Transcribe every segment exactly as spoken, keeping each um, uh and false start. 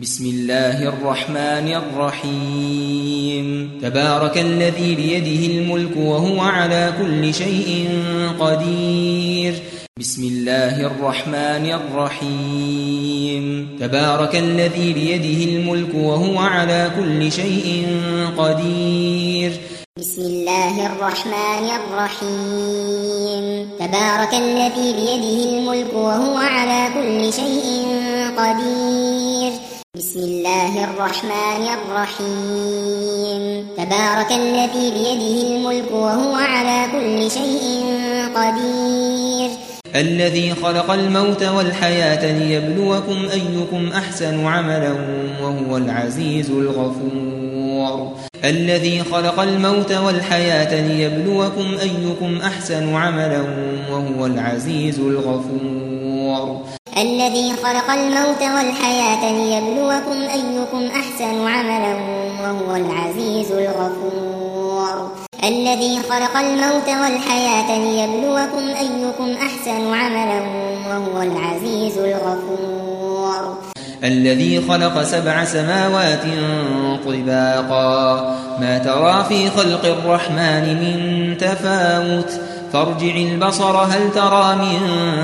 بسم الله الرحمن الرحيم تبارك الذي بيده الملك وهو على كل شيء قدير. بسم الله الرحمن الرحيم تبارك الذي بيده الملك وهو على كل شيء قدير. بسم الله الرحمن الرحيم تبارك الذي بيده الملك وهو على كل شيء قدير. بسم الله الرحمن الرحيم تبارك الذي بيده الملك وهو على كل شيء قدير. الذي خلق الموت والحياة ليبلوكم أيكم أحسن عملا وهو العزيز الغفور. الذي خلق الموت والحياة ليبلوكم أيكم أحسن عملا وهو العزيز الغفور. الذي خلق الموت والحياة ليبلوكم أيكم أحسن عملا وهو العزيز الغفور. الذي خلق الموت والحياة ليبلوكم أيكم أحسن عملا وهو العزيز الغفور. الذي خلق سبع سماوات طباقا ما ترى في خلق الرحمن من تفاوت فارجع البصر هل ترى من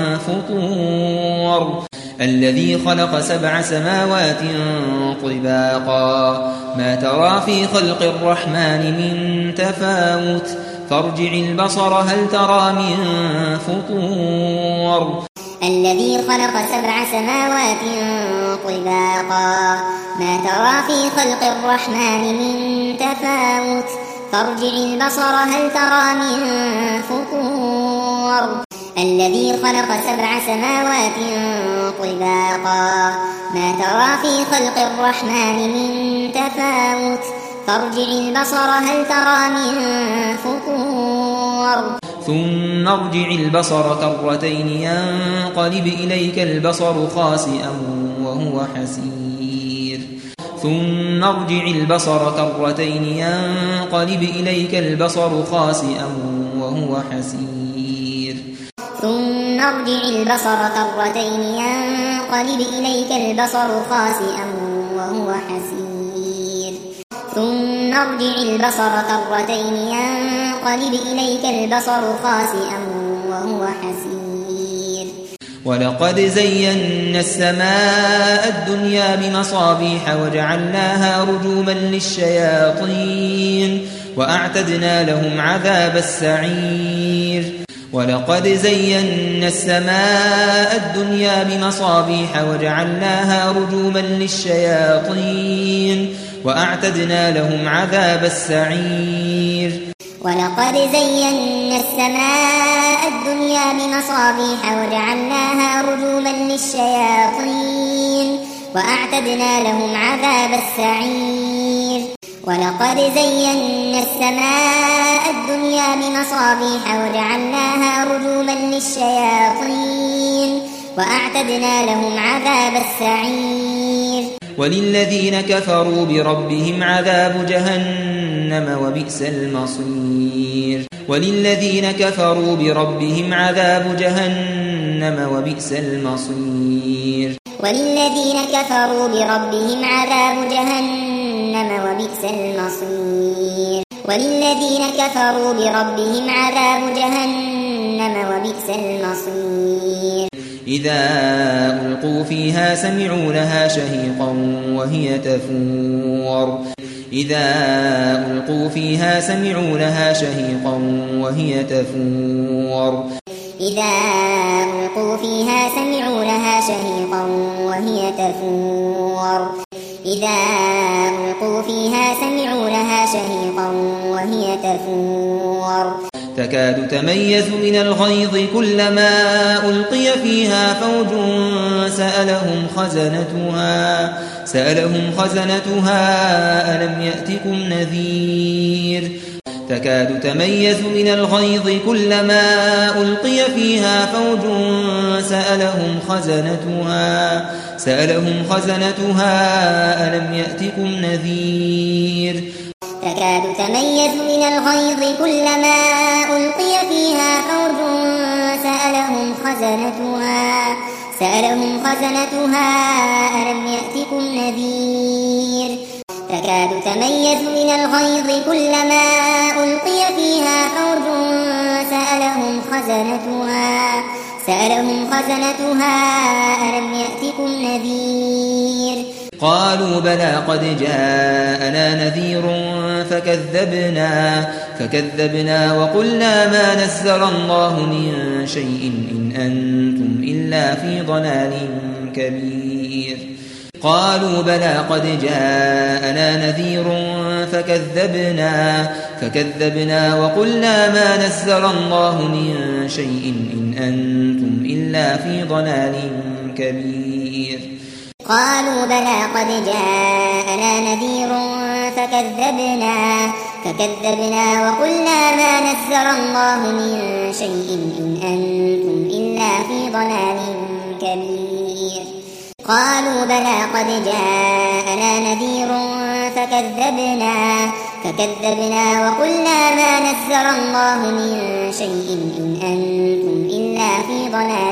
فطور. الذي خلق سبع سماوات طباقا ما ترى في خلق الرحمن من تفاوت فارجع البصر هل ترى من فطور. الذي خلق سبع سماوات طباقا ما ترى في خلق الرحمن من تفاوت فارجع البصر هل ترى من فطور. الذي خلق سبع سماوات طباقا ما ترى في خلق الرحمن من تفاوت فارجع البصر هل ترى من فطور. ثم ارجع البصر كرتين ينقلب إليك البصر خاسئا وهو حسير. ثم ارجع البصر كرتين ينقلب إليك البصر خاسئا وهو حسير. ثم ارجع البصر كرتين ينقلب إليك البصر خاسئا وهو حسير. ثم ارجع البصر كرتين ينقلب إليك البصر خاسئا وهو حسير. ولقد زينا السماء الدنيا بمصابيح وجعلناها رجوما للشياطين وأعتدنا لهم عذاب السعير. ولقد زينا السماء الدنيا بمصابيح وجعلناها رجوما للشياطين وأعتدنا لهم عذاب السعير. ولقد زينا السماء الدنيا بمصابيح وجعلناها رجوما للشياطين وأعتدنا لهم عذاب السعير. ولقد زينا السماء الدنيا بمصابيح وجعلناها رجوما للشياطين وأعتدنا لهم عذاب السعير. وللذين كفروا بربهم عذاب جهنم وبئس المصير. وللذين كفروا بربهم عذاب جهنم وبئس المصير. وللذين كفروا بربهم عذاب جهنم وبئس المصير. وللذين كفروا بربهم عذاب جهنم وبئس المصير. إذا ألقوا فيها سمعوا لها شهيقا وهي تفور. إذا ألقوا فيها سمعوا لها شهيقا وهي تفور. إذا ألقوا فيها سمعوا لها شهيقا وهي تفور. إذا ألقوا فيها سمعوا لها شهيقا وهي تفور. تكاد تميز من الغيظ كلما ألقي فيها فوج سألهم خزنتها سألهم خزنتها ألم يأتكم نذير. تكاد تميز من الغيظ كلما ألقي فيها فوج سألهم خزنتها سألهم خزنتها ألم يأتكم نذير. تكاد تميز من الغيظ كلما ألقي فيها فوج سألهم خزنتها سألهم خزنتها ألم يأتكم نذير تكاد تميز من الغيظ كلما ألقي فيها فوج سألهم خزنتها سألهم خزنتها ألم يأتكم نذير قالوا بلى قد جاءنا نذير فكذبنا فكذبنا وقلنا ما نزل الله من شيء إن أنتم إلا في ضلال كبير قالوا بلى قد جاءنا نذير فكذبنا فكذبنا وقلنا ما نزل الله من شيء إن أنتم إلا في ضلال كبير قالوا بلى قد جاءنا نذير فكذبنا فكذبنا وقلنا ما نزل الله من شيء إن أنتم إلا في ضلال كبير قالوا بلى قد جاءنا نذير فكذبنا فكذبنا وقلنا ما نزل الله من شيء إن أنتم إلا في ضلال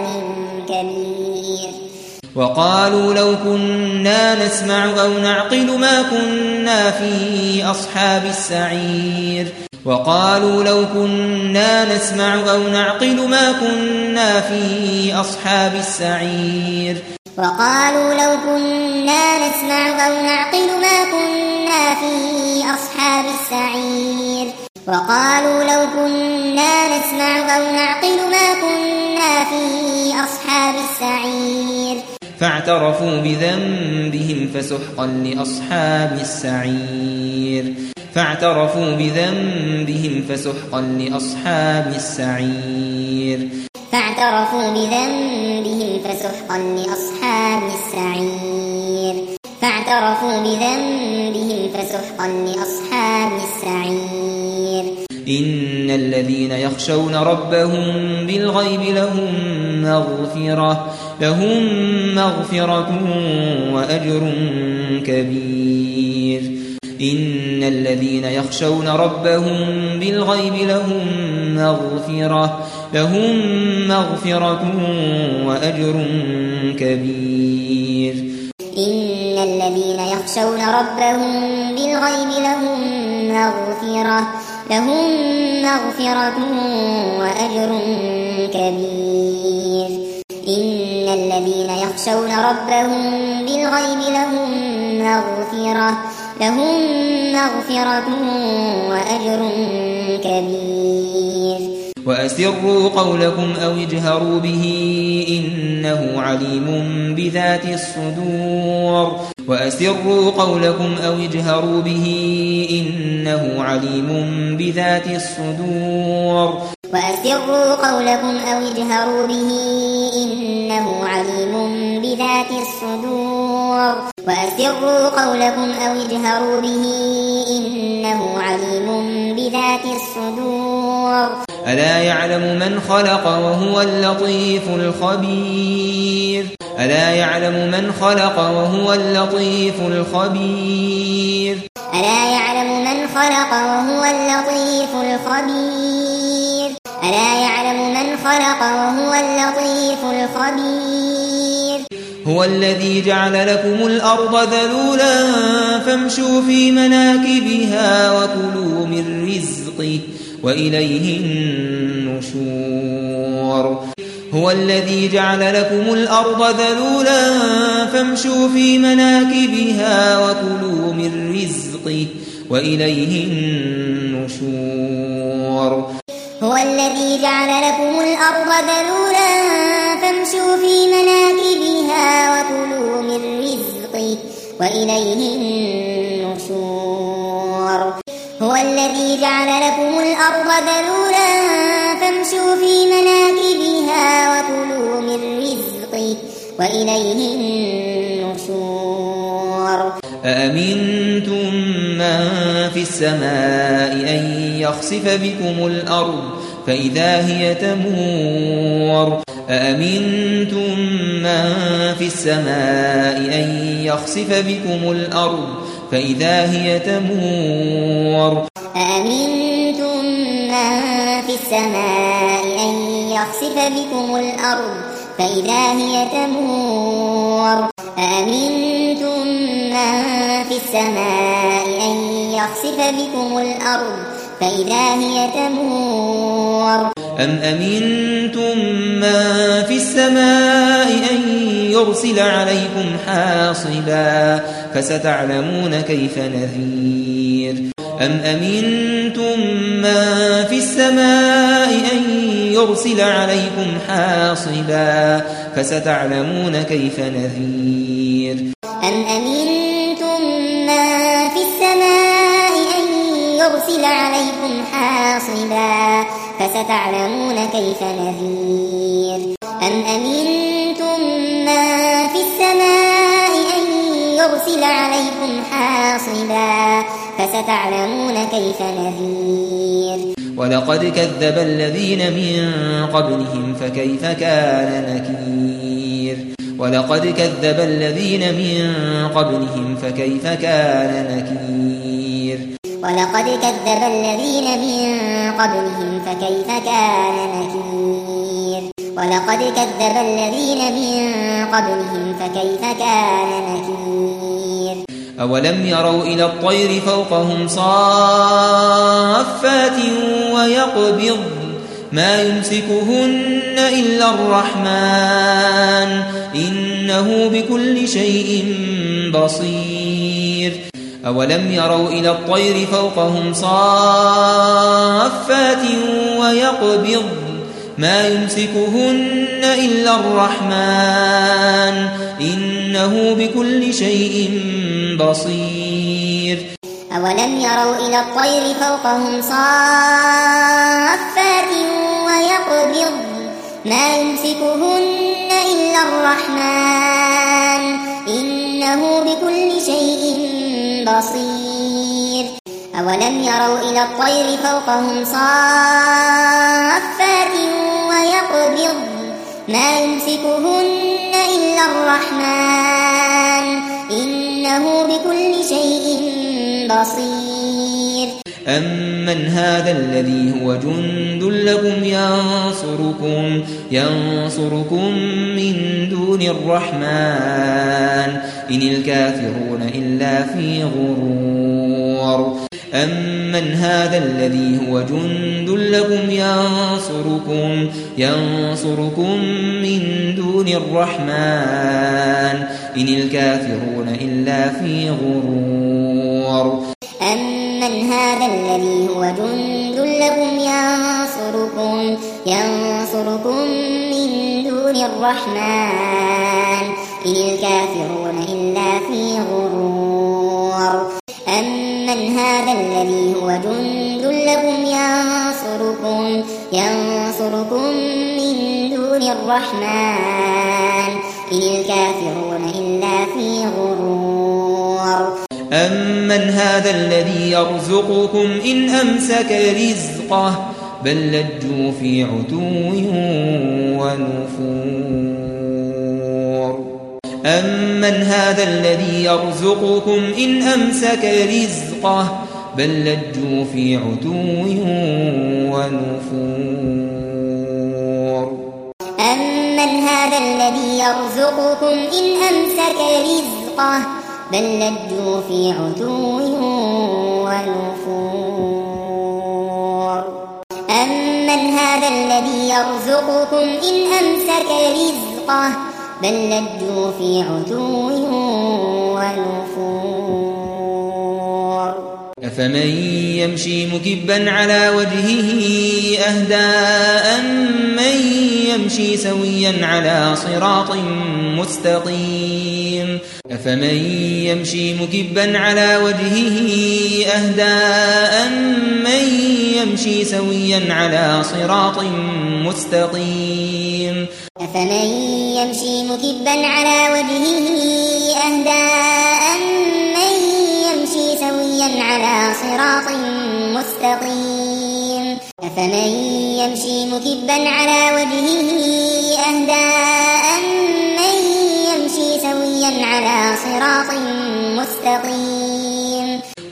كبير وقالوا لو كنا نسمع أو نعقل ما كنا في أصحاب السعير وقالوا لو كنا نسمع أو نعقل ما كنا في أصحاب السعير وقالوا لو كنا نسمع أو نعقل ما كنا في أصحاب السعير وقالوا لو كنا نسمع أو نعقل ما كنا في أصحاب السعير فاعترفوا بذنبهم فسحقا لأصحاب السعير فاعترفوا بذنبهم فسحقا لأصحاب السعير فاعترفوا بذنبهم فسحقا لأصحاب السعير فاعترفوا بذنبهم فسحقا لأصحاب السعير إن الذين يخشون ربهم بالغيب لهم مغفرة لهم مغفرة وأجر كبير إن الذين يخشون ربهم بالغيب لهم مغفرة لهم مغفرة وأجر كبير إن الذين يخشون ربهم بالغيب لهم مغفرة لهم مغفرة وأجر كبير إن الذين يخشون ربهم بالغيب لهم مغفرة لهم مغفرة وأجر كبير وأسروا قولكم أو اجهروا به إنه عليم بذات الصدور وأسروا قولكم أو اجهروا به إنه عليم بذات الصدور وأسروا قولكم أو اجهروا به إنه عليم بذات الصدور وأسروا قولكم أو اجهروا به إنه عليم بذات الصدور ألا يعلم من خلق وهو اللطيف الخبير ألا يعلم من خلق وهو اللطيف الخبير ألا يعلم من خلق وهو اللطيف الخبير ألا يعلم من خلق وهو اللطيف الخبير هو الذي جعل لكم الأرض ذلولا فامشوا في مناكبها وكلوا من رزقه وإليه النشور هو الذي جعل لكم الأرض ذلولا فامشوا في مناكبها وكلوا من رزقه وإليه النشور هو الذي جعل لكم الأرض ذلولا فامشوا في مناكبها وكلوا من رزقه وإليه النشور هو الذي جعل لكم الأرض ذلولا فامشوا في مناكبها وكلوا من رزقه وإليه النشور أأمنتم من في السماء أن يخسف بكم الأرض فإذا هي تمور أأمنتم من في السماء أن يخسف بكم الأرض فإذا هي تمور أأمنتم من في السماء أن يخسف بكم الأرض فإذا هي تمور أأمنتم من في السماء أن يخسف بكم الأرض فإذا هي تمور أم أمنتم من في السماء أن يرسل عليكم حاصبا فستعلمون كيف نذير أم أمنتم من في السماء أن يرسل عليكم حاصبا فستعلمون كيف نذير أم أمنتم من في السماء أن يرسل عليكم حاصبا فستعلمون كيف نذير أم أمنتم من في السماء أن يرسل عليكم حاصبا فستعلمون كيف نذير ولقد كذب الذين من قبلهم فكيف كان نكير ولقد كذب الذين من قبلهم فكيف كان نكير ولقد كذب الذين من قبلهم فكيف كان نكير ولقد كذب الذين من قبلهم فكيف كان نكير أولم يروا إلى الطير فوقهم صافات ويقبض ما يمسكهن إلا الرحمن إنه بكل شيء بصير أولم يروا إلى الطير فوقهم صافات ويقبض ما يمسكهن إلا الرحمن إنه بكل شيء بصير أولم يروا إلى الطير فوقهم صافات ويقبض ما يمسكهن إلا الرحمن إنه بكل شيء بصير أولم يروا إلى الطير فوقهم صافات ويقبض ما يمسكهن إلا الرحمن إنه بكل شيء بصير أمن هذا الذي هو جند لكم ينصركم ينصركم من دون الرحمن إن الكافرون إلا في غرور أمن هذا الذي هو جند لكم ينصركم ينصركم من دون الرحمن إن الكافرون إلا في غرور أمن هذا الذي هو جند لكم ينصركم ينصركم من دون الرحمن إن الكافرون إلا في غرور أمن هذا الذي هو جند لكم ينصركم ينصركم من دون الرحمن إن الكافرون إلا في غرور أمن هذا الذي يرزقكم إن أمسك رزقه بل لجوا في عتو ونفور أمن هذا الذي يرزقكم إن أمسك رزقه بل لجوا في عتو ونفور أمن هذا الذي يرزقكم إن أمسك رزقه بل لجوا في عتو ونفور أمن هذا الذي يرزقكم إن أمسك رزقه بل لجوا في عتو ونفور أفمن يمشي مكبا على وجهه أهدى أمن يمشي سويا على صراط مستقيم أفمن يمشي مكبا على وجهه أهدى أمن يمشي سويا على صراط مستقيم أفمن يمشي مكبا على وجهه أهدى أمن يمشي سويا على صراط مستقيم أفمن يمشي مكبا على وجهه أهدى أمن يمشي سويا على صراط مستقيم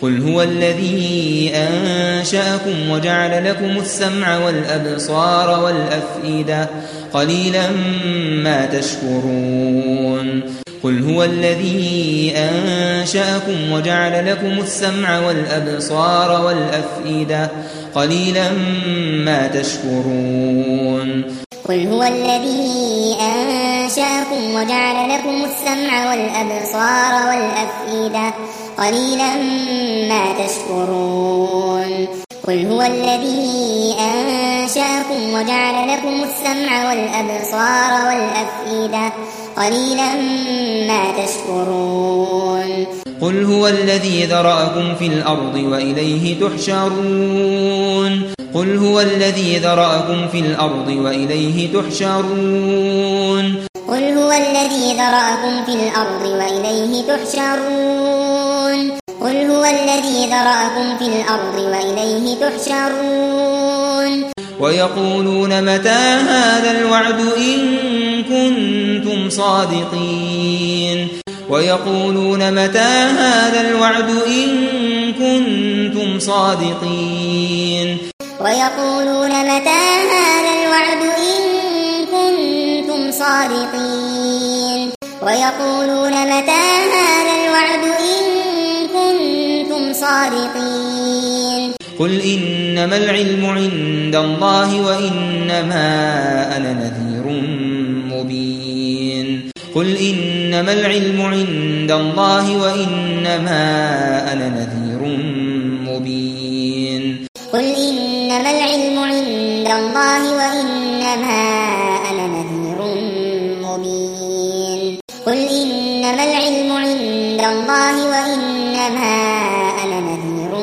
قل هو الذي أنشأكم وجعل لكم السمع والأبصار والأفئدة قليلا ما تشكرون قل هو الذي أنشأكم وجعل لكم السمع والأبصار والأفئدة قليلا ما تشكرون قل هو الذي أنشأكم وجعل لكم السمع والأبصار والأفئدة قليلا ما تشكرون قل هو الذي أنشأكم وجعل لكم السمع والأبصار والأفئدة قليلا ما تشكرون قل هو الذي ذرأكم في الأرض وإليه تحشرون قل هو الذي ذرأكم في الأرض وإليه تحشرون قل هو الذي ذرأكم في الأرض وإليه تحشرون قل هو الذي ذرأكم في الأرض وإليه تحشرون ويقولون متى هذا الوعد إن كنتم صادقين ويقولون متى هذا الوعد إن كنتم صادقين ويقولون متى هذا الوعد إن كنتم صادقين ويقولون متى هذا الوعد إن كنتم صادقين قل إنما العلم عند الله وإنما أنا نذير مبين قل إنما العلم عند الله وإنما أنا نذير مبين قل إنما العلم عند الله وإنما أنا نذير مبين قل إنما العلم عند الله وإنما أنا نذير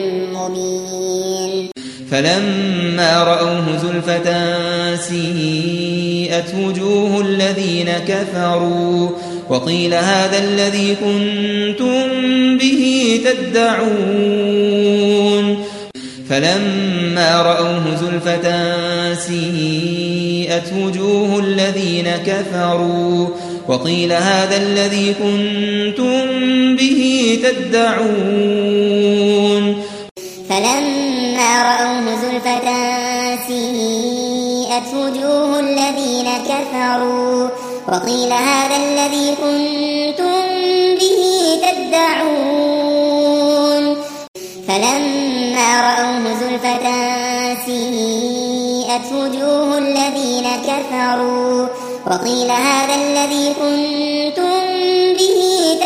مبين فلما رأوه زلفة سيئت وجوه الذين كفروا وقيل هذا الذي كنتم به تدعون فلما رأوه زلفة سيئت وجوه الذين كفروا وقيل هذا الذي كنتم به تدعون فلما رأوه زلفة سيئت وجوه الذين كفروا وقيل هذا الذي كنتم به تدعون فلما رأوه زلفة سيئت وجوه الذين كفروا وقيل هذا الذي كنتم به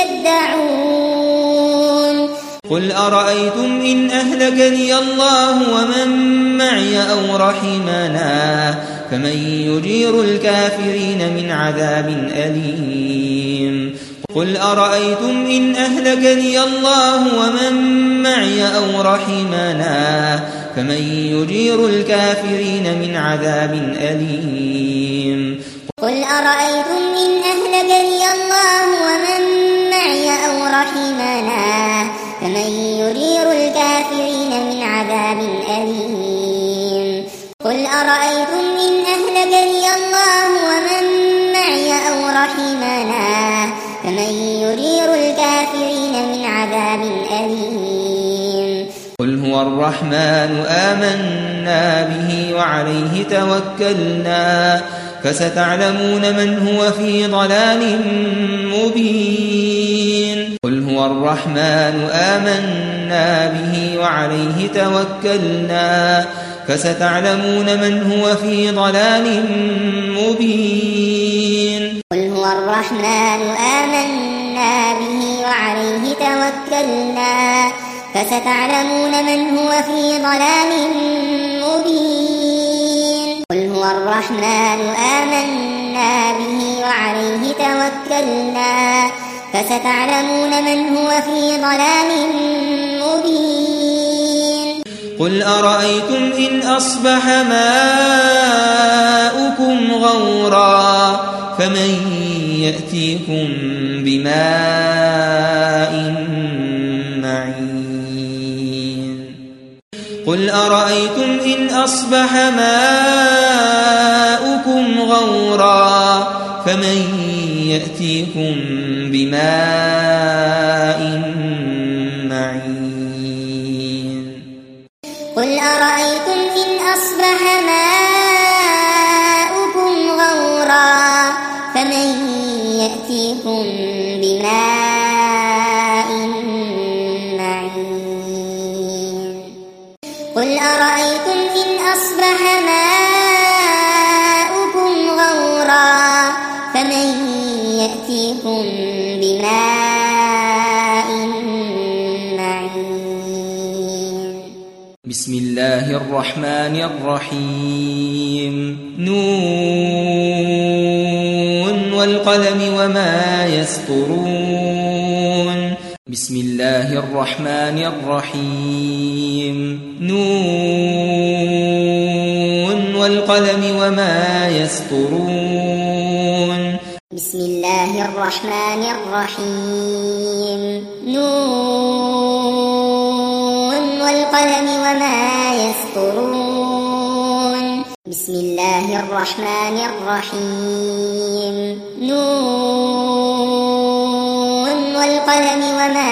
تدعون قل أرأيتم إن أهلكني الله ومن معي أو رحمنا فمن يجير الكافرين من عذاب أليم قل أرأيتم إن أهلكني الله ومن معي أو رحمنا فمن يجير الكافرين من عذاب أليم قل أرأيتم إن أهلكني الله ومن معي أو رحمنا فمن يجير الكافرين من عذاب أليم قل أرأيتم إن أهلكني الله ومن معي أو رحمنا فمن يجير الكافرين من عذاب أليم قل هو الرحمن آمنا به وعليه توكلنا فستعلمون من هو في ضلال مبين قل هو الرحمن آمنا به وعليه توكلنا فستعلمون من هو في ضلال مبين قل هو الرحمن آمنا به وعليه توكلنا فستعلمون من هو في ضلال مبين قل هو الرحمن آمنا به وعليه توكلنا فستعلمون من هو في ضلال مبين قل أرأيتم إن أصبح ماؤكم غورا فمن يأتيكم بماء معين قل أرأيتم إن أصبح ماؤكم غورا فمن يأتيكم بماء معين أرأيتم إن أصبح ماؤكم غورا فمن يأتيكم بماء معين قل أرأيتم إن أصبح ماؤكم غورا فمن يأتيكم بماء معين بسم الله الرحمن الرحيم نون والقلم وما يسطرون بسم الله الرحمن الرحيم نون والقلم وما يسطرون بسم الله الرحمن الرحيم نون والقلم وما يسطرون بسم الله الرحمن الرحيم نون والقلم وما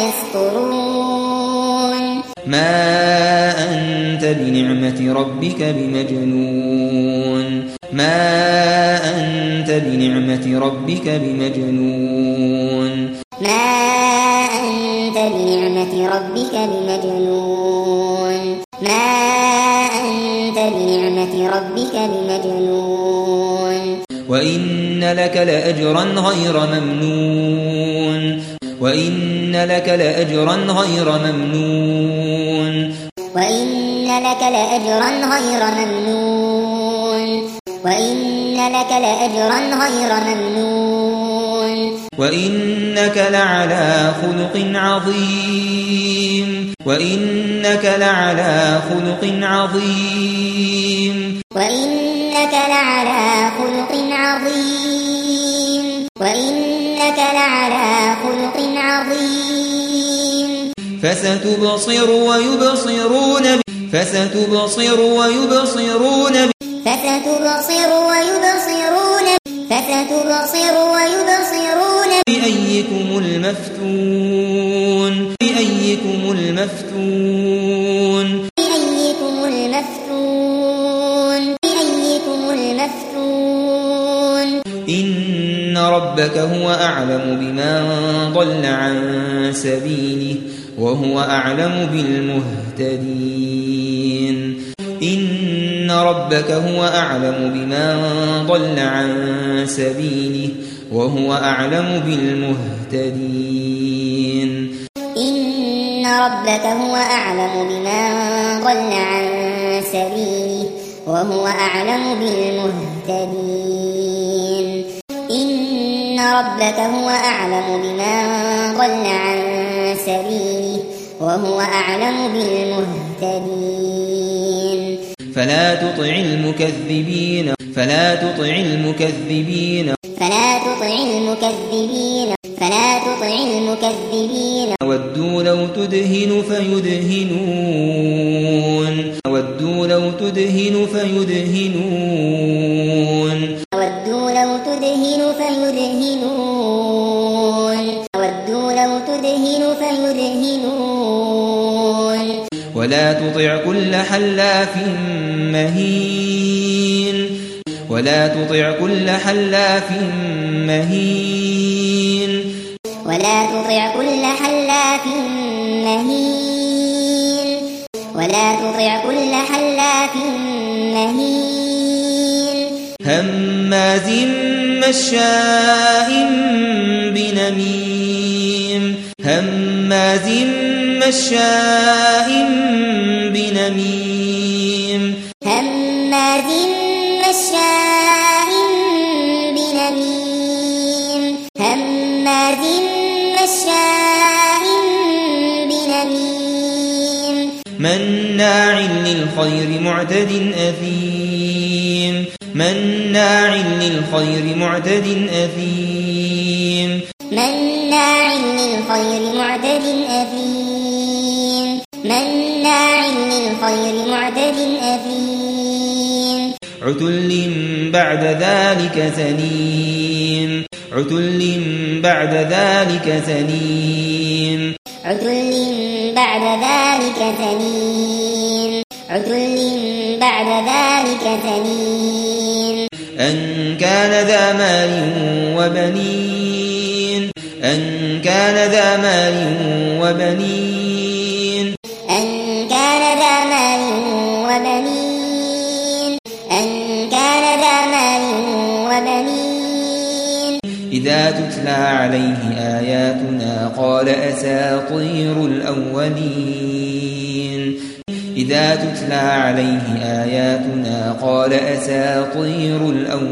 يسطرون ما أنت بنعمة ربك بمجنون ما أنت بنعمة ربك بمجنون ما أنت بنعمة ربك بمجنون ما أنت بنعمة ربك بمجنون وإن لك لأجرا غير ممنون وإن لك لأجرا غير ممنون وإن لك لأجرا غير ممنون وإن لك لأجرا غير ممنون وإنك لعلى خلق عظيم وإنك لعلى خلق عظيم وإنك لعلى خلق عظيم وإنك لعلى خلق عظيم فستبصر ويبصرون فستبصر ويبصرون فستبصر ويبصرون فستبصر ويبصرون بأيكم المفتون بأيكم المفتون بأيكم المفتون بأيكم المفتون إن ربك هو أعلم بمن ضل عن سبيله وهو أعلم بالمهتدين إن ربك هو أعلم بمن ضل عن سبيله وهو أعلم بالمهتدين إن ربك هو أعلم بمن ضل عن سبيله وهو أعلم بالمهتدين إن ربك هو أعلم بمن ضل عن سبيله وهو أعلم بالمهتدين فلا تطع المكذبين فلا تطع المكذبين فلا تطع المكذبين فلا تطع المكذبين ودوا لو تدهن فيدهنون ودوا لو تدهن فيدهنون ودوا لو تدهن فيدهنون ودوا لو تدهن فيدهنون ولا تطع كل حلاف مهين ولا تطع كل حلاف مهين ولا تطع كل حلاف مهين ولا تطع كل حلاف مهين هماز مشاء بنميم هماز مشاء بنميم هماز مشاء بنميم هماز مشاء بنميم مناع للخير معتد أثيم مناع للخير معتد أثيم مناع للخير معتد أثيم مناع للخير معتد أثيم عتل بعد ذلك زنيم عتل بعد ذلك زنيم عتل بعد ذلك زنيم بعد ذلك زنيم أن كان ذا مال وبنين أن كان ذا مال وبنين أن كان ذا مال وبنين أن كان ذا مال وبنين إذا تتلى عليه آياتنا قال أساطير الأولين إذا تتلى عليه آياتنا قال أساطير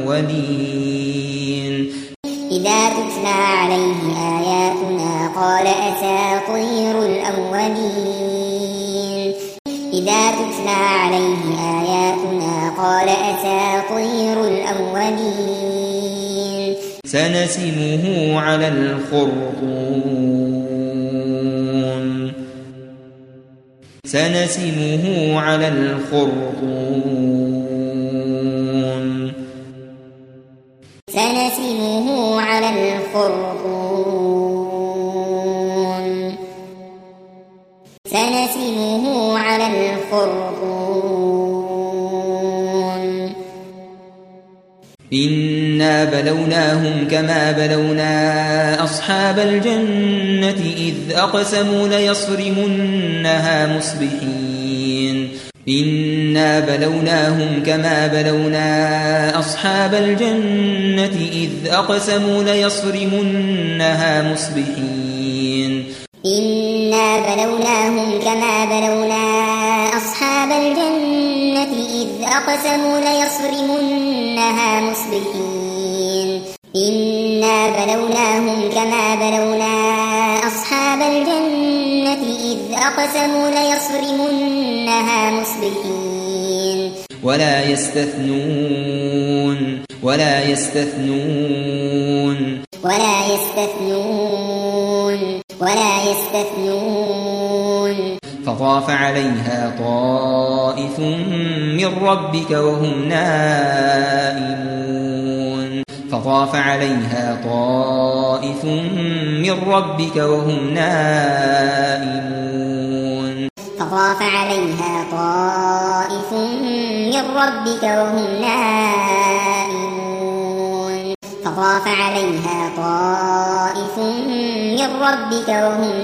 الأولين إذا تتلى عليه آياتنا قال أساطير الأولين إذا تتلى عليه آياتنا قال أساطير الأولين سنسمه على الخرطوم سنسمه على الخرطوم سنسمه على الخرطوم سنسمه على الخرطوم إنا بلوناهم كما بلونا أصحاب الجنة إذ أقسموا ليصرمنها مصبحين إنا بلوناهم كما بلونا أصحاب الجنة إذ أقسموا ليصرمنها مصبحين إنا بلوناهم كما بلونا أصحاب الجنة إذ أقسموا ليصرمنها مصبحين إنا بلوناهم كما بلونا أصحاب الجنة إذ أقسموا ليصرمنها مصبحين ولا يستثنون ولا يستثنون ولا يستثنون ولا يستثنون فطاف عليها طائف من ربك وهم نائمون فطاف عليها طائف من ربك وهم نائمون فطاف عليها طائف من ربك وهم نائمون فطاف عليها طائف من ربك وهم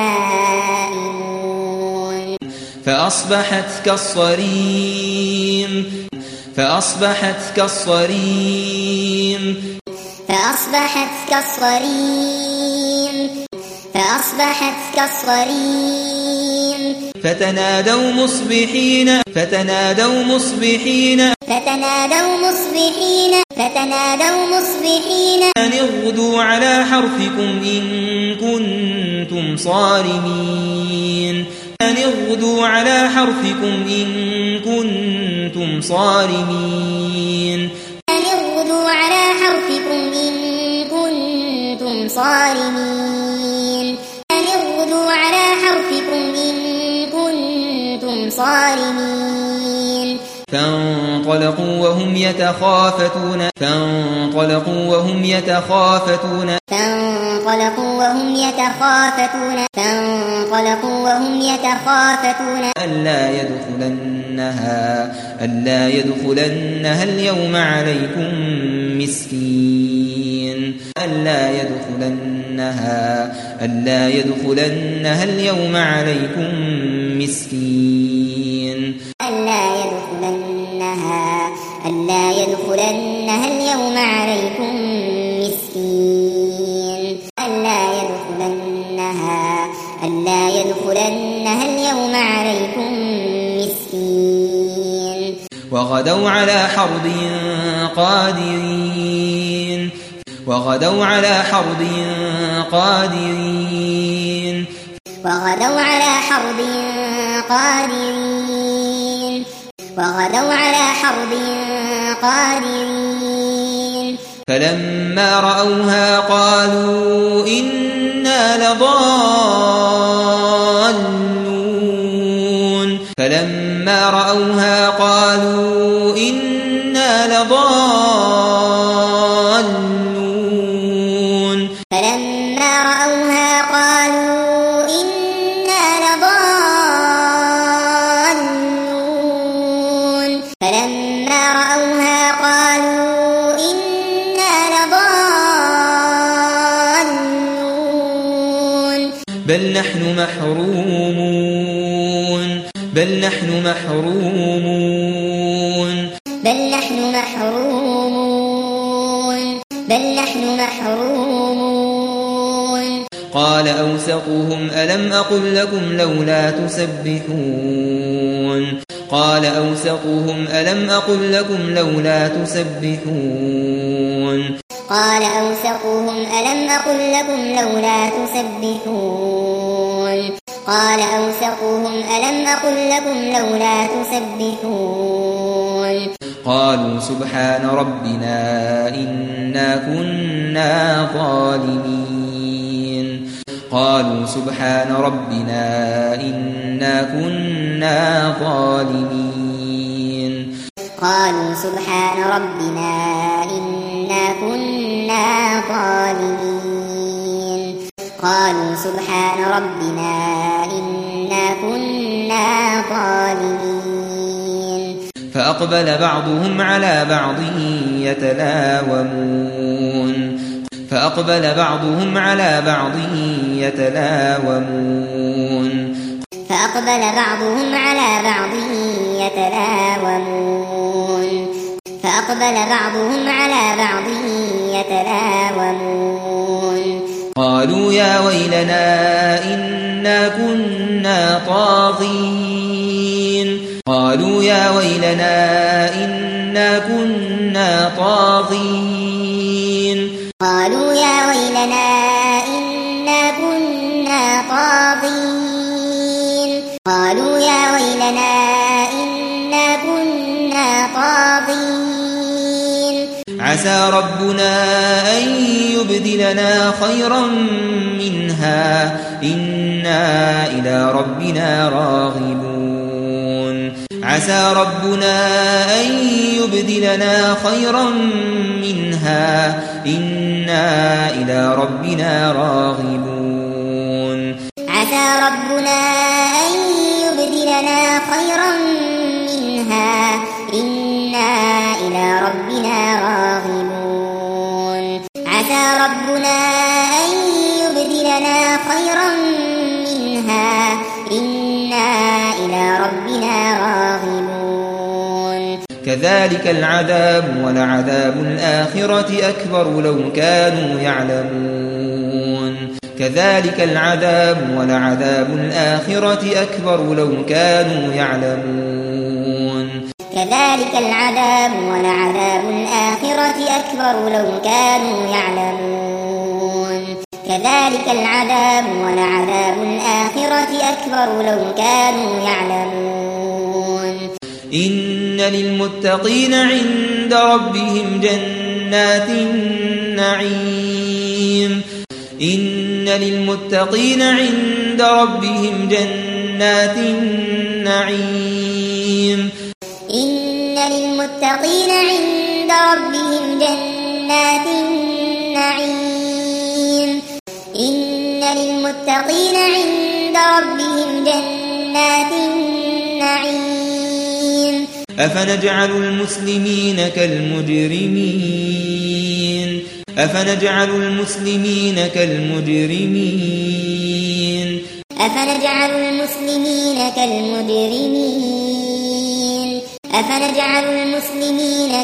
نائمون فأصبحت كالصريم فأصبحت كالصريم فأصبحت كالصريم فأصبحت كالصريم فتنادوا مصبحين فتنادوا مصبحين فتنادوا مصبحين فتنادوا مصبحين أن اغدوا على حرثكم إن كنتم صارمين أن اغدوا على حرثكم إن كنتم صارمين أن اغدوا على حرثكم إن كنتم صارمين أن اغدوا على حرثكم إن كنتم صارمين فانطلقوا وهم يتخافتون فانطلقوا وهم يتخافتون فانطلقوا وهم يتخافتون فانطلقوا وهم يتخافتون ألا يدخلنها ألا يدخلنها اليوم عليكم مسكين ألا يدخلنها ألا يدخلنها اليوم عليكم مسكين ألا يدخلنها ألا يدخلنها اليوم عليكم مسكين ألا يدخلنها ألا يدخلنها اليوم عليكم مسكين وغدوا على حرد قادرين وغدوا على حرد قادرين وغدوا على حرد قادرين وغدوا على حرد قادرين فلما رأوها قالوا إنا لضالون فلما رأوها قالوا إنا لضالون فلما رأوها قالوا إنا لضالون محرومون بل نحن محرومون بل نحن محرومون بل نحن محرومون قال أوسطهم ألم أقل لكم لولا تسبحون قال أوسطهم ألم أقل لكم لولا تسبحون قال أوسطهم ألم أقل لكم لولا تسبحون قال أوسطهم ألم أقل لكم لولا تسبحون قالوا سبحان ربنا إنا كنا ظالمين قالوا سبحان ربنا إنا كنا ظالمين قالوا سبحان ربنا إنا كنا ظالمين قالوا سبحان ربنا إنا كنا ظالمين فأقبل بعضهم على بعض يتلاومون فأقبل بعضهم على بعض يتلاومون فأقبل بعضهم على بعض يتلاومون فأقبل بعضهم على بعض يتلاومون قالوا يا ويلنا إنا كنا طاغين قالوا يا ويلنا إنا كنا طاغين قالوا يا ويلنا إنا كنا طاغين قالوا يا ويلنا إنا كنا طاغين عسى ربنا أن يبدلنا خيرا منها إنا إلى ربنا راغبون عسى ربنا أن يبدلنا خيرا منها إنا إلى ربنا راغبون عسى ربنا أن يبدلنا خيرا منها إنا إلى ربنا راغبون عسى ربنا أن يبدلنا خيرا منها إنا إلى ربنا راغبون كذلك العذاب ولعذاب الآخرة أكبر لو كانوا يعلمون كذلك العذاب ولعذاب الآخرة أكبر لو كانوا يعلمون كذلك العذاب ولعذاب الآخرة أكبر لو كانوا يعلمون كذلك العذاب ولعذاب الآخرة أكبر لو كانوا يعلمون إن للمتقين عند ربهم جنات النعيم إن للمتقين عند ربهم جنات النعيم إن للمتقين عند ربهم جنات النعيم إن للمتقين عند ربهم جنات النعيم أفنجعل المسلمين كالمجرمين أفنجعل المسلمين كالمجرمين أفنجعل المسلمين كالمجرمين أفنجعل المسلمين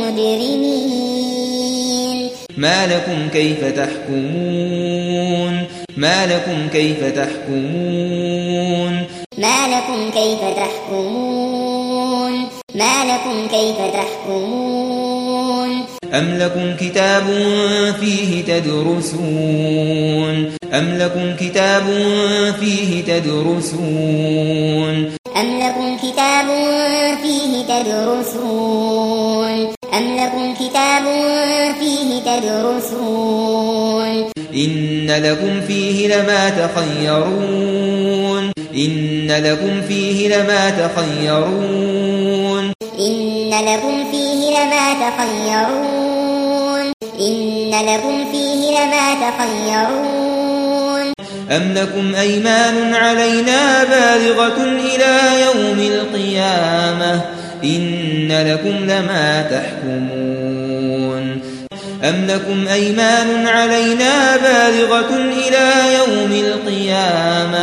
كالمجرمين ما لكم كيف تحكمون ما لكم كيف تحكمون ما لكم كيف تحكمون ما لكم كيف تحكمون أم لكم كتاب فيه تدرسون أم لكم كتاب فيه تدرسون أم لكم كتاب فيه تدرسون أم لكم كتاب فيه تدرسون إن لكم فيه لما تخيرون إن لكم فيه لما تخيرون إن لكم فيه لما تخيرون إن لكم فيه لما تخيرون أم لكم أيمان علينا بالغة إلى يوم القيامة إن لكم لما تحكمون أم لكم أيمان علينا بالغة إلى يوم القيامة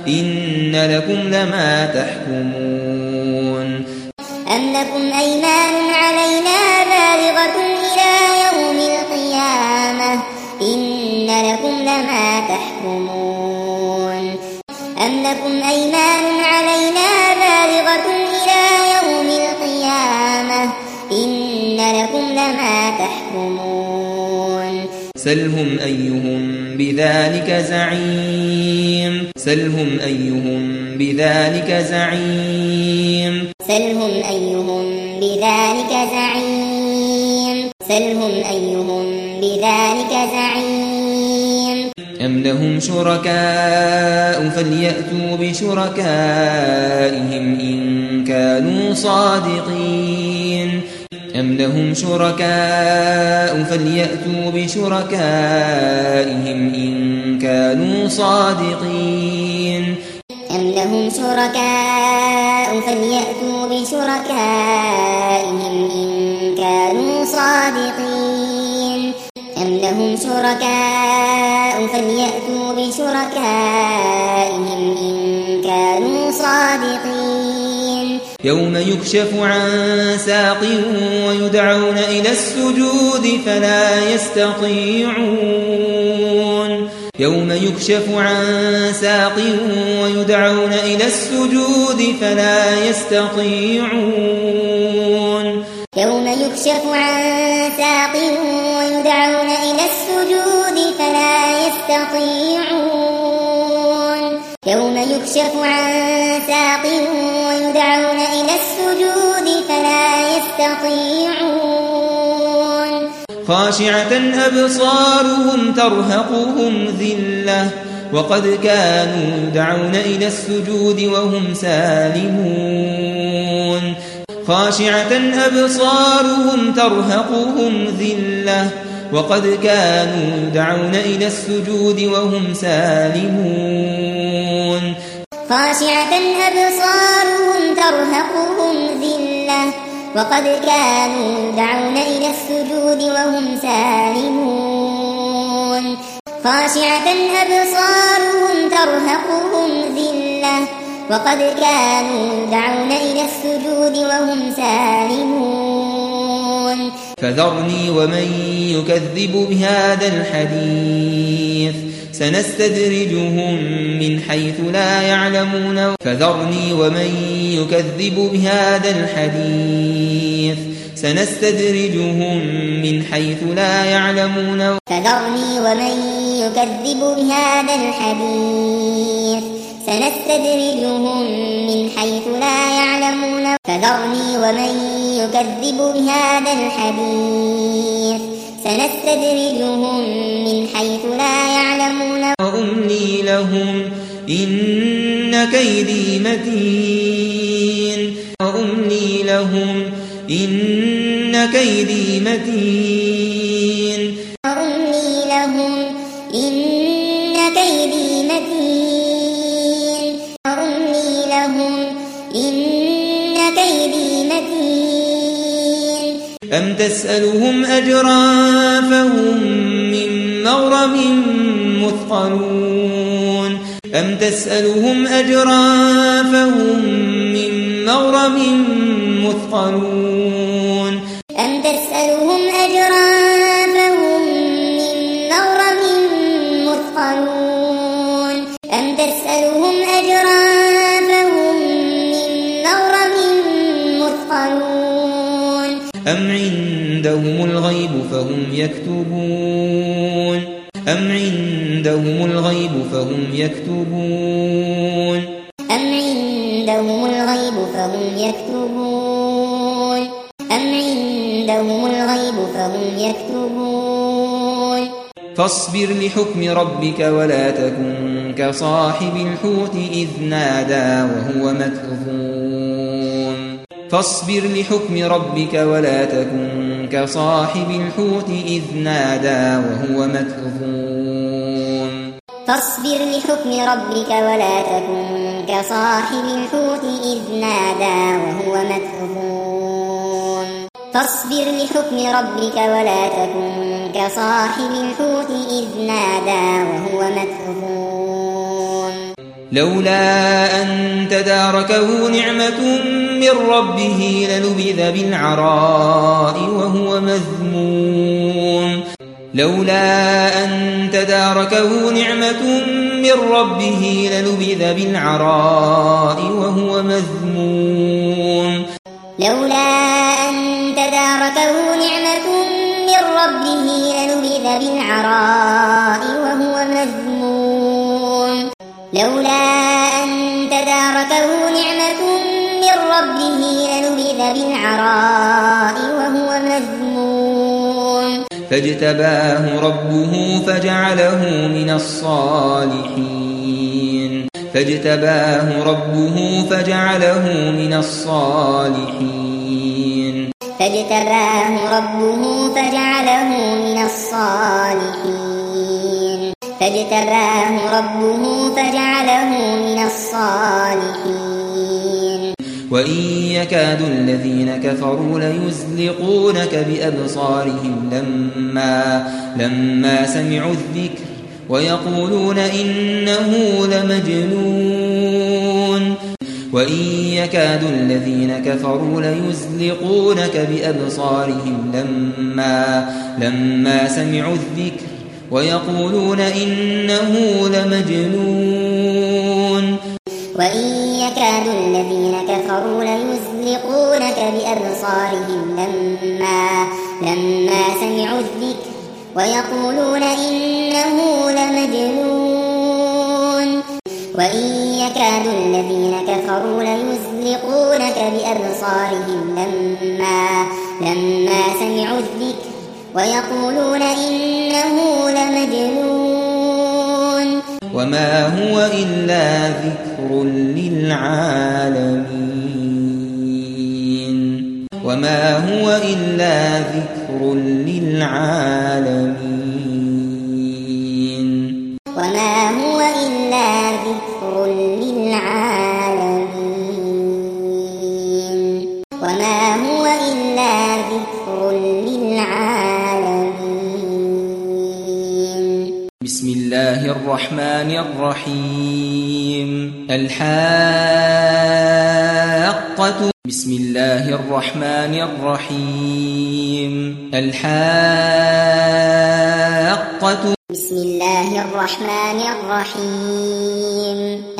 إن لكم لما تحكمون أم لكم أيمان علينا بالغة إلى يوم القيامة إن لكم لما تحكمون أم لكم أيمان علينا بالغة إلى يوم القيامة إن لكم لما تحكمون سلهم أيهم بذلك زعيم سلهم أيهم بذلك زعيم سلهم أيهم بذلك زعيم سلهم أيهم بذلك زعيم أم لهم شركاء فليأتوا بشركائهم إن كانوا صادقين أم لهم شركاء فليأتوا بشركائهم إن كانوا صادقين أم لهم شركاء فليأتوا بشركائهم إن كانوا صادقين أم لهم شركاء فليأتوا بشركائهم إن كانوا صادقين يوم يكشف عن ساق ويدعون إلى السجود فلا يستطيعون يوم يكشف عن ساق ويدعون إلى السجود فلا يستطيعون يوم يكشف عن ساق ويدعون إلى السجود فلا يستطيعون يوم يكشف عن ساق ويدعون إلى السجود فلا يستطيعون خاشعة أبصارهم ترهقهم ذلة وقد كانوا يدعون إلى السجود وهم سالمون خاشعة أبصارهم ترهقهم ذلة وقد كانوا يدعون إلى السجود وهم سالمون خاشعة أبصارهم ترهقهم ذلة وقد كانوا يدعون إلى السجود وهم سالمون خاشعة أبصارهم ترهقهم ذلة وقد كانوا يدعون إلى السجود وهم سالمون فذرني ومن يكذب بهذا الحديث سنستدرجهم من حيث لا يعلمون فذرني ومن يكذب بهذا الحديث سنستدرجهم من حيث لا يعلمون فذرني ومن يكذب بهذا الحديث سنستدرجهم من حيث لا يعلمون فذرني ومن يكذب بهذا الحديث سنستدرجهم من حيث لا يعلمون وأملي لهم إن كيدي متين وأملي لهم إن كيدي متين وأملي لهم إن كيدي متين وأملي لهم إن كيدي متين أم تسألهم أجرا فهم من مغرم مثقلون أم تسألهم أجرا فهم من مغرم مثقلون أم تسألهم أجرا فهم من مغرم مثقلون أم تسألهم أجرا فهم من مغرم مثقلون أم عندهم الغيب فهم يكتبون أم عندهم الغيب فهم يكتبون أم عندهم الغيب فهم يكتبون أم عندهم الغيب فهم يكتبون فاصبر لحكم ربك ولا تكن كصاحب الحوت إذ نادى وهو مكظوم فاصبر لحكم ربك ولا تكن كصاحب الحوت إذ نادى وهو مكظوم فاصبر لحكم ربك ولا تكن كصاحب الحوت إذ نادى وهو مكظوم فاصبر لحكم ربك ولا تكن كصاحب الحوت إذ نادى وهو مكظوم لولا أن تداركه نعمة من ربه لنبذ بالعراء وهو مذموم لولا أن تداركه نعمة من ربه لنبذ بالعراء وهو مذموم لولا أن تداركه نعمة من ربه لنبذ بالعراء وهو مذموم لولا أن تداركه نعمة من ربه لنبذ بالعراء وهو مذموم فاجتباه ربه فجعله من الصالحين فاجتباه ربه فجعله من الصالحين فاجتباه ربه فجعله من الصالحين فاجتباه ربه فجعله من الصالحين وإن يكاد الذين كفروا ليزلقونك بأبصارهم لما لما سمعوا الذكر ويقولون إنه لمجنون وإن يكاد الذين كفروا ليزلقونك بأبصارهم لما لما سمعوا الذكر ويقولون إنه لمجنون وإن يكاد الذين كفروا ليزلقونك بأبصارهم لما لما سمعوا الذكر ويقولون إنه لمجنون وإن يكاد الذين كفروا ليزلقونك بأبصارهم لما لما سمعوا الذكر ويقولون إنه لمجنون وما هو إلا ذكر للعالمين وما هو إلا ذكر للعالمين وما هو إلا ذكر للعالمين وما هو إلا ذكر للعالمين بسم الله الرحمن الرحيم الحاقة بسم الله الرحمن الرحيم الحاقة بسم الله الرحمن الرحيم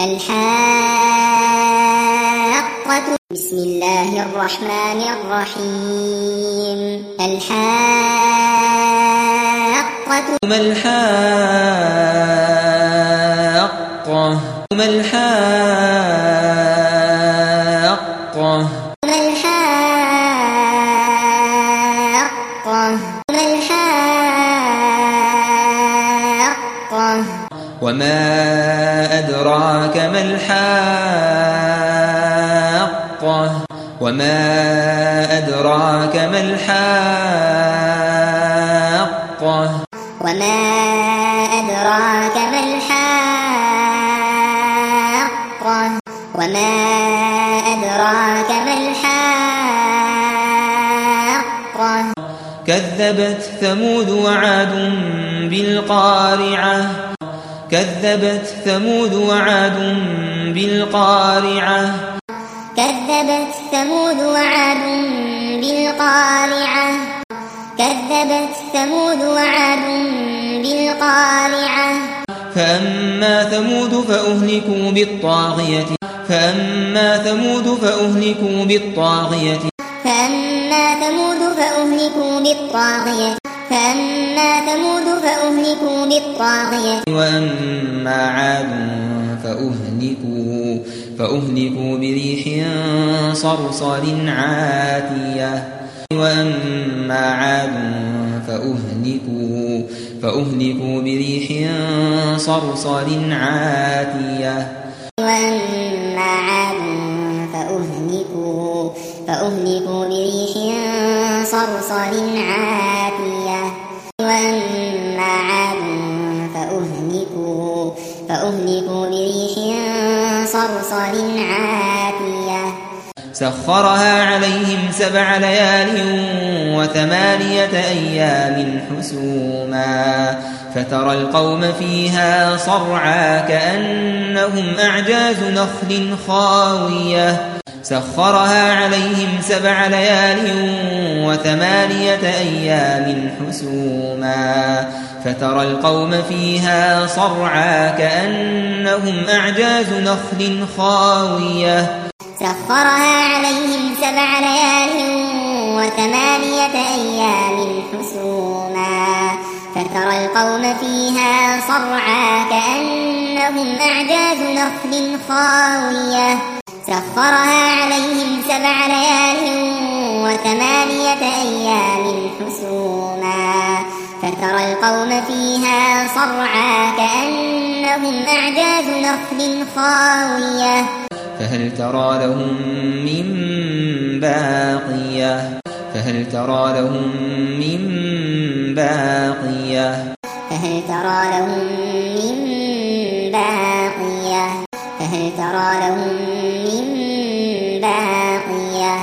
الحاقة بسم الله الرحمن الرحيم الحاقة ما الحاقة ما الحاقة ما الحاقة ما الحاقة وما أدراك ما الحاقة وما أدراك ما الحاقة وما أدراك ما الحاقة وما أدراك ما الحاقة كذبت ثمود وعاد بالقارعة كذبت ثمود وعاد بالقارعة كذبت ثمود وعاد بالقارعة كذبت ثمود وعاد بالقارعة فأما ثمود فأهلكوا بالطاغية فأما ثمود فأهلكوا بالطاغية فأما ثمود فأهلكوا بالطاغية فأما ثمود فأهلكوا بالطاغية وأما عاد فأهلكوا فأهلكوا بريح صرصر عاتية وأما عاد فأهلكوا فأهلكوا بريح صرصر عاتية وأما عاد فأهلكوا فأهلكوا بريح صرصر عاتية وأما عاد فأهلكوا فأهلكوا بريح صرصر عاتية سخرها عليهم سبع ليال وثمانية أيام حسوما فترى القوم فيها صرعى كأنهم أعجاز نخل خاوية سخرها عليهم سبع ليال وثمانية أيام حسوما فترى القوم فيها صرعى كأنهم أعجاز نخل خاوية سخرها عليهم سبع ليال وثمانية أيام حسوما فترى القوم فيها صرعى كأنهم أعجاز نخل خاوية سخرها عليهم سبع ليال وثمانية أيام حسوما فترى القوم فيها صرعى كأنهم أعجاز نخل خاوية فهل ترى لهم من باقية فهل ترى لهم من باقية فهل ترى لهم من باقية فهل ترى لهم من باقية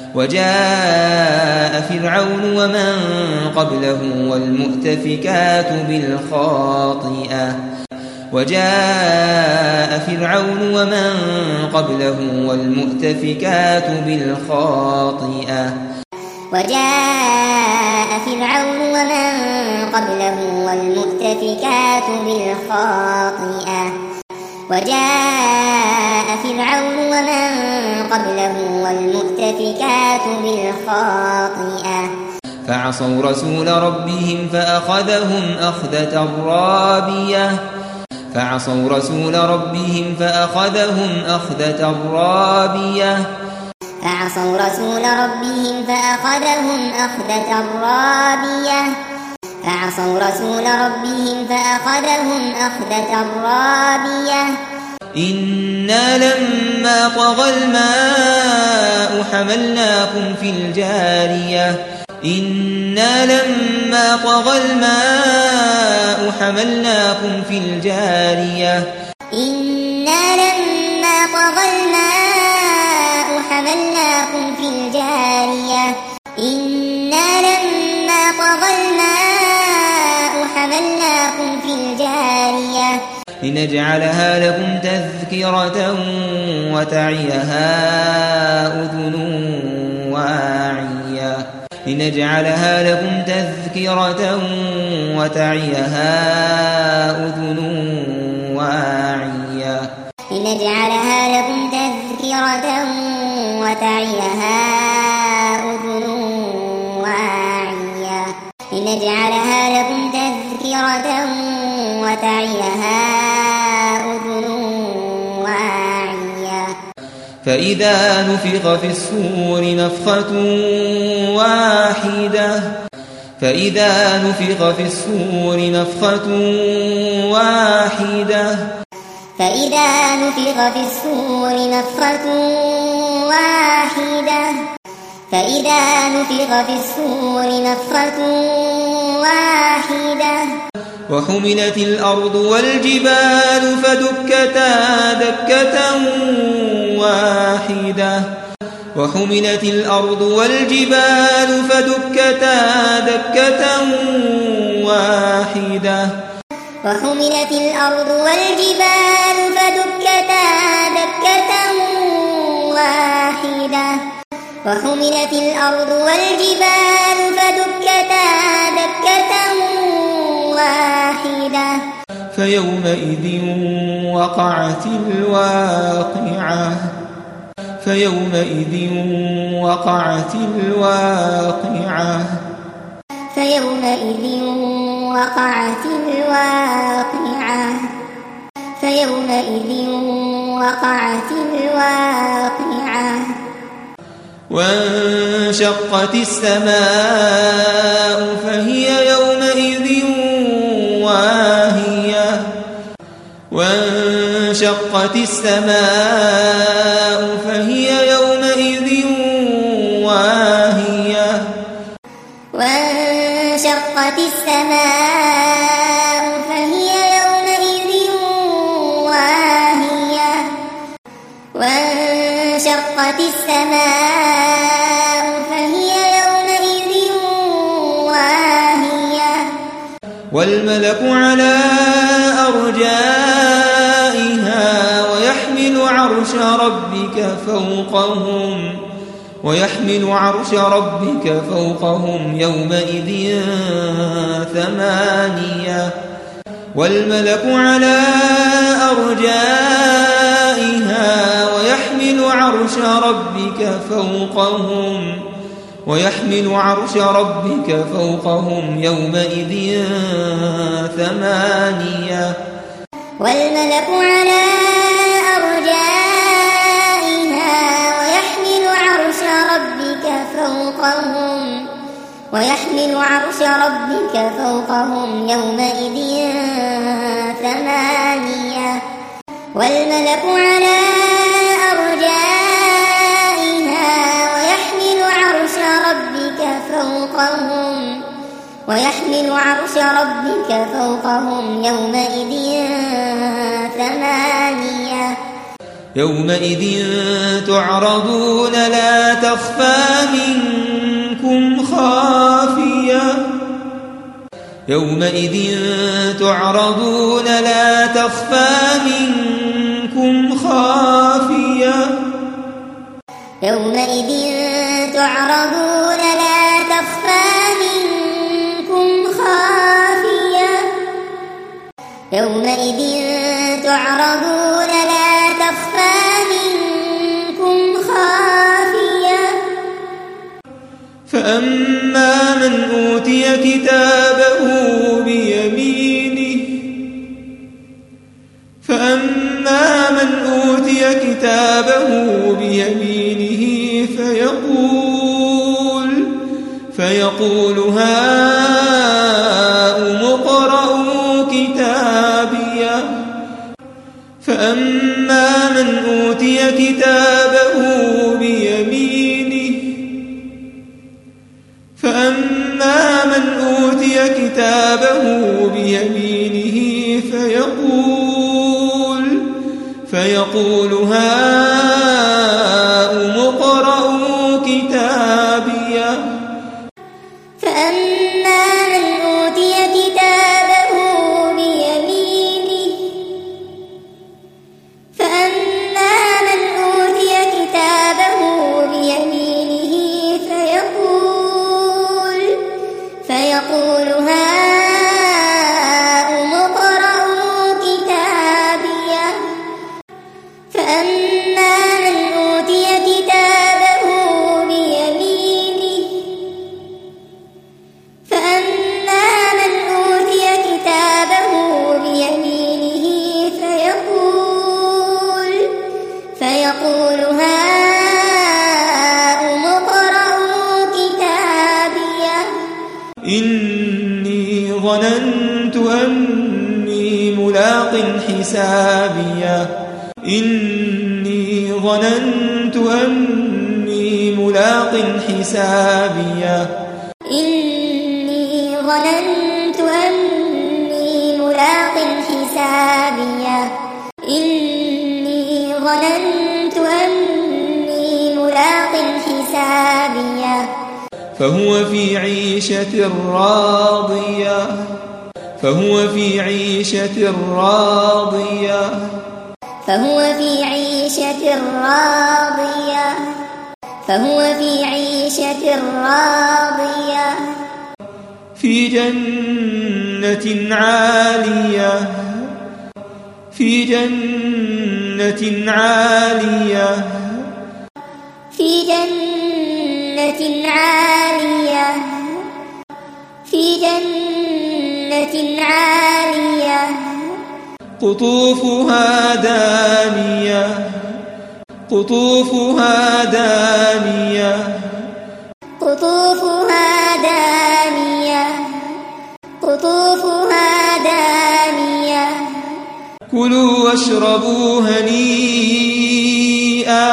وجاء فرعون ومن قبله والمؤتفكات بالخاطئة وجاء فرعون ومن قبله والمؤتفكات بالخاطئة وجاء فرعون ومن قبله والمؤتفكات بالخاطئة وجاء فرعون ومن قبله والمؤتفكات بالخاطئة فعصوا رسول ربهم فأخذهم أخذة رابية فعصوا رسول ربهم فأخذهم أخذة رابية فعصوا رسول ربهم فأخذهم أخذة رابية فعصوا رسول ربهم فأخذهم أخذة رابية إنا لما طغى الماء حملناكم في الجارية إنا لما طغى الماء حملناكم في الجارية إنا لما طغى الماء حملناكم في الجارية إنا لما طغى الماء حملناكم في الجارية لنجعلها لكم تذكرة وتعيها أذن واعية لنجعلها لكم تذكرة وتعيها أذن واعية لنجعلها لكم تذكرة وتعيها أذن واعية لنجعلها لكم تذكرة وتعيها أذن واعية فإذا نفخ في الصور نفخة واحدة فإذا نفخ في الصور نفخة واحدة فإذا نفخ في الصور نفخة واحدة فإذا نفخ في الصور نفخة واحدة وحملت الأرض والجبال فدكتا دكة واحدة وحملت الأرض والجبال فدكتا دكة واحدة وحملت الأرض والجبال فدكتا دكة واحدة وحملت الأرض والجبال فدكتا دكة واحدة فيومئذ وقعت الواقعة فيومئذ وقعت الواقعة فيومئذ وقعت الواقعة فيومئذ وقعت الواقعة وانشقت السماء فهي يومئذ واهية وانشقت السماء فهي يومئذ واهية وانشقت السماء فهي يومئذ واهية وانشقت السماء فهي يومئذ واهية والملك على أرجائها ويحمل عرش ربك فوقهم ويحمل عرش ربك فوقهم يومئذ ثمانية والملك على أرجائها ويحمل عرش ربك فوقهم ويحمل عرش ربك فوقهم يومئذ ثمانية والملك على أرجائها ويحمل عرش ربك فوقهم ويحمل عرش ربك فوقهم يومئذ ثمانية والملك على أرجائها ويحمل عرش ربك فوقهم ويحمل عرش ربك فوقهم يومئذ ثمانية يومئذ تعرضون لا تخفى منكم خافية يومئذ تعرضون لا تخفى منكم خافية يومئذ تعرضون لا تخفى منكم خافية يومئذ تعرضون لا تخفى منكم خافية فأما من أوتي كتابه بيمينه فأما من أوتي كتابه بيمينه فيقول فيقول هاؤم اقرءوا كتابيه فأما من أوتي كتابه بيمينه فأما من أوتي كتابه بيمينه فيقول فيقول هاؤم اقرءوا كتابيه فأما من أوتي كتابه بيمينه فأما من أوتي كتابه بيمينه فيقول فيقول هاؤم اقرءوا كتابيه فأما من أوتي كتابه بيمينه فأما من أوتي كتابه بيمينه فيقول فيقول هاؤم اقرءوا كتابيه إني ظننت أني ملاق حسابيه إني ظننت أني ملاق حسابيه إني ظننت أني ملاق حسابيه إني ظننت أني ملاق حسابيه فهو في عيشة راضية فهو في عيشة راضية فهو في عيشة راضية فهو في عيشة راضية في جنة عالية في جنة عالية في جنة عالية في جنة عالية قطوفها دانية قطوفها دانية قطوفها دانية قطوفها دانية كلوا واشربوا هنيئا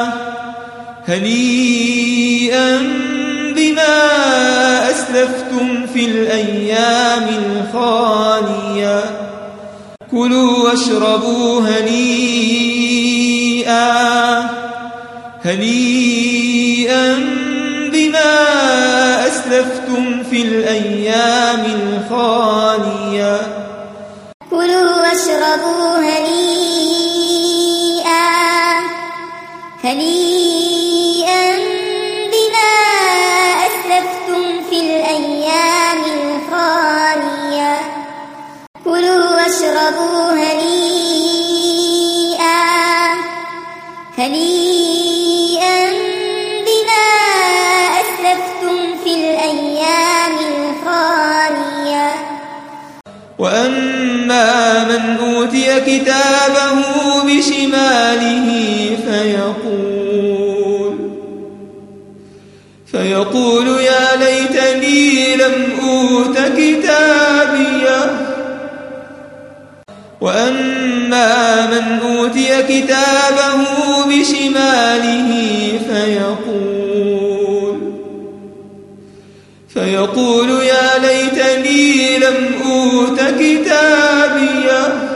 هنيئا بما أسلفتم في الأيام الخالية كلوا واشربوا هنيئا هنيئا بما أسلفتم في الأيام الخالية كلوا واشربوا هنيئا هنيئا بما أسلفتم في الأيام الخالية كلوا واشربوا هنيئا هنيئا بما أسلفتم في الأيام الخالية وأما من أوتي كتابه بشماله فيقول فيقول يا ليتني لم أوت كتابيه وأما من أوتي كتابه بشماله فيقول فيقول يا ليتني لم أوت كتابيه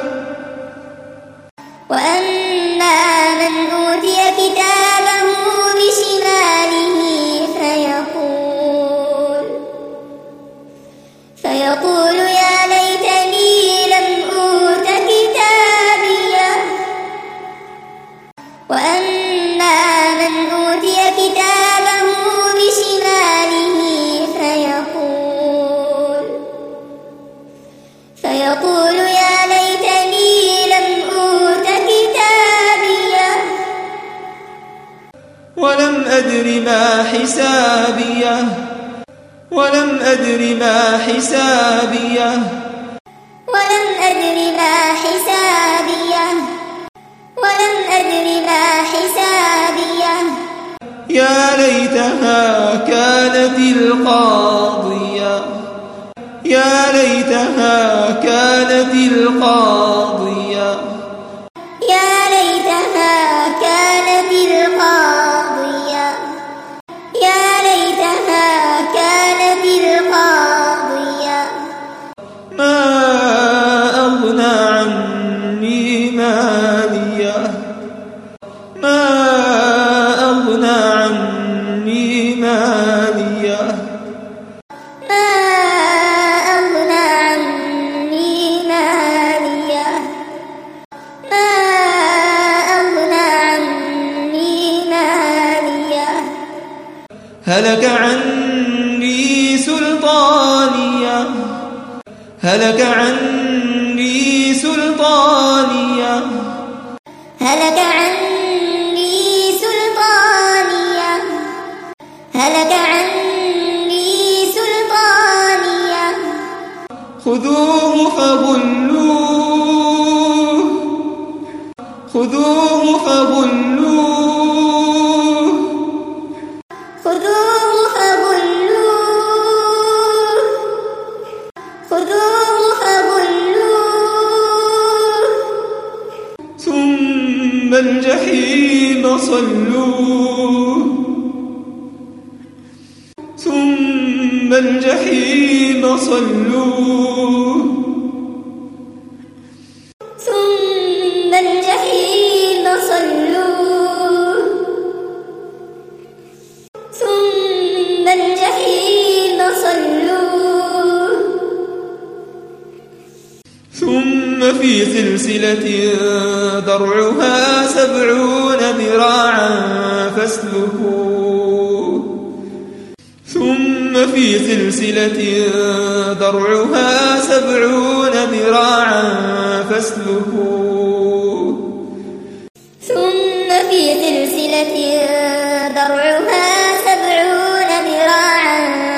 وأما من أوتي كتابه بشماله فيقول فيقول يا ليتني لم أوت كتابيه وأما من أوتي كتابه بشماله فيقول فيقول يا ليتني لم أوت كتابيه ولم أدر ما حسابيه ولم أدر ما حسابيه ولم أدر ما حسابيه ولم أدر ما حسابيه يا ليتها كانت القاضية يا ليتها كانت القاضية يا ليتها كانت القاضية يا ليتها كانت القاضية ما أغنى عني ماليه ما أغنى عني ماليه ما أغنى عني ماليه ما أغنى عني ماليه هلك عني سلطانيه هلك عني سلطانيه هلك عني سلطانيه هلك عني سلطانيه خذوه فغلوه خذوه فغلوه خذوه فغلوه خذوه فغلوه ثم الجحيم صلوه ثم الجحيم صلوه ثم الجحيم صلوه ثم الجحيم صلوه ثم في سلسلة ذرعها سبعون ذراعا فاسلكوه ثم في سلسلة ذرعها سبعون ذراعا فاسلكوه ثم في سلسلة ذرعها سبعون ذراعا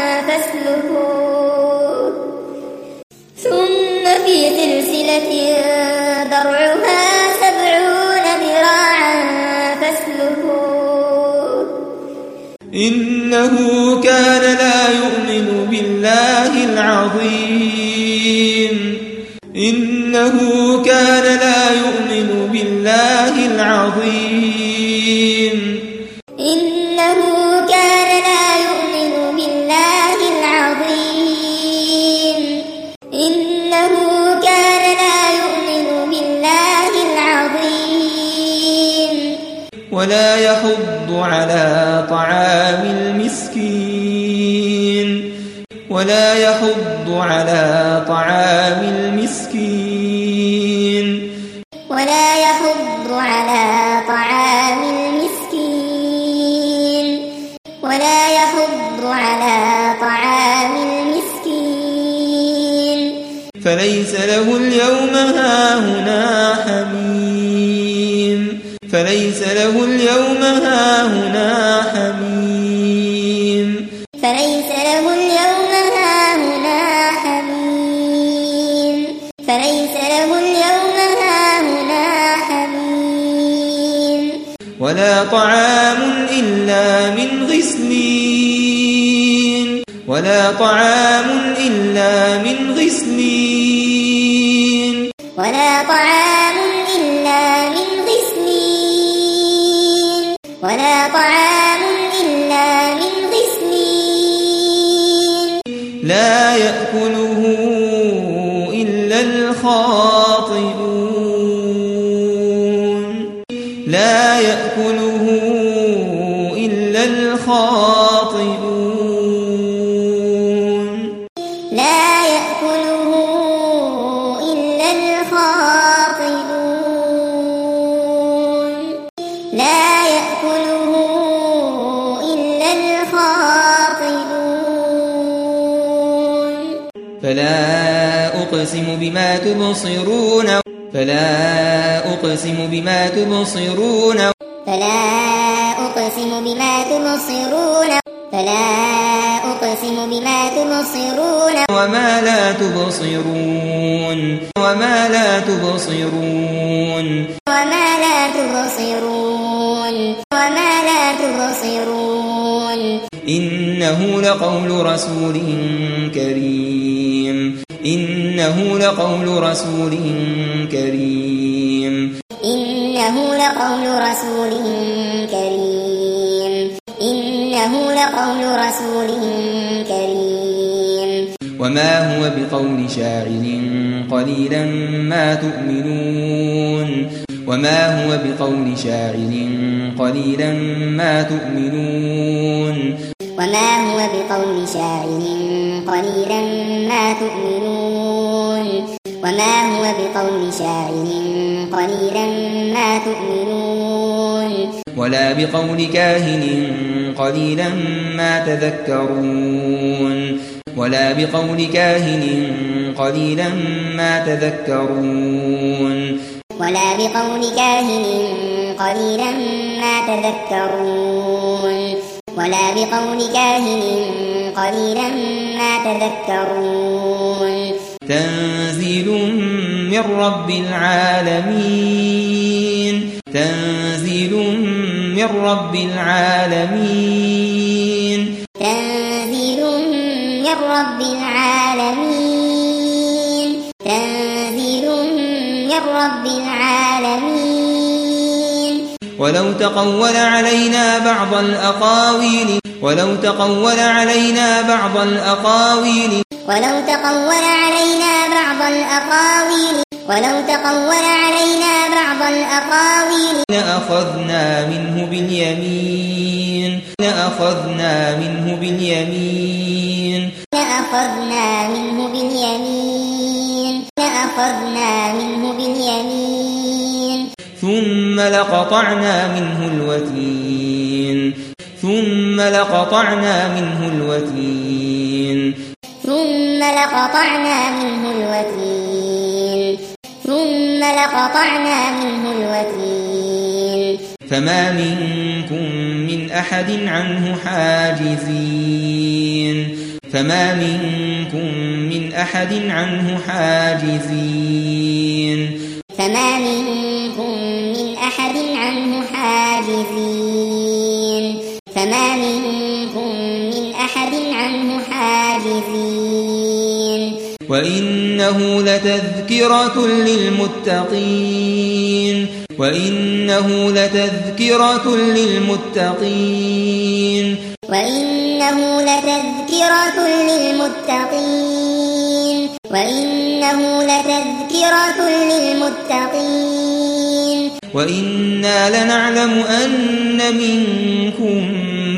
فاسلكوه ثم في سلسلة ذرعها سبعون ذراعا فاسلكوه إنه كان لا يؤمن بالله العظيم إنه كان لا يؤمن بالله العظيم إنه كان لا يؤمن بالله العظيم إنه كان لا يؤمن بالله العظيم ولا يحض على طعام المسكين ولا يحض على طعام المسكين ولا يحض على طعام المسكين ولا يحض على طعام المسكين فليس له اليوم هاهنا حميم فليس له اليوم هاهنا حميم فليس له اليوم هاهنا حميم فليس له اليوم هاهنا حميم ولا طعام إلا من غسلين ولا طعام إلا من غسلين ولا طعام إلا من غسلين ولا طعام إلا من غسلين لا يأكله إلا الخاطئون لا يأكله إلا الخاطئون لا يأكله إلا الخاطئون لا يأكله إلا الخاطئون فلا أقسم بما تبصرون فلا أقسم بما تبصرون فلا أقسم بما تبصرون فلا أقسم بما تبصرون وما لا تبصرون وما لا تبصرون وما لا تبصرون وما لا تبصرون إنه لقول رسول كريم إنه لقول رسول كريم إنه لقول رسول كريم إنه لقول رسول كريم وما هو بقول شاعر قليلا ما تؤمنون وما هو بقول شاعر قليلا ما تؤمنون وما هو بقول شاعر قليلا ما تؤمنون وما هو بقول شاعر قليلا ما تؤمنون ولا بقول كاهن قليلا ما تذكرون ولا بقول كاهن قليلا ما تذكرون ولا بقول كاهن قليلا ما تذكرون ولا بقول كاهن قليلا ما تذكرون تنزيل من رب العالمين تنزيل من رب العالمين تنزيل من رب العالمين تنزيل من رب العالمين ولو تقول علينا بعض الأقاويل ولو تقول علينا بعض الأقاويل ولو تقول علينا بعض الأقاويل ولو تقول علينا بعض الأقاويل لأخذنا منه باليمين لأخذنا منه باليمين لأخذنا منه باليمين لأخذنا منه باليمين ثم لقطعنا منه الوتين ثم لقطعنا منه الوتين ثم لقطعنا منه الوتين ثم لقطعنا منه الوتين فما منكم من أحد عنه حاجزين فما منكم من أحد عنه حاجزين فما منكم من أحد عنه حاجزين فما منكم من أحد عنه حاجزين وإنه لتذكرة للمتقين وإنه لتذكرة للمتقين وإنه لتذكرة للمتقين وإنه لتذكرة للمتقين وإنا لنعلم أن منكم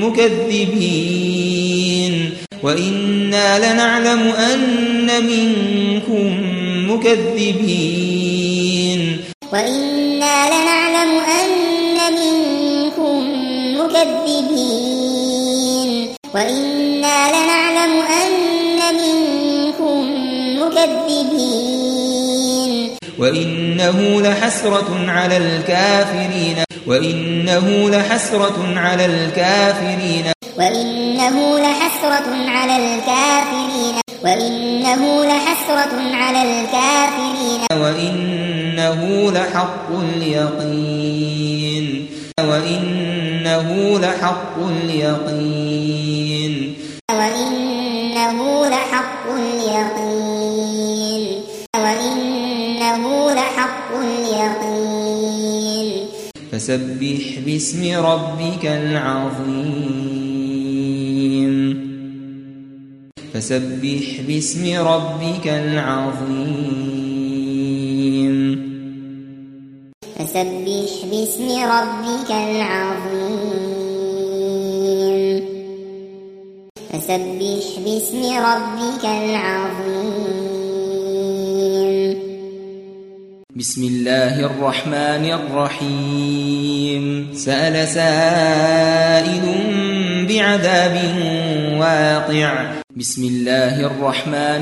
مكذبين وإنا لنعلم أن منكم مكذبين وإنا لنعلم أن منكم مكذبين وإنا لنعلم أن منكم مكذبين وإنه لحسرة على الكافرين وإنه لحسرة على الكافرين وإنه لحسرة على الكافرين وإنه لحسرة على الكافرين وإنه لحق اليقين وإنه لحق اليقين وإنه لحق اليقين وإنه لحق اليقين فسبح باسم ربك العظيم فسبح باسم ربك العظيم فسبح باسم ربك العظيم فسبح باسم ربك العظيم بسم الله الرحمن الرحيم سأل سائل بعذاب واقع بسم الله الرحمن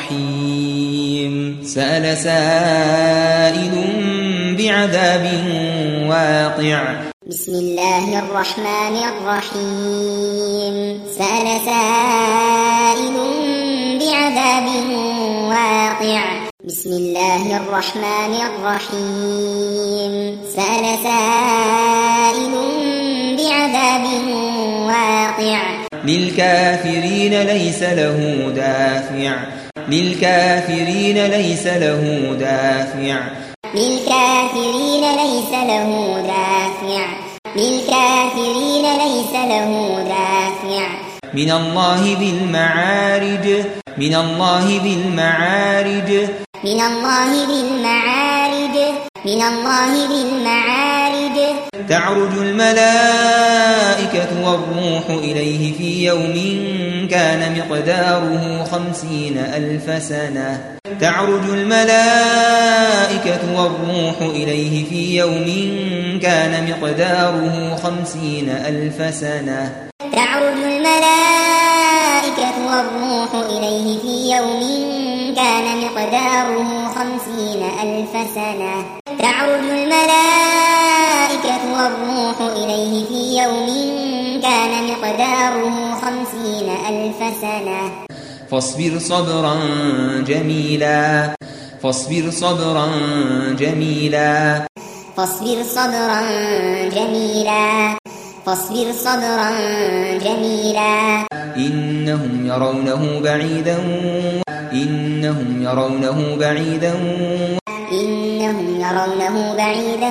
الرحيم سأل سائل بعذاب واقع بسم الله الرحمن الرحيم سأل سائل بعذاب واقع بسم الله الرحمن الرحيم سأل سائل بعذاب واقع للكافرين ليس له دافع للكافرين ليس له دافع للكافرين ليس له دافع للكافرين ليس له دافع من الله ذي المعارج من الله ذي المعارج من الله ذي المعارج من الله ذي المعارج تعرج الملائكة والروح إليه في يوم كان مقداره خمسين ألف سنة تعرج الملائكة والروح إليه في يوم كان مقداره خمسين ألف سنة تعرج الملائكة والروح إليه في يوم كان مقداره خمسين ألف سنة تعرج الملائكة والروح إليه في يوم كان مقداره خمسين ألف سنة فاصبر صبرا جميلا فاصبر صبرا جميلا فاصبر صبرا جميلا فاصبر صبرا جميلا إنهم يرونه بعيدا إنهم يرونه بعيدا إنهم يرونه بعيدا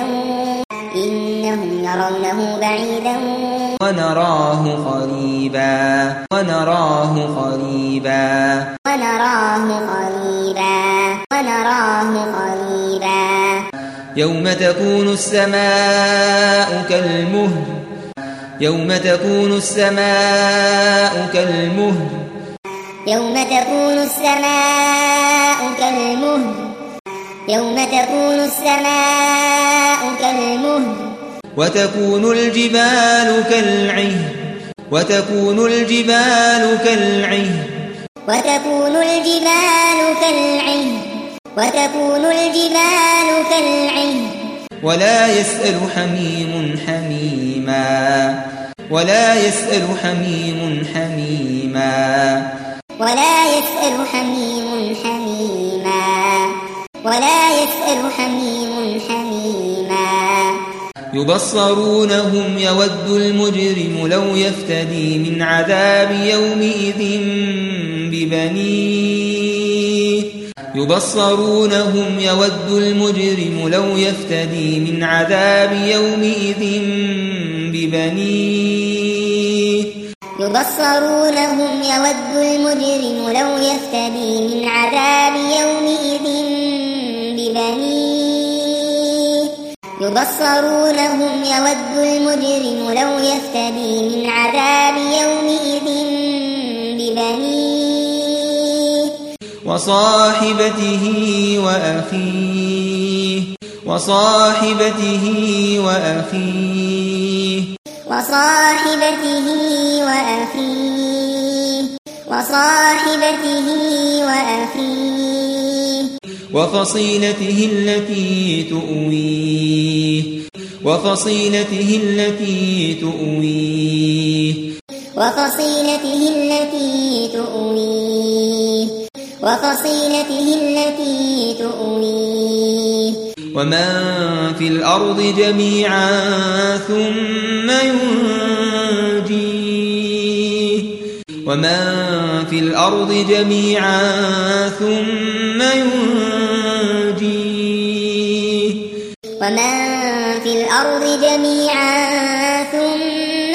إنهم يرونه بعيدا ونراه قريبا ونراه قريبا ونراه قريبا ونراه قريبا يوم تكون السماء كالمهل يوم تكون السماء كالمهل يوم تكون السماء كالمهل يوم تكون السماء كالمهل وتكون الجبال كالعهن وتكون الجبال كالعهن وتكون الجبال كالعهن وتكون الجبال كالعهن ولا يسأل حميم حميما ولا يسأل حميم حميما ولا يسأل حميم حميما ولا يسأل حميم حميما يبصرونهم يود المجرم لو يفتدي من عذاب يومئذ ببنيه يبصرونهم يود المجرم لو يفتدي من عذاب يومئذ ببنيه يبصرونهم يود المجرم لو يفتدي من عذاب يومئذ ببنيه يبصرونهم يود المجرم لو يفتدي من عذاب يومئذ ببنيه وصاحبته وأخيه وصاحبته وأخيه وصاحبته وأخيه وصاحبته وأخيه وفصيلته التي تؤويه وفصيلته التي تؤويه وفصيلته التي تؤويه وفصيلته التي تؤويه ومن في الأرض جميعا ثم ينجيه ومن في الأرض جميعا ثم ينجيه ومن في الأرض جميعا ثم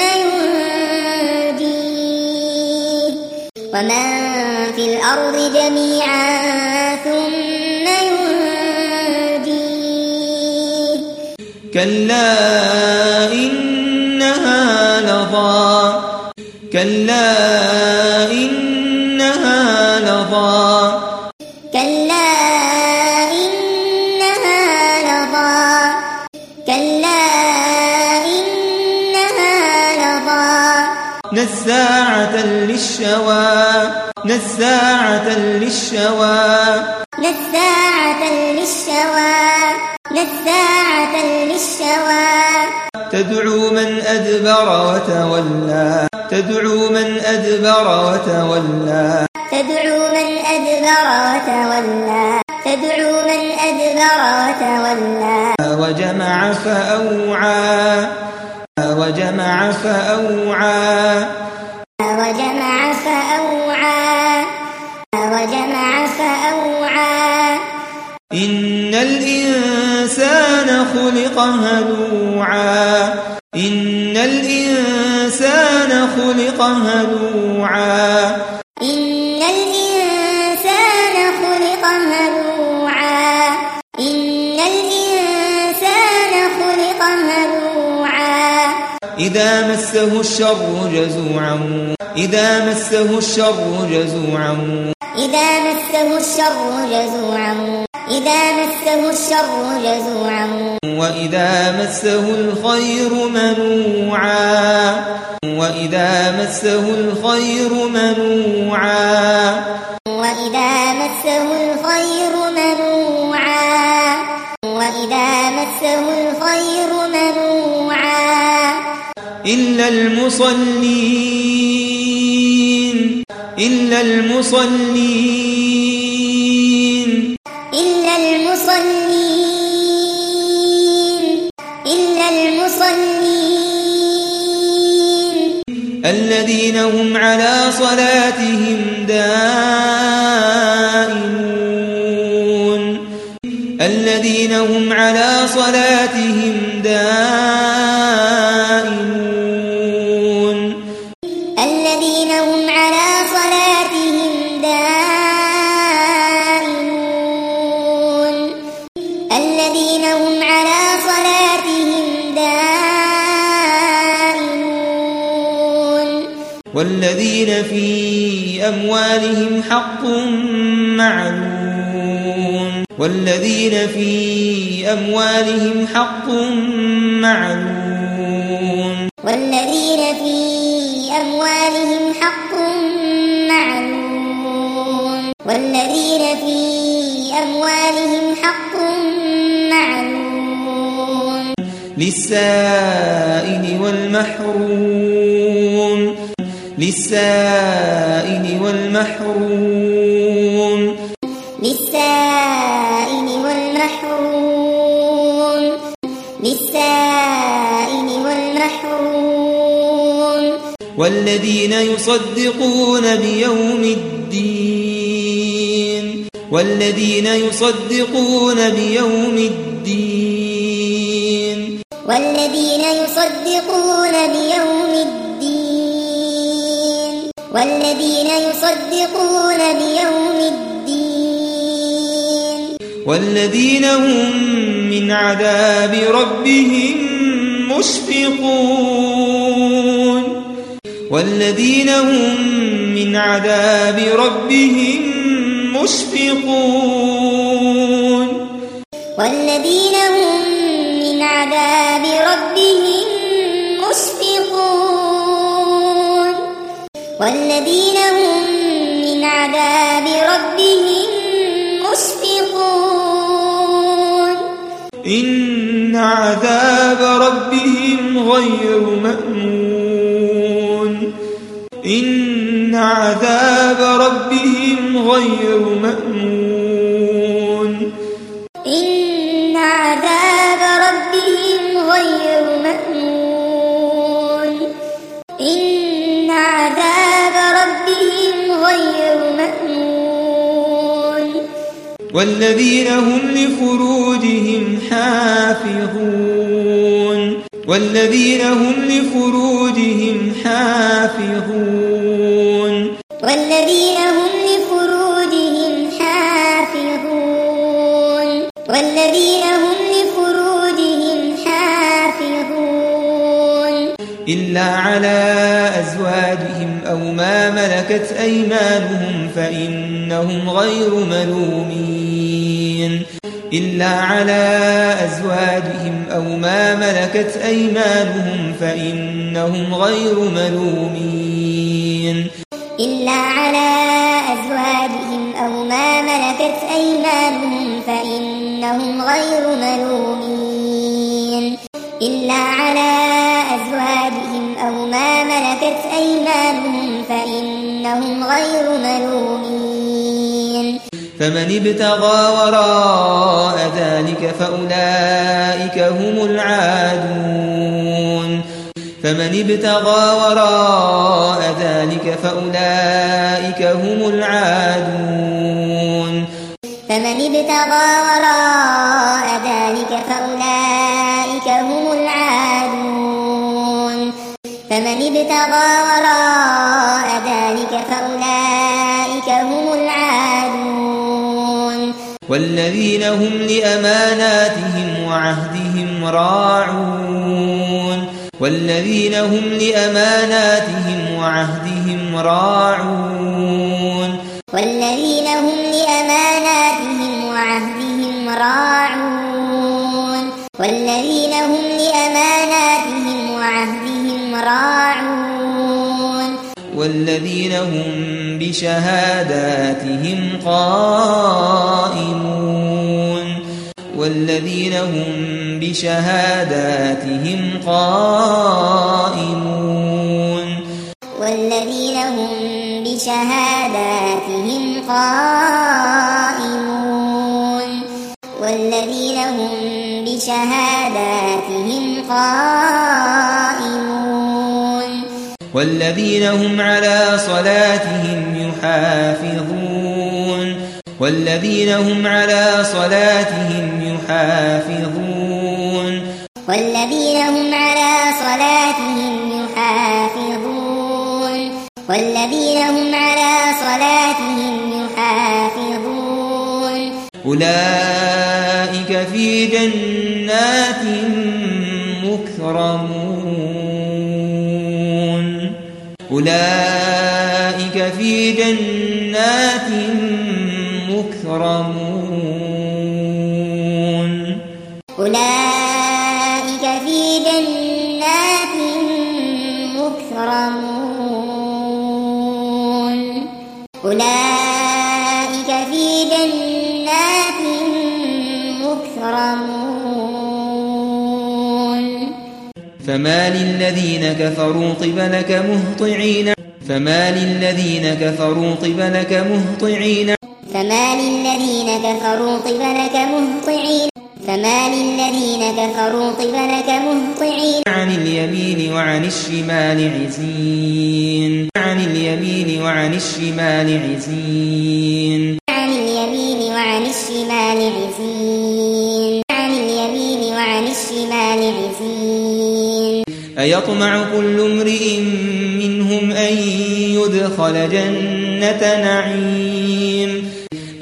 ينجيه ومن في الأرض جميعا ثم ينجيه كلا إنها لظى كلا إنها لظى كلا إنها لظى كلا إنها لظى نزاعة للشوى نزاعة للشوى نزاعة للشوى نزاعة للشوى تدعو من أدبر وتولى تدعو من أدبر وتولى تدعو من أدبر وتولى تدعو من أدبر وتولى وجمع فأوعى وجمع فأوعى وجمع فأوعى وجمع فأوعى إن الإنسان خلق هلوعا إن الإنسان خلق هلوعا إن الإنسان خلق هلوعا إن الإنسان خلق هلوعا إذا مسه الشر جزوعا إذا مسه الشر جزوعا إذا مسه الشر جزوعا إذا مسه الشر جزوعا وإذا مسه الخير منوعا وإذا مسه الخير منوعا وإذا مسه الخير منوعا وإذا مسه الخير منوعا إلا المصلين إلا المصلين إلا المصلين إلا المصلين الذين هم على صلاتهم دائمون الذين هم على صلاتهم دائمون الذين هم على صلاتهم دائمون الذين هم على صلاتهم دائمون والذين في أموالهم حق معلوم والذين في أموالهم حق معلوم والذين في أموالهم حق معلوم والذين في أموالهم حق معلوم للسائل والمحروم للسائل والمحروم للسائل والمحروم للسائل والمحروم والذين يصدقون بيوم الدين والذين يصدقون بيوم الدين والذين يصدقون بيوم الدين والذين يصدقون بيوم الدين والذين هم من عذاب ربهم مشفقون والذين هم من عذاب ربهم مشفقون والذين هم من عذاب ربهم مشفقون والذين هم من عذاب ربهم مشفقون إن عذاب ربهم غير مأمون إن عذاب ربهم غير مأمون إن عذاب ربهم غير مأمون إن عذاب ربهم غير مأمون والذين هم لفروجهم حافظون والذين هم لفروجهم حافظون والذين هم لفروجهم حافظون والذين هم لفروجهم حافظون إلا على أزواجهم أو ما ملكت أيمانهم فإنهم غير ملومين إلا على أزواجهم أو ما ملكت أيمانهم فإنهم غير ملومين إلا على أزواجهم أو ما ملكت أيمانهم فإنهم غير ملومين إلا على أزواجهم أو ما ملكت أيمانهم فإنهم غير ملومين فمن ابتغى وراء ذلك فأولئك هم العادون فمن ابتغى وراء ذلك فأولئك هم العادون فمن ابتغى وراء ذلك فأولئك هم العادون فمن ابتغى وراء ذلك فأولئك هم العادون والذين هم لأماناتهم وعهدهم راعون والذين هم لأماناتهم وعهدهم راعون والذين هم لأماناتهم وعهدهم راعون والذين هم لأماناتهم وعهدهم راعون والذين هم بشهاداتهم قائمون والذين هم بشهاداتهم قائمون والذين هم بشهاداتهم قائمون والذين هم بشهاداتهم قائمون والذين هم على صلاتهم يحافظون والذين هم على صلاتهم يحافظون والذين هم على صلاتهم يحافظون والذين هم على صلاتهم يحافظون أولئك في جنات مكرمون أولئك في جنات مكرمون أولئك في جنات مكرمون أولئك في جنات مكرمون فما للذين كفروا قبلك مهطعين فما للذين كفروا قبلك مهطعين فما للذين كفروا قبلك مهطعين فما للذين كفروا قبلك مهطعين عن اليمين وعن الشمال عزين عن اليمين وعن الشمال عزين عن اليمين وعن الشمال عزين عن اليمين وعن الشمال عزين أيطمع كل امرئ منهم أن يدخل جنة نعيم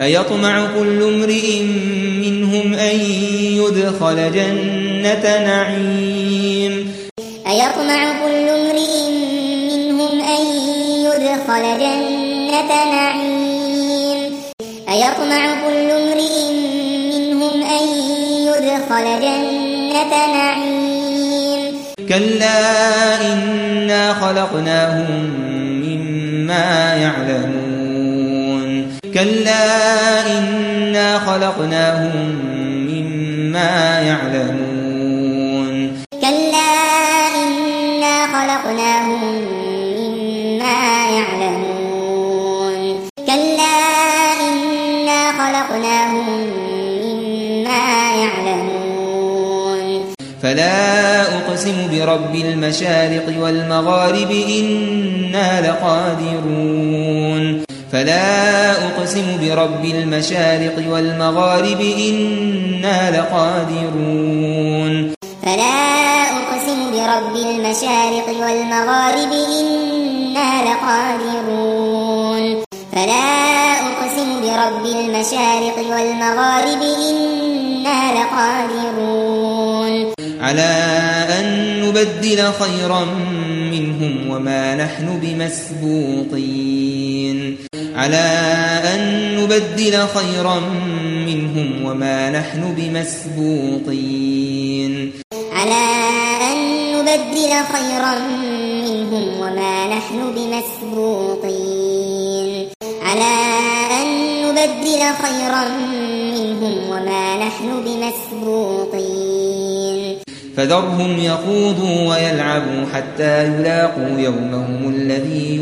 أيطمع كل امرئ منهم أن يدخل جنة نعيم أيطمع كل امرئ منهم أن يدخل جنة نعيم أيطمع كل امرئ منهم أن يدخل جنة نعيم كلا إنا خلقناهم مما يعلمون كلا إنا خلقناهم مما يعلمون كلا إنا خلقناهم مما يعلمون كلا إنا خلقناهم مما يعلمون فلا أقسم برب المشارق والمغارب إنا لقادرون فلا أقسم برب المشارق والمغارب إنا لقادرون فلا أقسم برب المشارق والمغارب إنا لقادرون فلا أقسم برب المشارق والمغارب إنا لقادرون على أن نبدل خيرا منهم وما نحن بمسبوقين على أن نبدل خيرا منهم وما نحن بمسبوقين على أن نبدل خيرا منهم وما نحن بمسبوقين على أن نبدل خيرا منهم وما نحن بمسبوقين فذرهم يخوضوا ويلعبوا حتى يلاقوا يومهم الذي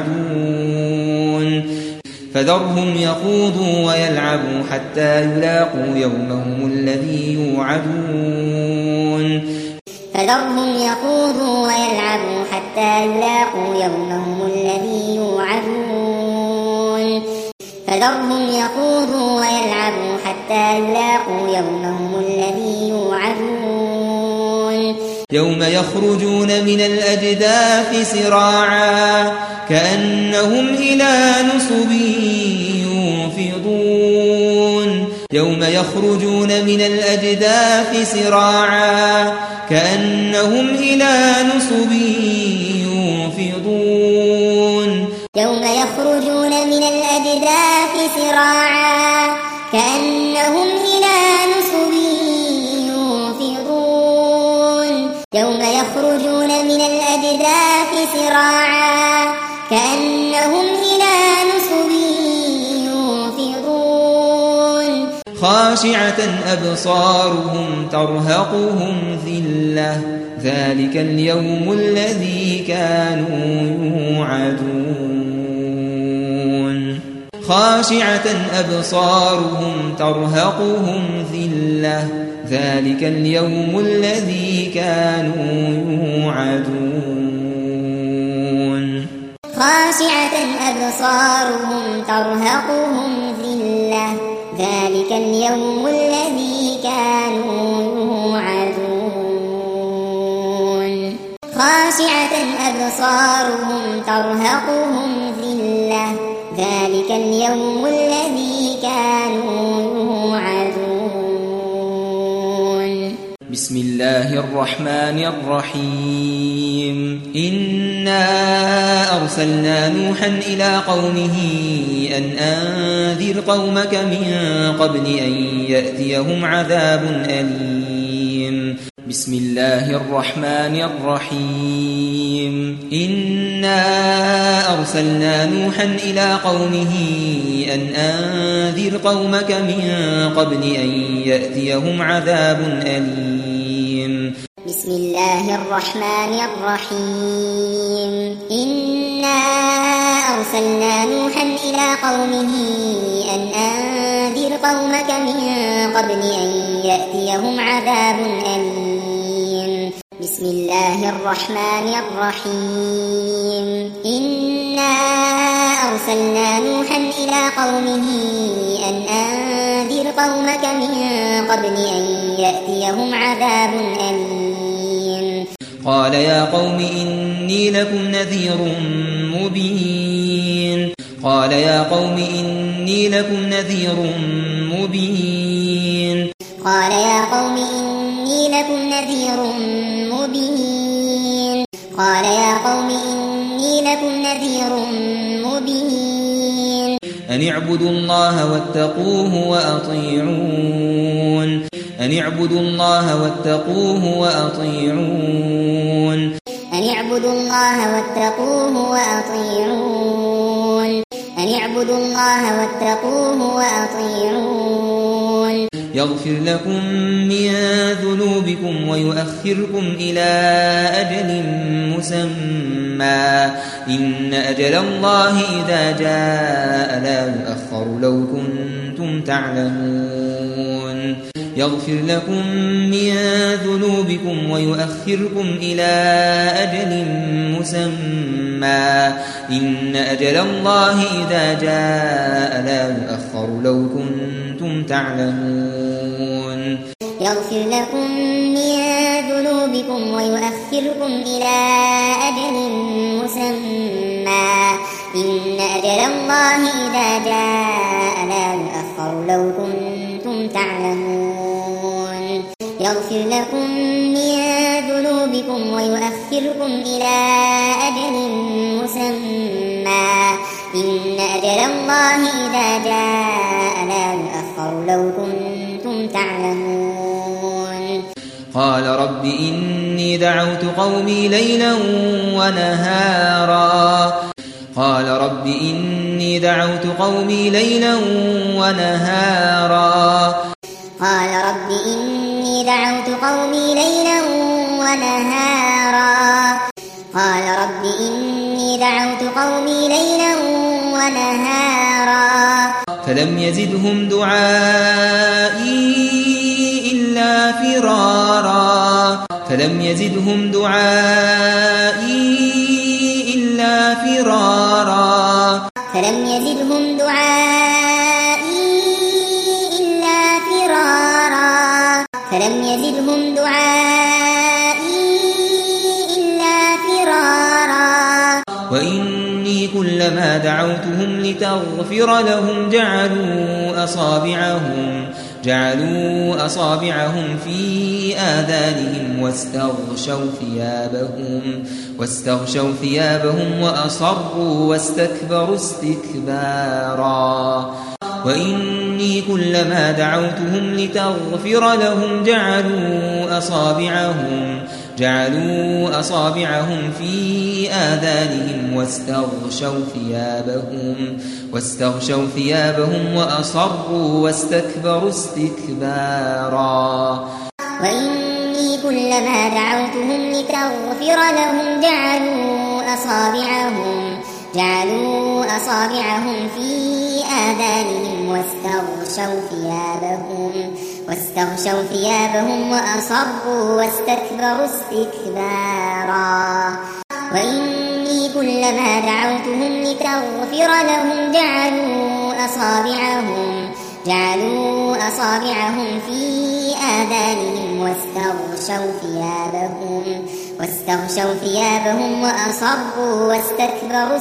يوعدون فذرهم يخوضوا ويلعبوا حتى يلاقوا يومهم الذي يوعدون فذرهم يخوضوا ويلعبوا حتى يلاقوا يومهم الذي يوعدون فذرهم يخوضوا ويلعبوا حتى يلاقوا يومهم الذي يوعدون يوم يخرجون من الأجداث سراعا كأنهم إلى نصب يوفضون يوم يخرجون من الأجداث سراعا كأنهم إلى نصب يوفضون يوم يخرجون من الأجداث سراعا كأنهم إلى نصب يوفضون يوم يخرجون من الأجداث سراعا كأنهم إلى نصب يوفضون خاشعة أبصارهم ترهقهم ذلة ذلك اليوم الذي كانوا يوعدون خاشعة أبصارهم ترهقهم ذلة ذلك اليوم الذي كانوا يوعدون خاشعة أبصارهم ترهقهم ذلة ذلك اليوم الذي كانوا يوعدون خاشعة أبصارهم ترهقهم ذلة ذلك اليوم الذي كانوا يوعدون بسم الله الرحمن الرحيم إنا أرسلنا نوحا إلى قومه أن أنذر قومك من قبل أن يأتيهم عذاب أليم بسم الله الرحمن الرحيم إنا أرسلنا نوحا إلى قومه أن أنذر قومك من قبل أن يأتيهم عذاب أليم بسم الله الرحمن الرحيم إنا أرسلنا نوحا إلى قومه أن أنذر قومك من قبل أن يأتيهم عذاب أليم بسم الله الرحمن الرحيم إنا أرسلنا نوحا إلى قومه أن أنذر قومك من قبل أن يأتيهم عذاب أليم قال يا قوم إني لكم نذير مبين قال يا قوم إني إني لكم نذير مبين قال يا قوم إني لكم نذير مبين قال يا قوم إني لكم نذير مبين أن اعبدوا الله واتقوه وأطيعون أن اعبدوا الله واتقوه وأطيعون أن اعبدوا الله واتقوه وأطيعون أن اعبدوا الله واتقوه وأطيعون يغفر لكم من ذنوبكم ويؤخركم إلى أجل مسمى إن أجل الله إذا جاء لا يؤخر لو كنتم تعلمون يغفر لكم من ذنوبكم ويؤخركم إلى أجل مسمى إن أجل الله إذا جاء لا يؤخر لو كنتم تعلمون يغفر لكم من ذنوبكم ويؤخركم إلى أجل مسمى إن أجل الله إذا جاء لا يؤخر لو كنتم تعلمون يغفر لكم من ذنوبكم ويؤخركم إلى أجل مسمى إن أجل الله إذا جاء لا يؤخر لو كنتم تعلمون قال رب إني دعوت قومي ليلا ونهارا قال رب إني دعوت قومي ليلا ونهارا قال رب إني دعوت قومي ليلا ونهارا قال رب إني دعوت قومي ليلا ونهارا فلم يزدهم دعائي إلا فرارا فلم يزدهم دعائي إلا فرارا فلم يزدهم دعائي إلا فرارا فلم يزدهم دعائي إلا فرارا وإني كلما دعوتهم لتغفر لهم جعلوا أصابعهم جعلوا أصابعهم في آذانهم واستغشوا ثيابهم واستغشوا ثيابهم وأصروا واستكبروا استكبارا وإني كلما دعوتهم لتغفر لهم جعلوا أصابعهم جعلوا أصابعهم في آذانهم واستغشوا ثيابهم واستغشوا ثيابهم وأصروا واستكبروا استكبارا وإني كلما دعوتهم لتغفر لهم جعلوا أصابعهم جعلوا أصابعهم في آذانهم واستغشوا ثيابهم واستغشوا ثيابهم وأصروا واستكبروا استكبارا وإني كلما دعوتهم لتغفر لهم جعلوا أصابعهم جعلوا أصابعهم في آذانهم واستغشوا ثيابهم واستغشوا ثيابهم وأصروا واستكبروا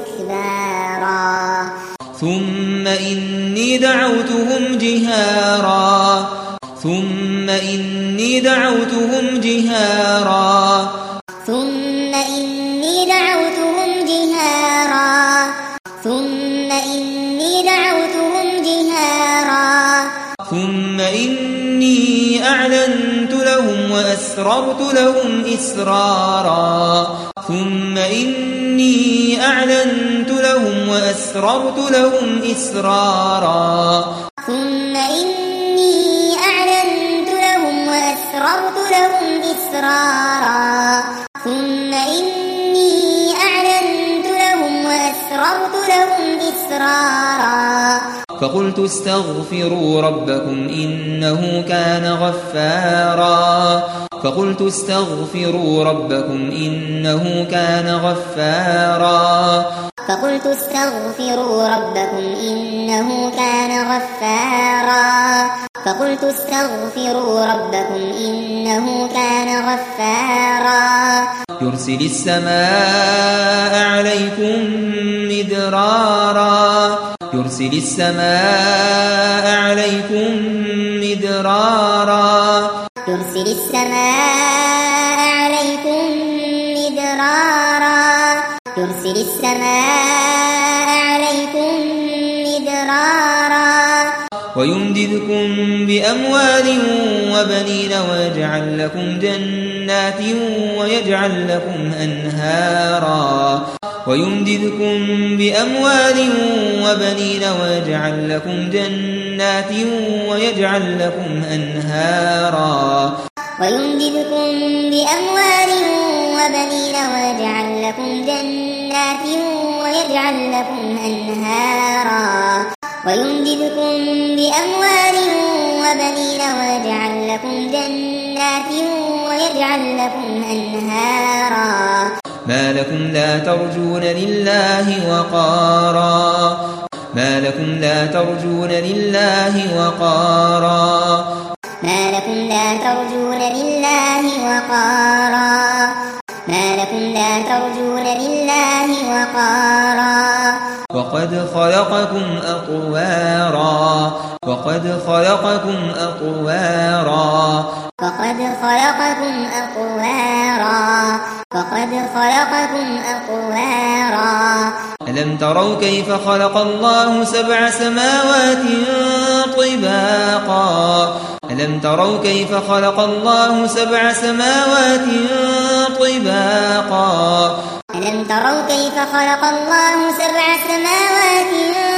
استكبارا ثم إني دعوتهم جهارا ثم إني دعوتهم جهارا ثم إني دعوتهم جهارا ثم إني دعوتهم جهارا ثم إني أعلنت لهم وأسررت لهم إسرارا ثم إني أعلنت لهم وأسررت لهم إسرارا ثم إني أعلنت لهم وأسررت لهم إسرارا ثم إني أعلنت لهم وأسررت لهم إسرارا فقلت استغفروا ربكم إنه كان غفارا فقلت استغفروا ربكم إنه كان غفارا فقلت استغفروا ربكم إنه كان غفارا فقلت استغفروا ربكم إنه كان غفارا يرسل السماء عليكم مدرارا يرسل السماء عليكم مدرارا يرسل السماء عليكم مدرارا يرسل السماء عليكم مدرارا ويمددكم بأموال وبنين ويجعل لكم جنات ويجعل لكم أنهارا ويمددكم بأموال وبنين ويجعل لكم جنات ويجعل لكم أنهارا ويمددكم بأموال وبنين ويجعل لكم جنات ويجعل لكم أنهارا ويمددكم بأموال وبنين ويجعل لكم جنات ويجعل لكم أنهارا ما لكم لا ترجون لله وقارا ما لكم لا ترجون لله وقارا ما لكم لا ترجون لله وقارا ما لكم لا ترجون لله وقارا وقد خلقكم أطوارا وقد خلقكم أطوارا وقد خلقكم أطوارا وقد خلقكم أطوارا ألم تروا كيف خلق الله سبع سماوات طباقا ألم تروا كيف خلق الله سبع سماوات طباقا ألم تروا كيف خلق الله سبع سماوات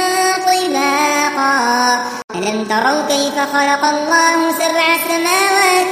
طباقا ألم تروا كيف خلق الله سبع سماوات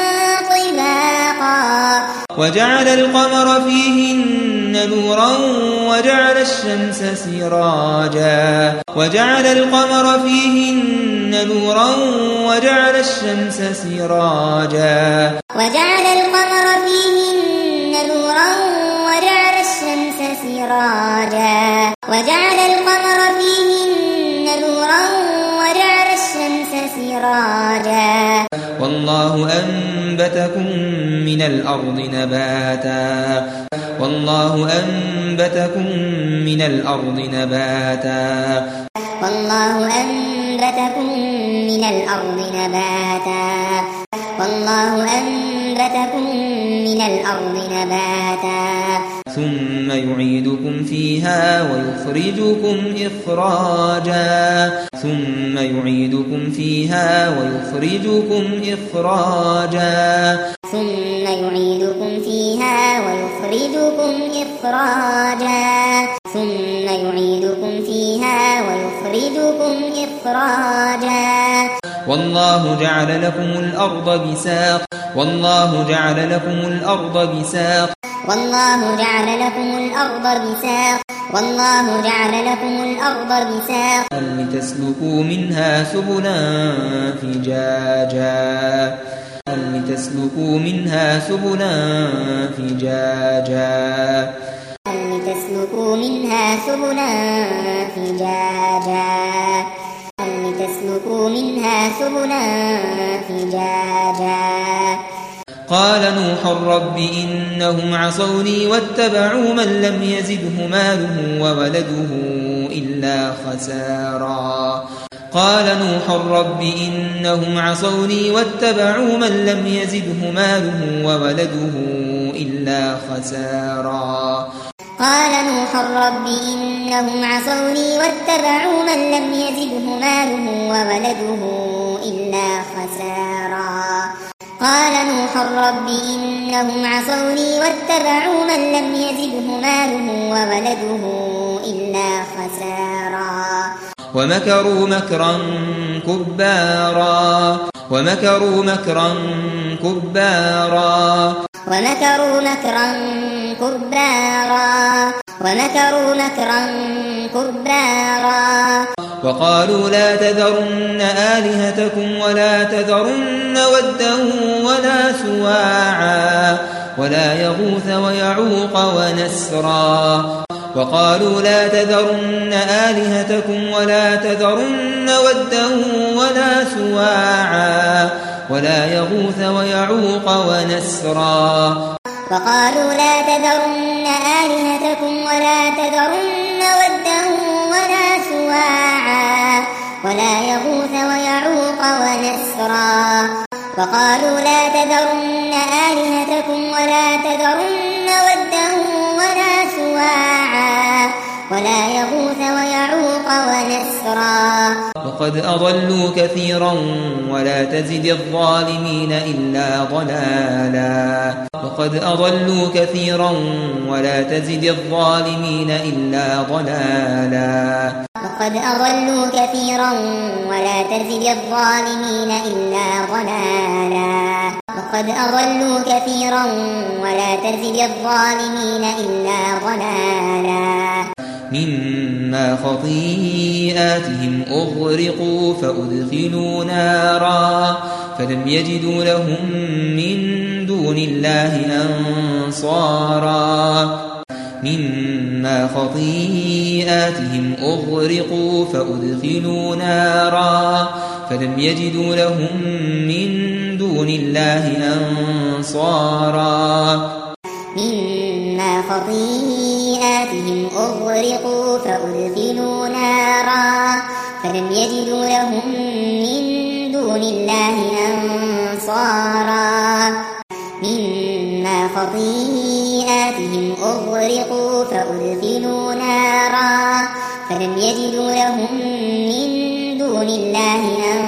طباقا وجعل القمر فيهن نورا وجعل الشمس سراجا وجعل القمر فيهن نورا وجعل الشمس سراجا وجعل القمر فيهن نورا وجعل الشمس سراجا وجعل القمر فيهن نورا وجعل الشمس سراجا والله أنبتكم من الأرض نباتا والله أنبتكم من الأرض نباتا والله أنبتكم من الأرض نباتا والله أنبتكم من الأرض نباتا ثم يعيدكم فيها ويخرجكم إخراجا ثم يعيدكم فيها ويخرجكم إخراجا ثم يعيدكم فيها ويخرجكم إخراجا ثم يعيدكم فيها ويخرجكم إخراجا والله جعل لكم الأرض بساط والله جعل لكم الأرض بساط والله جعل لكم الأرض بساط والله جعل لكم الأرض بساط لتسلكوا منها سبلا فجاجا لتسلكوا منها سبلا فجاجا لتسلكوا منها سبلا فجاجا لتسلكوا منها سبلا فجاجا قال نوح رب إنهم عصوني واتبعوا من لم يزده ماله وولده إلا خسارا قال نوح رب إنهم عصوني واتبعوا من لم يزده ماله وولده إلا خسارا قال نوح رب إنهم عصوني واتبعوا من لم يزده ماله وولده إلا خسارا قال نوح رب إنهم عصوني واتبعوا من لم يزده ماله وولده إلا خسارا ومكروا مكرا كبارا ومكروا مكرا كبارا ومكروا مكرا كبارا ومكروا مكرا كبارا وقالوا لا تذرن آلهتكم ولا تذرن ودا ولا سواعا ولا يغوث ويعوق ونسرا وقالوا لا تذرن آلهتكم ولا تذرن ودا ولا سواعا ولا يغوث ويعوق ونسرا وقالوا لا تذرن آلهتكم ولا تذرن ودا ولا سواعا سواعا ولا يغوث ويعوق ونسرا وقالوا لا تذرن آلهتكم ولا تذرن ودا ولا سواعا ولا يغوث ويعوق ونسرا وقد أضلوا كثيرا ولا تزد الظالمين إلا ضلالا وقد أضلوا كثيرا ولا تزد الظالمين إلا ضلالا وقد أضلوا كثيرا ولا تزد الظالمين إلا ضلالا وقد أضلوا كثيرا ولا تزد الظالمين إلا ضلالا مما خطيئاتهم أغرقوا فأدخلوا نارا فلم يجدوا لهم من دون الله أنصارا مما خطيئاتهم أغرقوا فأدخلوا نارا فلم يجدوا لهم من دون الله أنصارا مما خطيئاتهم أغرقوا فأدخلوا نارا فلم يجدوا لهم من دون الله أنصارا مما خطيئاتهم أغرقوا فأدخلوا نارا فلم يجدوا لهم من دون الله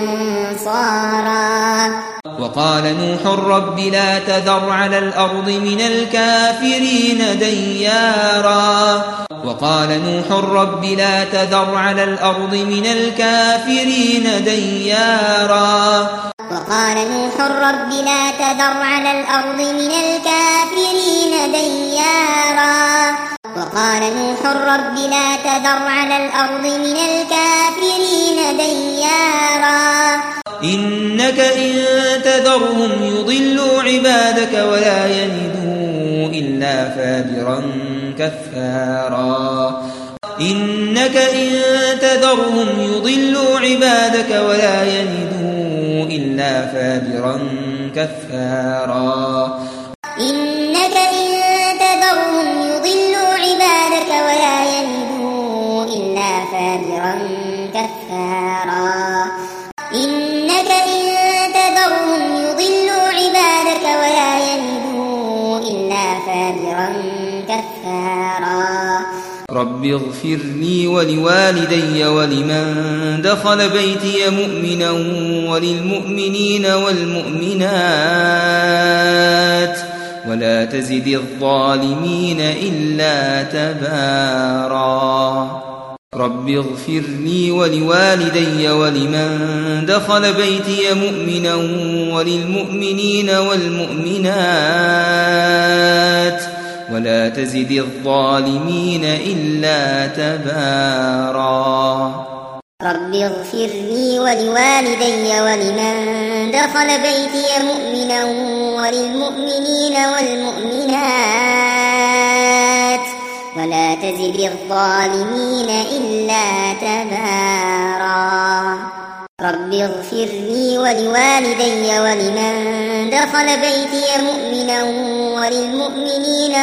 أنصارا وقال نوح رب لا تذر على الأرض من الكافرين ديارا وقال نوح رب لا تذر على الأرض من الكافرين ديارا وقال نوح رب لا تذر على الأرض من الكافرين ديارا وقال نوح رب لا تذر على الأرض من الكافرين ديارا إنك إن تذرهم يضلوا عبادك ولا يلدوا إلا فاجرا كفارا إنك إن تذرهم يضلوا عبادك ولا يلدوا إلا فاجرا كفارا إنك إن تذرهم يضلوا عبادك ولا يلدوا إلا فاجرا كفارا إنك إن تذرهم يضلوا عبادك ولا يلدوا إلا فاجرا كفارا رب اغفر لي ولوالدي ولمن دخل بيتي مؤمنا وللمؤمنين والمؤمنات ولا تزد الظالمين إلا تبارا رب اغفر لي ولوالدي ولمن دخل بيتي مؤمنا وللمؤمنين والمؤمنات ولا تزد الظالمين إلا تبارا رب اغفر لي ولوالدي ولمن دخل بيتي مؤمنا وللمؤمنين والمؤمنات ولا تزد الظالمين إلا تبارا رب اغفر لي ولوالدي ولمن دخل بيتي مؤمنا وللمؤمنين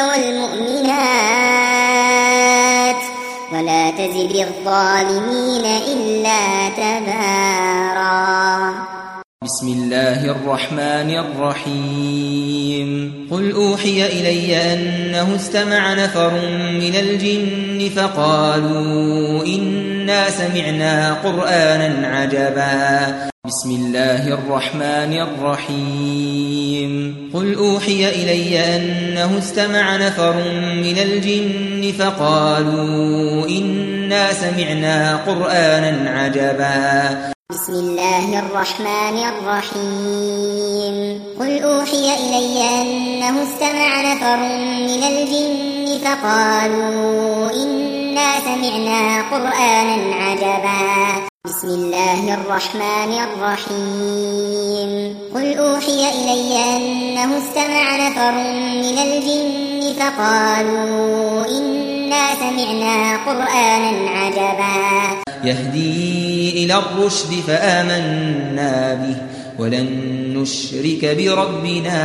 والمؤمنات ولا تزد الظالمين إلا تبارا بسم الله الرحمن الرحيم قل أوحي إلي أنه استمع نفر من الجن فقالوا إنا سمعنا قرآنا عجبا بسم الله الرحمن الرحيم قل أوحي إلي أنه استمع نفر من الجن فقالوا إنا سمعنا قرآنا عجبا بسم الله الرحمن الرحيم قل أوحي إلي أنه استمع نفر من الجن فقالوا إنا سمعنا قرآنا عجبا بسم الله الرحمن الرحيم قل أوحي إلي أنه استمع نفر من الجن فقالوا إنا سمعنا قرآنا عجبا يهدي إلى الرشد فآمنا به ولن نشرك بربنا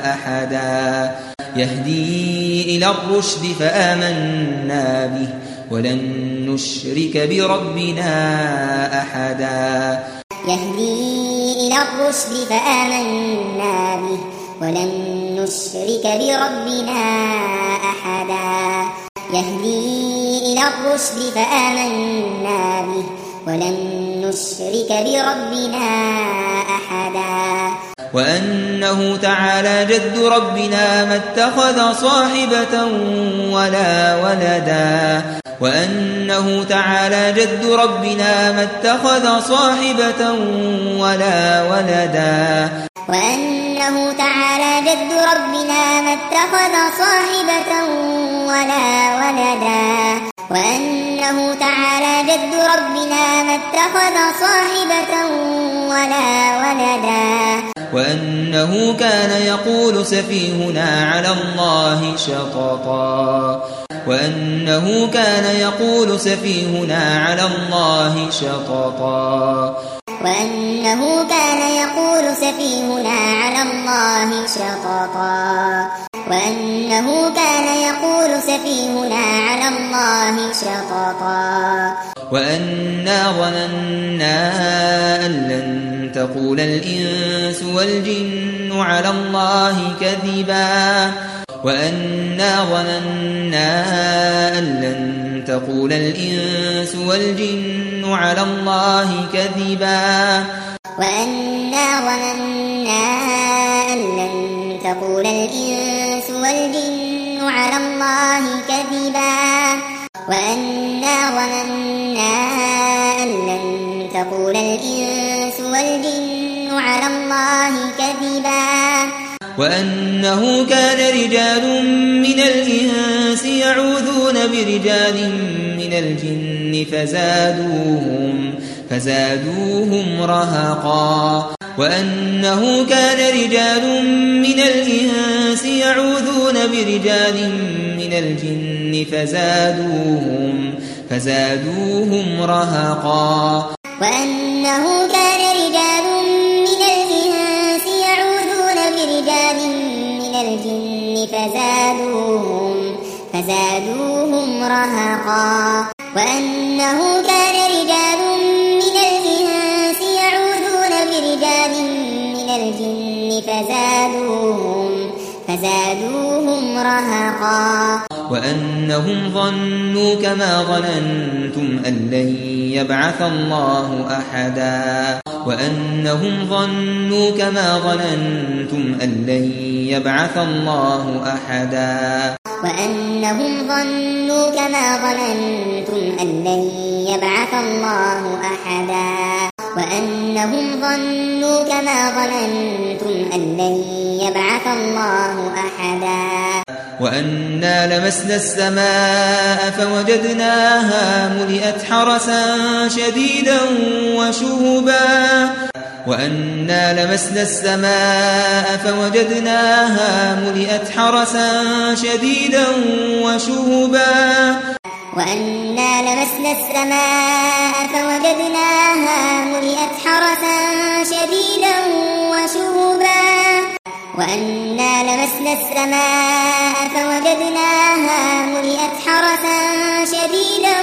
أحدا يهدي إلى الرشد فآمنا به ولن نشرك بربنا أحدا يهدي إلى الرشد فآمنا به ولن نشرك بربنا أحدا يهدي إلى الرشد فآمنا به ولن نشرك بربنا أحدا وأنه تعالى جد ربنا ما اتخذ صاحبة ولا ولدا وأنه تعالى جد ربنا ما اتخذ صاحبة ولا ولدا وأنه تعالى جد ربنا ما اتخذ صاحبة ولا ولدا وأنه تعالى جد ربنا ما اتخذ صاحبة ولا ولدا وأنه كان يقول سفيهنا على الله شططا وأنه كان يقول سفيهنا على الله شططا وأنه كان يقول سفيهنا على الله شططا وأنه كان يقول سفيهنا على الله شططا وأنا ظننا أن لن تقول الإنس والجن على الله كذبا وأنا ظننا أن لن تقول الإنس والجن على الله كذبا وأنا ظننا أن لن تقول الإنس والجن على الله كذبا وأنا ظننا أن لن تقول الإنس والجن على الله كذبا وأنه كان رجال من الإنس يعوذون برجال من الجن فزادوهم فزادوهم رهقا وأنه كان رجال من الإنس يعوذون برجال من الجن فزادوهم فزادوهم رهقا وأنه كان رجال من الإنس يعوذون برجال من الجن فزادوهم فزادوهم رهقا وأنه كان رجال من الإنس يعوذون برجال من الجن فزادوهم فزادوهم رهقا وأنهم ظنوا كما ظننتم أن لن يبعث الله أحدا وأنهم ظنوا كما ظننتم أن لن يبعث الله أحدا وأنهم ظنوا كما ظننتم أن لن يبعث الله أحدا وأنهم ظنوا كما ظننتم أن لن يبعث الله أحدا وأنا لمسنا السماء فوجدناها ملئت حرسا شديدا وشهبا وأنا لمسنا السماء فوجدناها ملئت حرسا شديدا وشهبا وأنا لمسنا السماء فوجدناها ملئت حرسا شديدا وشهبا وأنا لمسنا السماء فوجدناها ملئت حرسا شديدا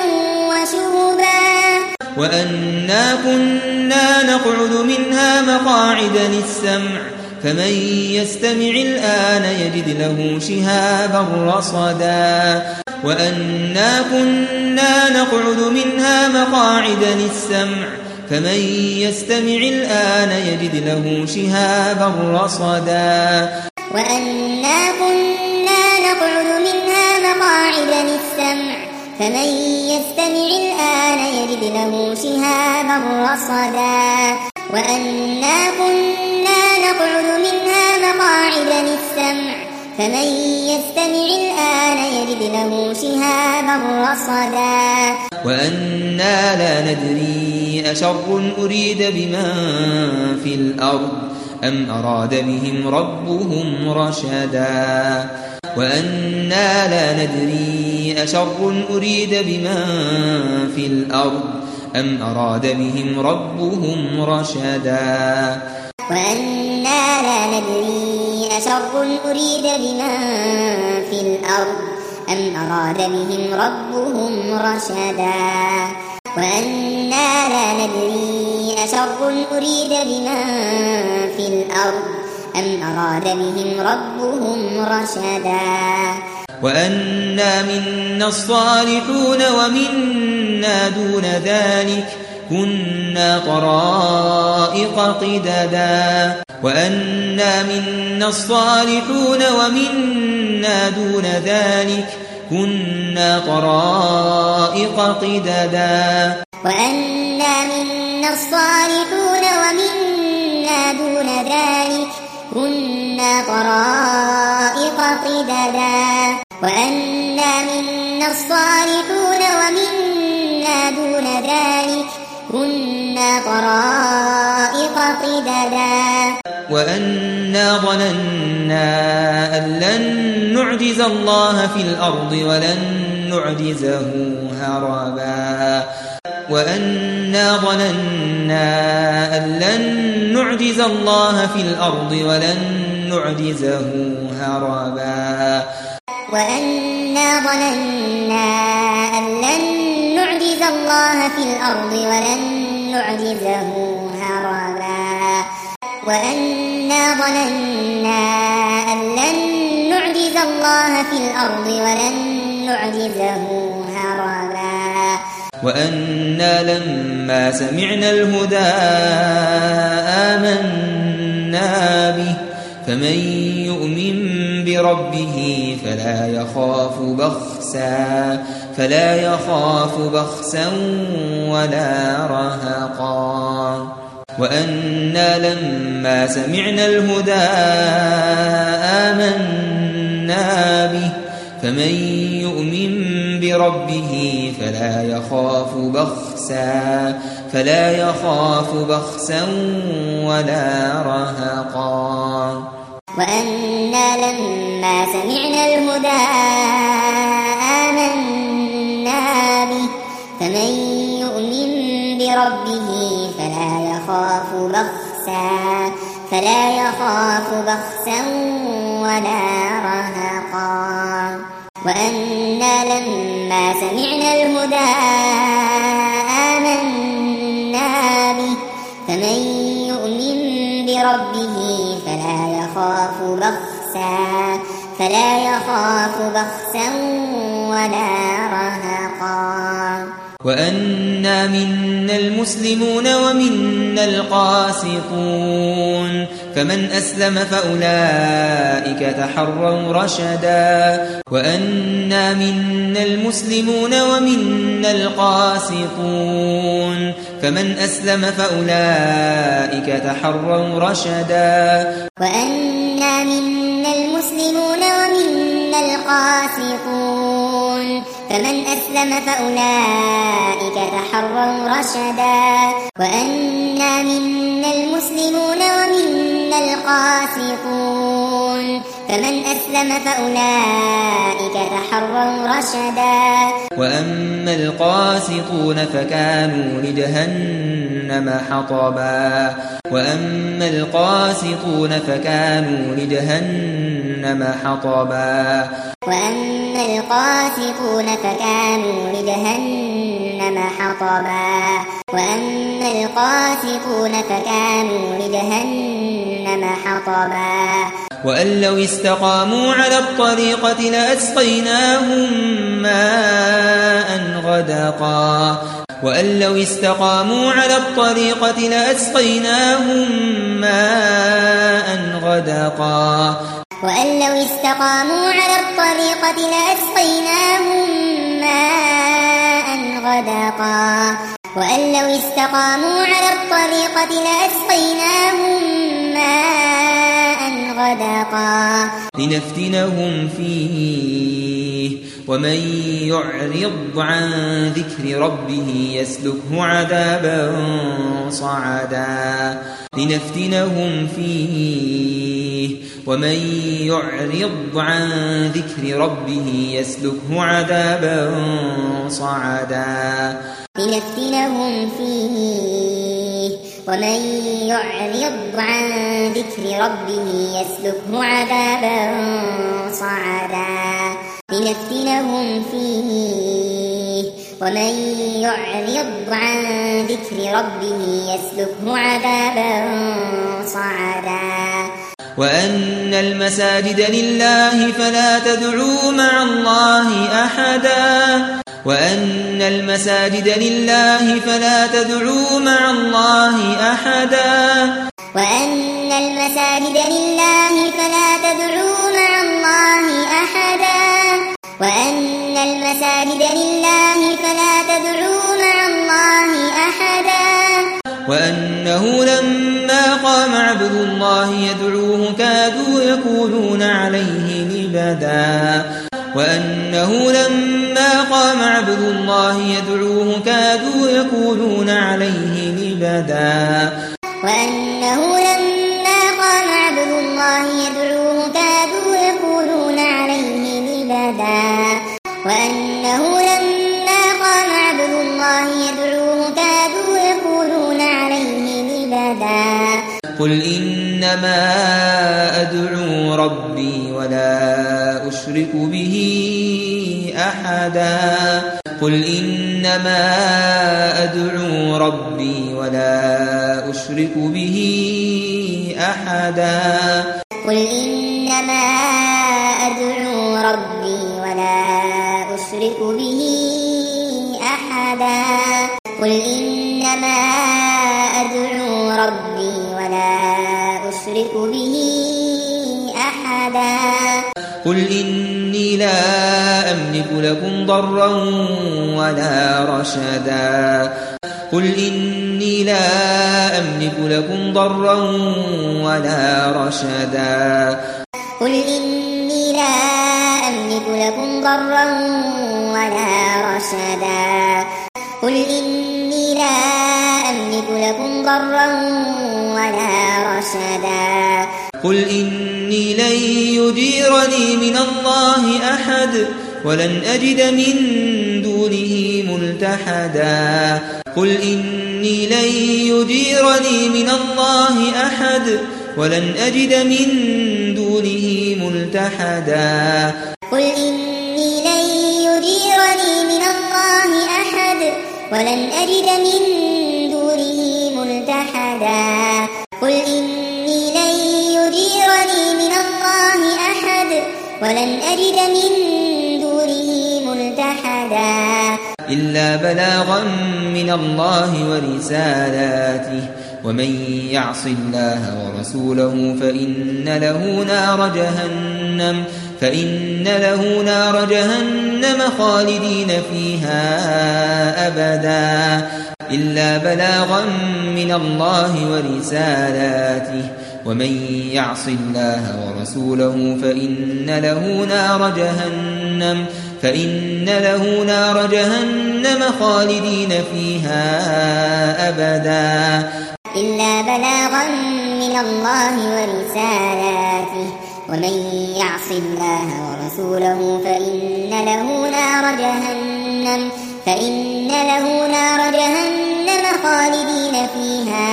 وشهبا وأنا كنا نقعد منها مقاعد للسمع فمن يستمع الآن يجد له شهابا رصدا وأنا كنا نقعد منها مقاعد للسمع فمن يستمع الآن يجد له شهابا رصدا وأنا كنا نقعد منها مقاعد للسمع فمن يستمع الآن يجد له شهابا رصدا وأنا كنا نقعد منها مقاعد للسمع فمن يستمع الآن يجد له شهابا رصدا وأنا لا ندري أشر أريد بمن في الأرض أم أراد بهم ربهم رشدا وأنا لا ندري أشر أريد بمن في الأرض أم أراد بهم ربهم رشدا وأنا لا ندري أشر أريد بمن في الأرض أم أراد بهم ربهم رشدا وأنا لا ندري أشر أريد بمن في الأرض أم أراد بهم ربهم رشدا وأنا منا الصالحون ومنا دون ذلك كنا طرائق قددا وأنا منا الصالحون ومنا دون ذلك كنا طرائق قددا وأنا منا الصالحون ومنا دون ذلك كنا طرائق قددا وأنا منا الصالحون ومنا دون ذلك كنا طرائق قددا وأنا ظننا أن لن نعجز الله في الأرض ولن نعجزه هربا وأنا ظننا أن لن نعجز الله في الأرض ولن نعجزه هربا وأنا ظننا أن لن نعجز الله في الأرض ولن نعجزه هربا وأنا ظننا أن لن نعجز الله في الأرض ولن نعجزه هربا وأنا لما سمعنا الهدى آمنا به فمن يؤمن بربه فلا يخاف بخسا فلا يخاف بخسا ولا رهقا وأنا لما سمعنا الهدى آمنا به فمن يؤمن بربه فلا يخاف بخسا فلا يخاف بخسا ولا رهقا وأنا لما سمعنا الهدى آمنا به فمن يؤمن بربه فلا يخاف بخسا فلا يخاف بخسا ولا رهقا وأنا لما سمعنا الهدى آمنا به فمن يؤمن بربه فلا يخاف بخسا فلا يخاف بخسا ولا رهقا وأنا منا المسلمون ومنا القاسطون فمن أسلم فأولئك تحروا رشدا وأنا منا المسلمون ومنا القاسطون فمن أسلم فأولئك تحروا رشدا وأنا منا المسلمون ومنا القاسطون فمن أسلم فأولئك تحروا رشدا وأنا منا المسلمون ومنا القاسطون فمن أسلم فأولئك تحروا رشدا وأما القاسطون فكانوا لجهنم حطبا وأما القاسطون فكانوا لجهنم حطبا وأما القاسطون فكانوا لجهنم حطبا وأما القاسطون فكانوا لجهنم حطبا وأن لو استقاموا على الطريقة لأسقيناهم ماء غدقا وأن لو استقاموا على الطريقة لأسقيناهم ماء غدقا وأن لو استقاموا على الطريقة لأسقيناهم ماء غدقا وأن لو استقاموا على الطريقة لأسقيناهم ماء غدقا لنفتنهم فيه ومن يعرض عن ذكر ربه يسلكه عذابا صعدا لنفتنهم فيه ومن يعرض عن ذكر ربه يسلكه عذابا صعدا لنفتنهم فيه ومن يعرض عن ذكر ربه يسلكه عذابا صعدا يفتنهم فيه ومن يعرض عن ذكر ربه يسلكه عذابا صعدا وأن المساجد لله فلا تدعوا مع الله أحدا وأن المساجد لله فلا تدعوا مع الله أحدا وأن المساجد لله فلا تدعوا مع الله أحدا وأن المساجد لله فلا تدعوا مع الله أحدا وأنه لما قام عبد الله يدعوه كادوا يكونون عليه لبدا وأنه لما قام عبد الله يدعوه كادوا يكونون عليه لبدا وأنه لما قام عبد الله يدعوه كادوا يكونون عليه لبدا وأنه لما قام عبد الله يدعوه كادوا يكونون عليه لبدا قل إنما أدعو ربي ولا أشرك به أحدا قل إنما أدعو ربي ولا أشرك به أحدا قل إنما أدعو ربي ولا أشرك به أحدا قل إنما أدعو ربي ولا أشرك به أحدا قل إني لا أملك لكم ضرا ولا رشدا قل إني لا أملك لكم ضرا ولا رشدا قل إني لا أملك لكم ضرا ولا رشدا قل إني لا أملك لكم ضرا ولا رشدا قل إني لن يجيرني من الله أحد ولن أجد من دونه ملتحدا قل إني لن يجيرني من الله أحد ولن أجد من دونه ملتحدا قل إني لن يجيرني من الله أحد ولن أجد من دونه ملتحدا قل إني لن يجيرني من الله أحد ولن أجد من دونه ملتحدا إلا بلاغا من الله ورسالاته ومن يعص الله ورسوله فإن له نار جهنم فإن له نار جهنم خالدين فيها أبدا إلا بلاغا من الله ورسالاته ومن يعص الله ورسوله فإن له نار جهنم فإن له نار جهنم خالدين فيها أبدا إلا بلاغا من الله ورسالاته ومن يعص الله ورسوله فإن له نار جهنم فإن له نار جهنم خالدين فيها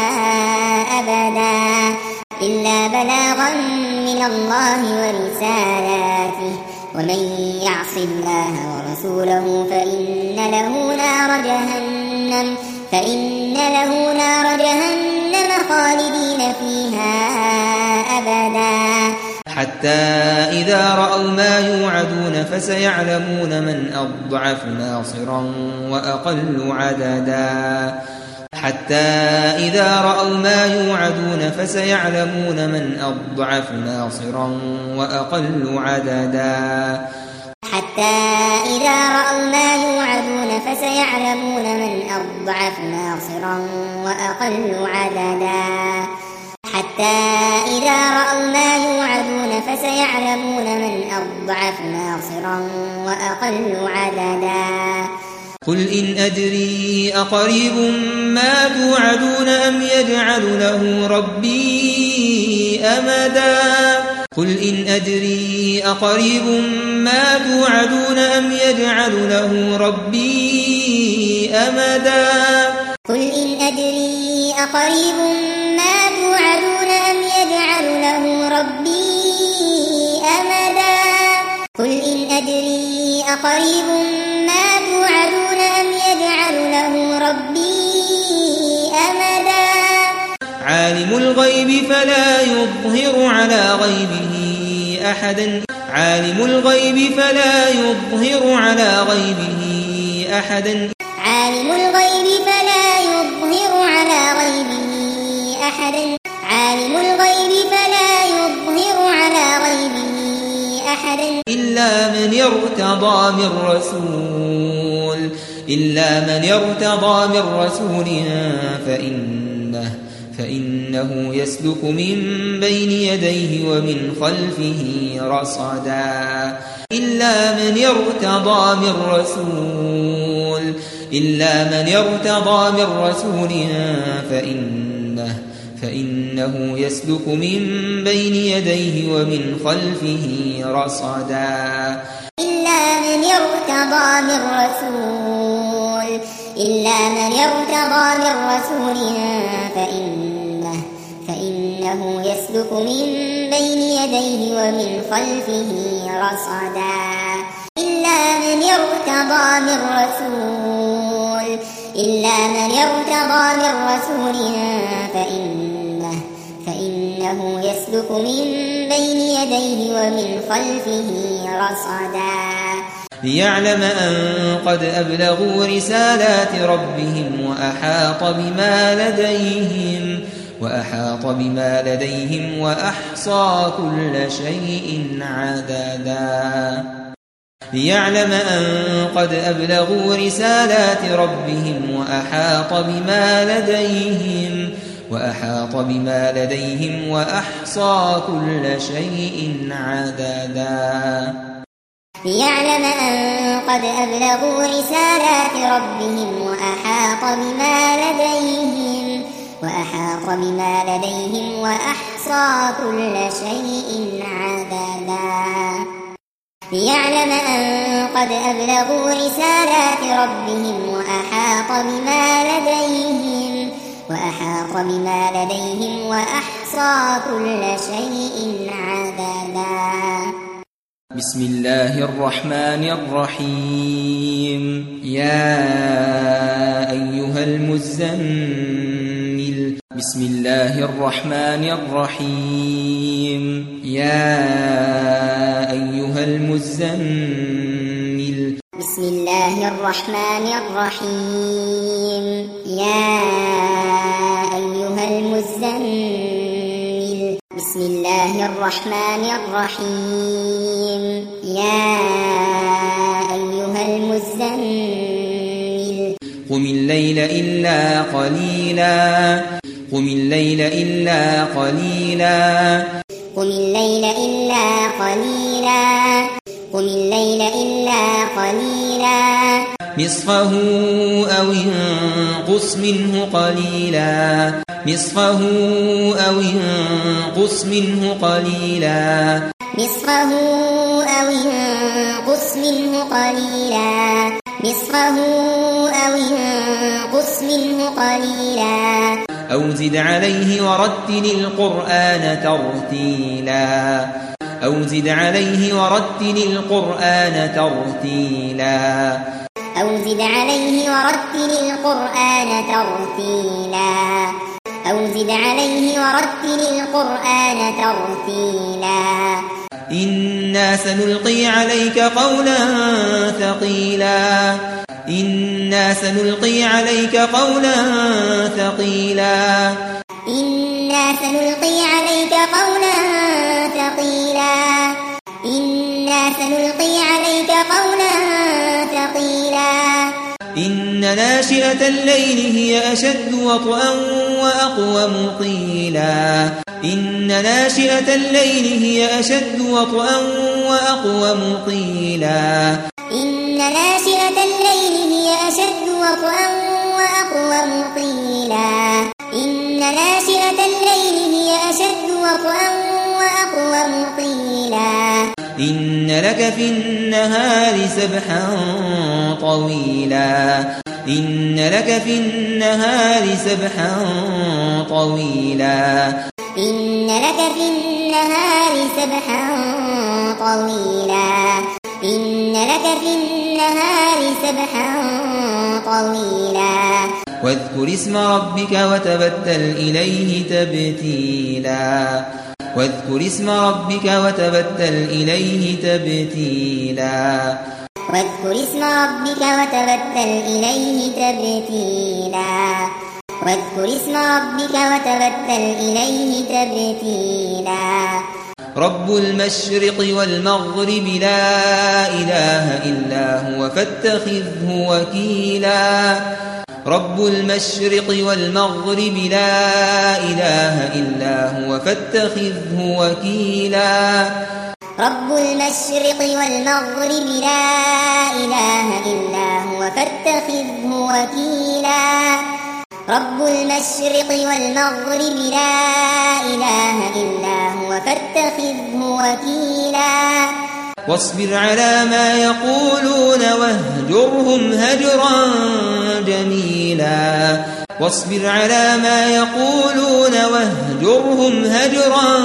أبدا إلا بلاغا من الله ورسالاته ومن يعص الله ورسوله فإن له نار جهنم فإن له نار جهنم خالدين فيها أبدا حتى إذا رأوا ما يوعدون فسيعلمون من أضعف ناصرا وأقل عددا حتى إذا رأوا ما يوعدون فسيعلمون من أضعف ناصرا وأقل عددا حتى إذا رأوا ما يوعدون فسيعلمون من أضعف ناصرا وأقل عددا حتى إذا رأوا ما يوعدون فسيعلمون من أضعف ناصرا وأقل عددا قل إن أدري أقريب ما توعدون أم يجعل له ربي أمدا قل إن أدري أقريب ما توعدون أم يجعل له ربي أمدا قل إن أدري أقريب ما توعدون أم يجعل له ربي أمدا قل إن أدري أقريب ما توعدون أم يجعل له ربي أمدا عالم الغيب فلا يظهر على غيبه أحدا عالم الغيب فلا يظهر على غيبه أحدا عالم الغيب فلا يظهر على غيبه أحدا عالم الغيب فلا يظهر على غيبه أحدا إلا من يرتضى من رسول إلا من يرتضى من رسول فإنه فإنه يسلك من بين يديه ومن خلفه رصدا إلا من يرتضى من رسول إلا من يرتضى من رسول فإنه فإنه يسلك من بين يديه ومن خلفه رصدا إلا من يرتضى من رسول إلا من يرتضى من رسول فإنه فإنه يسلك من بين يديه ومن خلفه رصدا إلا من يرتضى من رسول إلا من يرتضى من رسول فإنه فإنه يسلك من بين يديه ومن خلفه رصدا ليعلم أن قد أبلغوا رسالات ربهم وأحاط بما لديهم وأحاط بما لديهم وأحصى كل شيء عددا ليعلم أن قد أبلغوا رسالات ربهم وأحاط بما لديهم وأحاط بما لديهم وأحصى كل شيء عددا ليعلم أن قد أبلغوا رسالات ربهم وأحاط بما لديهم وأحاط بما لديهم وأحصى كل شيء عددا ليعلم أن قد أبلغوا رسالات ربهم وأحاط بما لديهم وأحاط بما لديهم وأحصى كل شيء عددا بسم الله الرحمن الرحيم يا أيها المزمل بسم الله الرحمن الرحيم يا أيها المزمل بسم الله الرحمن الرحيم يا أيها المزمل بسم الله الرحمن الرحيم يا أيها المزمل قم الليل إلا قليلا قم الليل إلا قليلا قم الليل إلا قليلا قم الليل إلا قليلا نصفه أو انقص منه قليلا نصفه أو انقص منه قليلا نصفه أو انقص منه قليلا نصفه أو انقص منه قليلا أو زد عليه ورتل القرآن ترتيلا أو زد عليه ورتل القرآن ترتيلا أو زد عليه ورتل القرآن ترتيلا أو زد عليه ورتل القرآن ترتيلا إنا سنلقي عليك قولا ثقيلا إنا سنلقي عليك قولا ثقيلا إنا سنلقي عليك قولا ثقيلا إنا سنلقي عليك قولا ثقيلا إن ناشئة الليل هي أشد وطئا وأقوم قيلا إن ناشئة الليل هي أشد وطئا وأقوم قيلا إن ناشئة الليل هي أشد وطئا وأقوم قيلا إن ناشئة الليل هي أشد وطئا وأقوم قيلا إن لك في النهار سبحا طويلا إن لك في النهار سبحا طويلا إن لك في النهار سبحا طويلا في النهار سبحا طويلا واذكر اسم ربك وتبتل إليه تبتيلا واذكر اسم ربك وتبتل إليه تبتيلا واذكر اسم ربك وتبتل إليه تبتيلا واذكر اسم ربك وتبتل إليه تبتيلا رب المشرق والمغرب لا إله إلا هو فاتخذه وكيلا رب المشرق والمغرب لا إله إلا هو فاتخذه وكيلا رب المشرق والمغرب لا إله إلا هو فاتخذه وكيلا رب المشرق والمغرب لا إله إلا هو فاتخذه وكيلا واصبر على ما يقولون واهجرهم هجرا جميلا واصبر على ما يقولون واهجرهم هجرا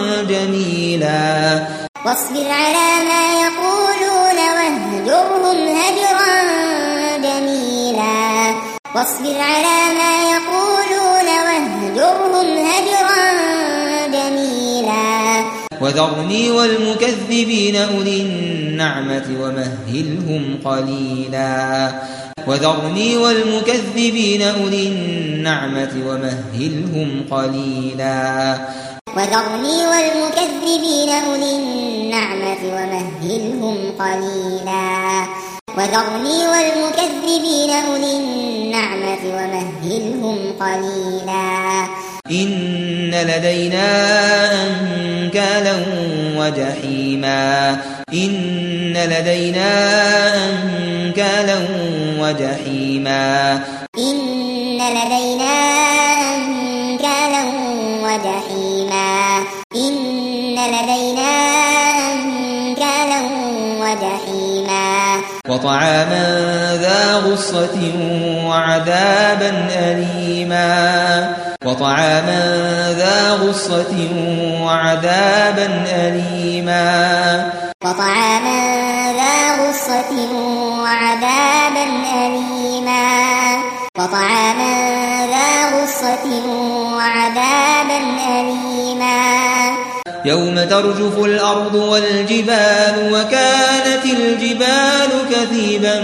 جميلا واصبر على ما يقولون واهجرهم هجرا جميلا واصبر على ما يقولون واهجرهم هجرا جميلا وذرني والمكذبين أولي النعمة ومهلهم قليلا وذرني والمكذبين أولي النعمة ومهلهم قليلا وذرني والمكذبين أولي النعمة ومهلهم قليلا وذرني والمكذبين أولي النعمة ومهلهم قليلا إن لدينا أنكالا وجحيما إن لدينا أنكالا وجحيما إن لدينا أنكالا وجحيما إن لدينا أنكالا وجحيما وطعاما ذا غصة وعذابا أليما وطعاما ذا غصة وعذابا أليما وطعاما ذا غصة وعذابا أليما وطعاما ذا غصة وعذابا أليما يوم ترجف الأرض والجبال وكانت الجبال كثيبا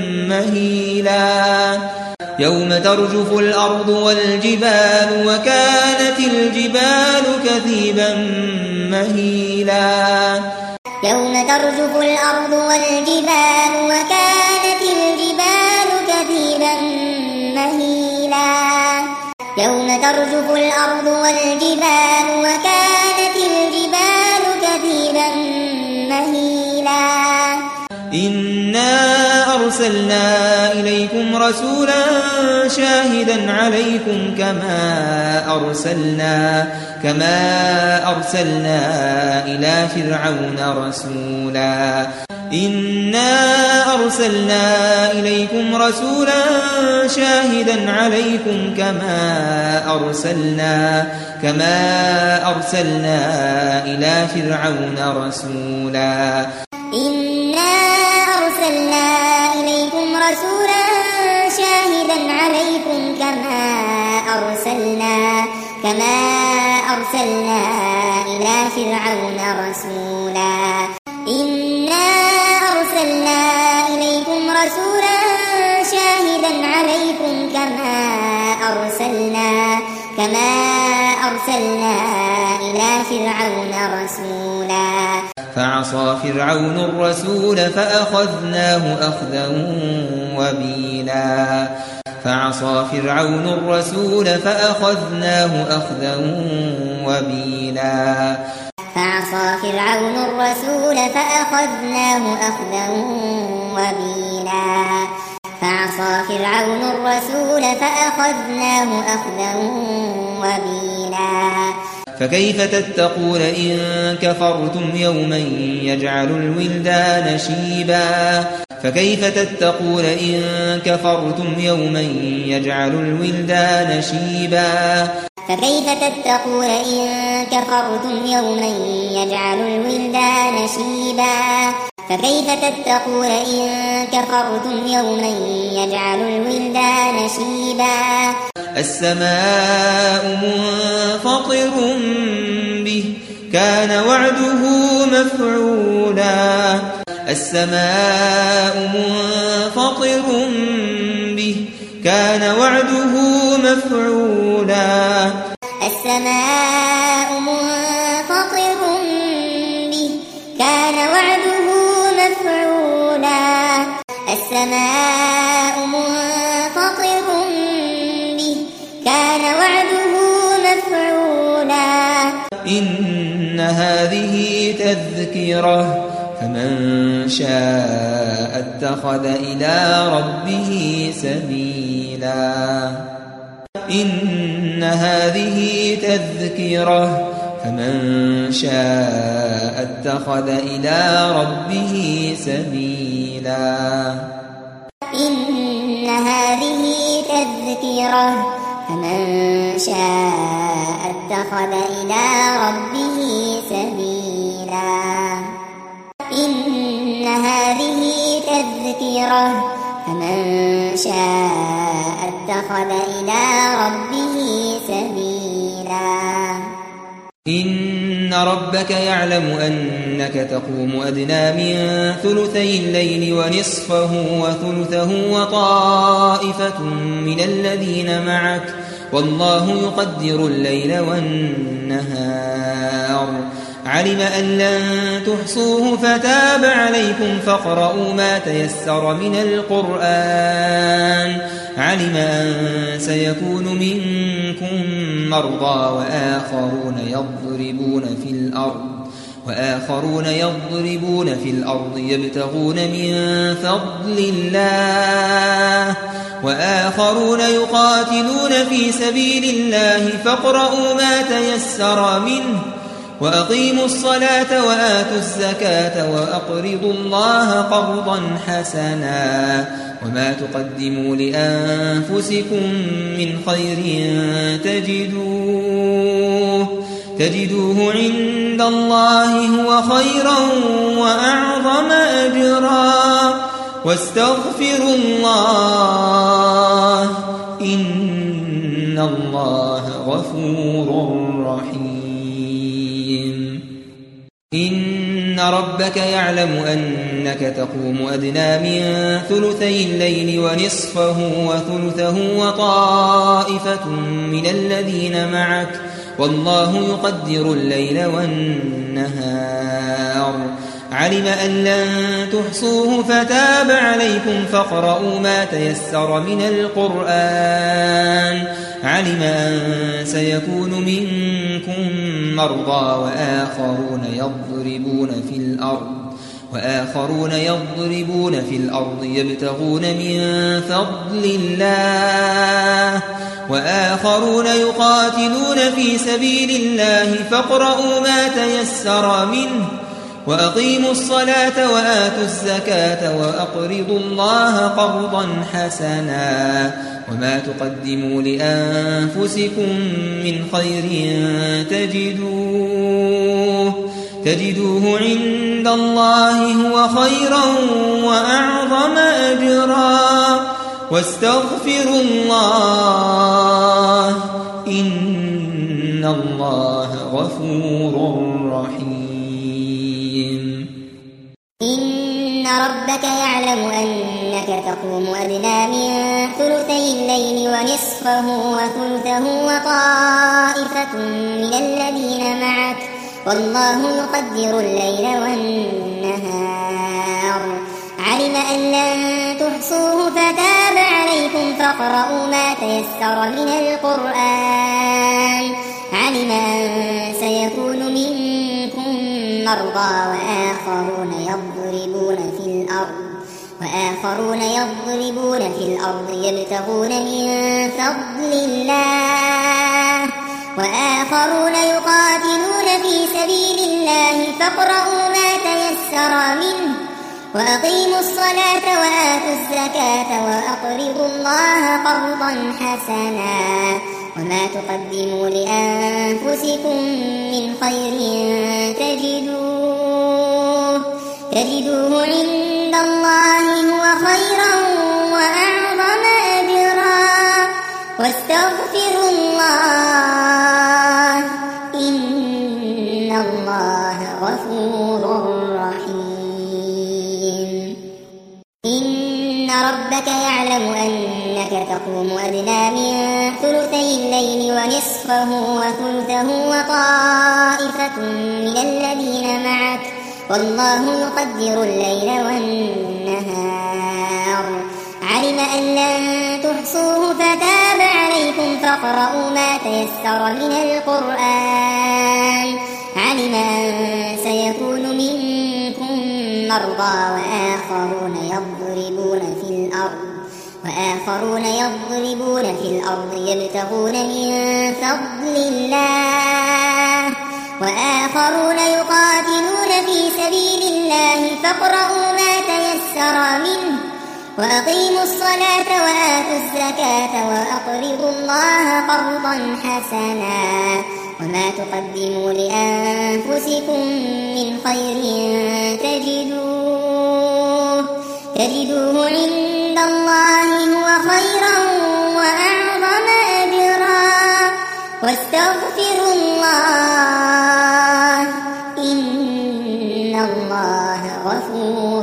مهيلا يوم ترجف الأرض والجبال وكانت الجبال كثيبا مهيلا يوم ترجف الأرض والجبال وكانت الجبال كثيبا مهيلا يوم ترجف الأرض والجبال وكانت الجبال كثيبا مهيلا إنا أرسلنا إليكم رسولا شاهدا عليكم كما أرسلنا كما أرسلنا إلى فرعون رسولا إنا أرسلنا إليكم رسولا شاهدا عليكم كما أرسلنا كما أرسلنا إلى فرعون رسولا إنا أرسلنا إليكم رسولا شاهدا عليكم كما أرسلنا كما أرسلنا إلى فرعون رسولا إنا أرسلنا إليكم رسولا شاهدا عليكم كما أرسلنا كما أرسلنا إلى فرعون رسولا فعصى فرعون الرسول فأخذناه أخذا وبيلا فعصى فرعون الرسول فأخذناه أخذا وبيلا فعصى فرعون الرسول فأخذناه أخذا وبيلا فعصى فرعون الرسول فأخذناه أخذا وبيلا فكيف تتقون إن كفرتم يوما يجعل الولدان شيبا فكيف تتقون إن كفرتم يوما يجعل الولدان شيبا فكيف تتقون إن كفرتم يوما يجعل الولدان شيبا فكيف تتقون إن كفرتم يوما يجعل الولدان شيبا السماء منفطر به كان وعده مفعولا السماء منفطر به كان وعده مفعولا السماء منفطر به كان وعده مفعولا السماء منفطر به كان وعده مفعولا إن هذه تذكرة فمن شاء اتخذ إلى ربه سبيلا إن هذه تذكرة فمن شاء اتخذ إلى ربه سبيلا إن هذه تذكرة فمن شاء اتخذ إلى ربه سبيلا إن هذه تذكرة فمن شاء اتخذ إلى ربه سبيلا إن ربك يعلم أنك تقوم أدنى من ثلثي الليل ونصفه وثلثه وطائفة من الذين معك والله يقدر الليل والنهار علم أن لن تحصوه فتاب عليكم فاقرؤوا ما تيسر من القرآن علم أن سيكون منكم مرضى وآخرون يضربون في الأرض وآخرون يضربون في الأرض يبتغون من فضل الله وآخرون يقاتلون في سبيل الله فاقرؤوا ما تيسر منه وأقيموا الصلاة وآتوا الزكاة وأقرضوا الله قرضا حسنا وما تقدموا لأنفسكم من خير تجدوه تجدوه عند الله هو خيرا وأعظم أجرا واستغفروا الله إن الله غفور رحيم إن ربك يعلم أنك تقوم أدنى من ثلثي الليل ونصفه وثلثه وطائفة من الذين معك والله يقدر الليل والنهار علم أن لن تحصوه فتاب عليكم فاقرؤوا ما تيسر من القرآن علم أن سيكون منكم مرضى وآخرون يضربون في الأرض وآخرون يضربون في الأرض يبتغون من فضل الله وآخرون يقاتلون في سبيل الله فاقرؤوا ما تيسر منه وأقيموا الصلاة وآتوا الزكاة وأقرضوا الله قرضا حسنا وما تقدموا لأنفسكم من خير تجدوه تجدوه عند الله هو خيرا وأعظم أجرا واستغفروا الله إن الله غفور رحيم إن ربك يعلم أنك تقوم أدنى من ثلثي الليل ونصفه وثلثه وطائفة من الذين معك والله يقدر الليل والنهار علم أن لن تحصوه فتاب عليكم فاقرؤوا ما تيسر من القرآن علم أن سيكون منكم مرضى وآخرون يضربون في الأرض وآخرون يضربون في الأرض يبتغون من فضل الله وآخرون يقاتلون في سبيل الله فاقرؤوا ما تيسر منه وأقيموا الصلاة وآتوا الزكاة وأقرضوا الله قرضا حسنا وما تقدموا لأنفسكم من خير تجدوه تجدوه تجدوه عند الله هو خيرا وأعظم أجرا واستغفروا الله إن الله غفور رحيم إن ربك يعلم أنك تقوم أدنى من ثلثي الليل ونصفه وثلثه وطائفة من الذين معك والله يقدر الليل والنهار علم أن لن تحصوه فتاب عليكم فاقرؤوا ما تيسر من القرآن علم أن سيكون منكم مرضى وآخرون يضربون في الأرض وآخرون يضربون في الأرض يبتغون من فضل الله وآخرون يقاتلون في سبيل الله فاقرؤوا ما تيسر منه وأقيموا الصلاة وآتوا الزكاة وأقرضوا الله قرضا حسنا وما تقدموا لأنفسكم من خير تجدوه تجدوه عند الله هو خيرا وأعظم أجرا واستغفروا الله إن الله غفور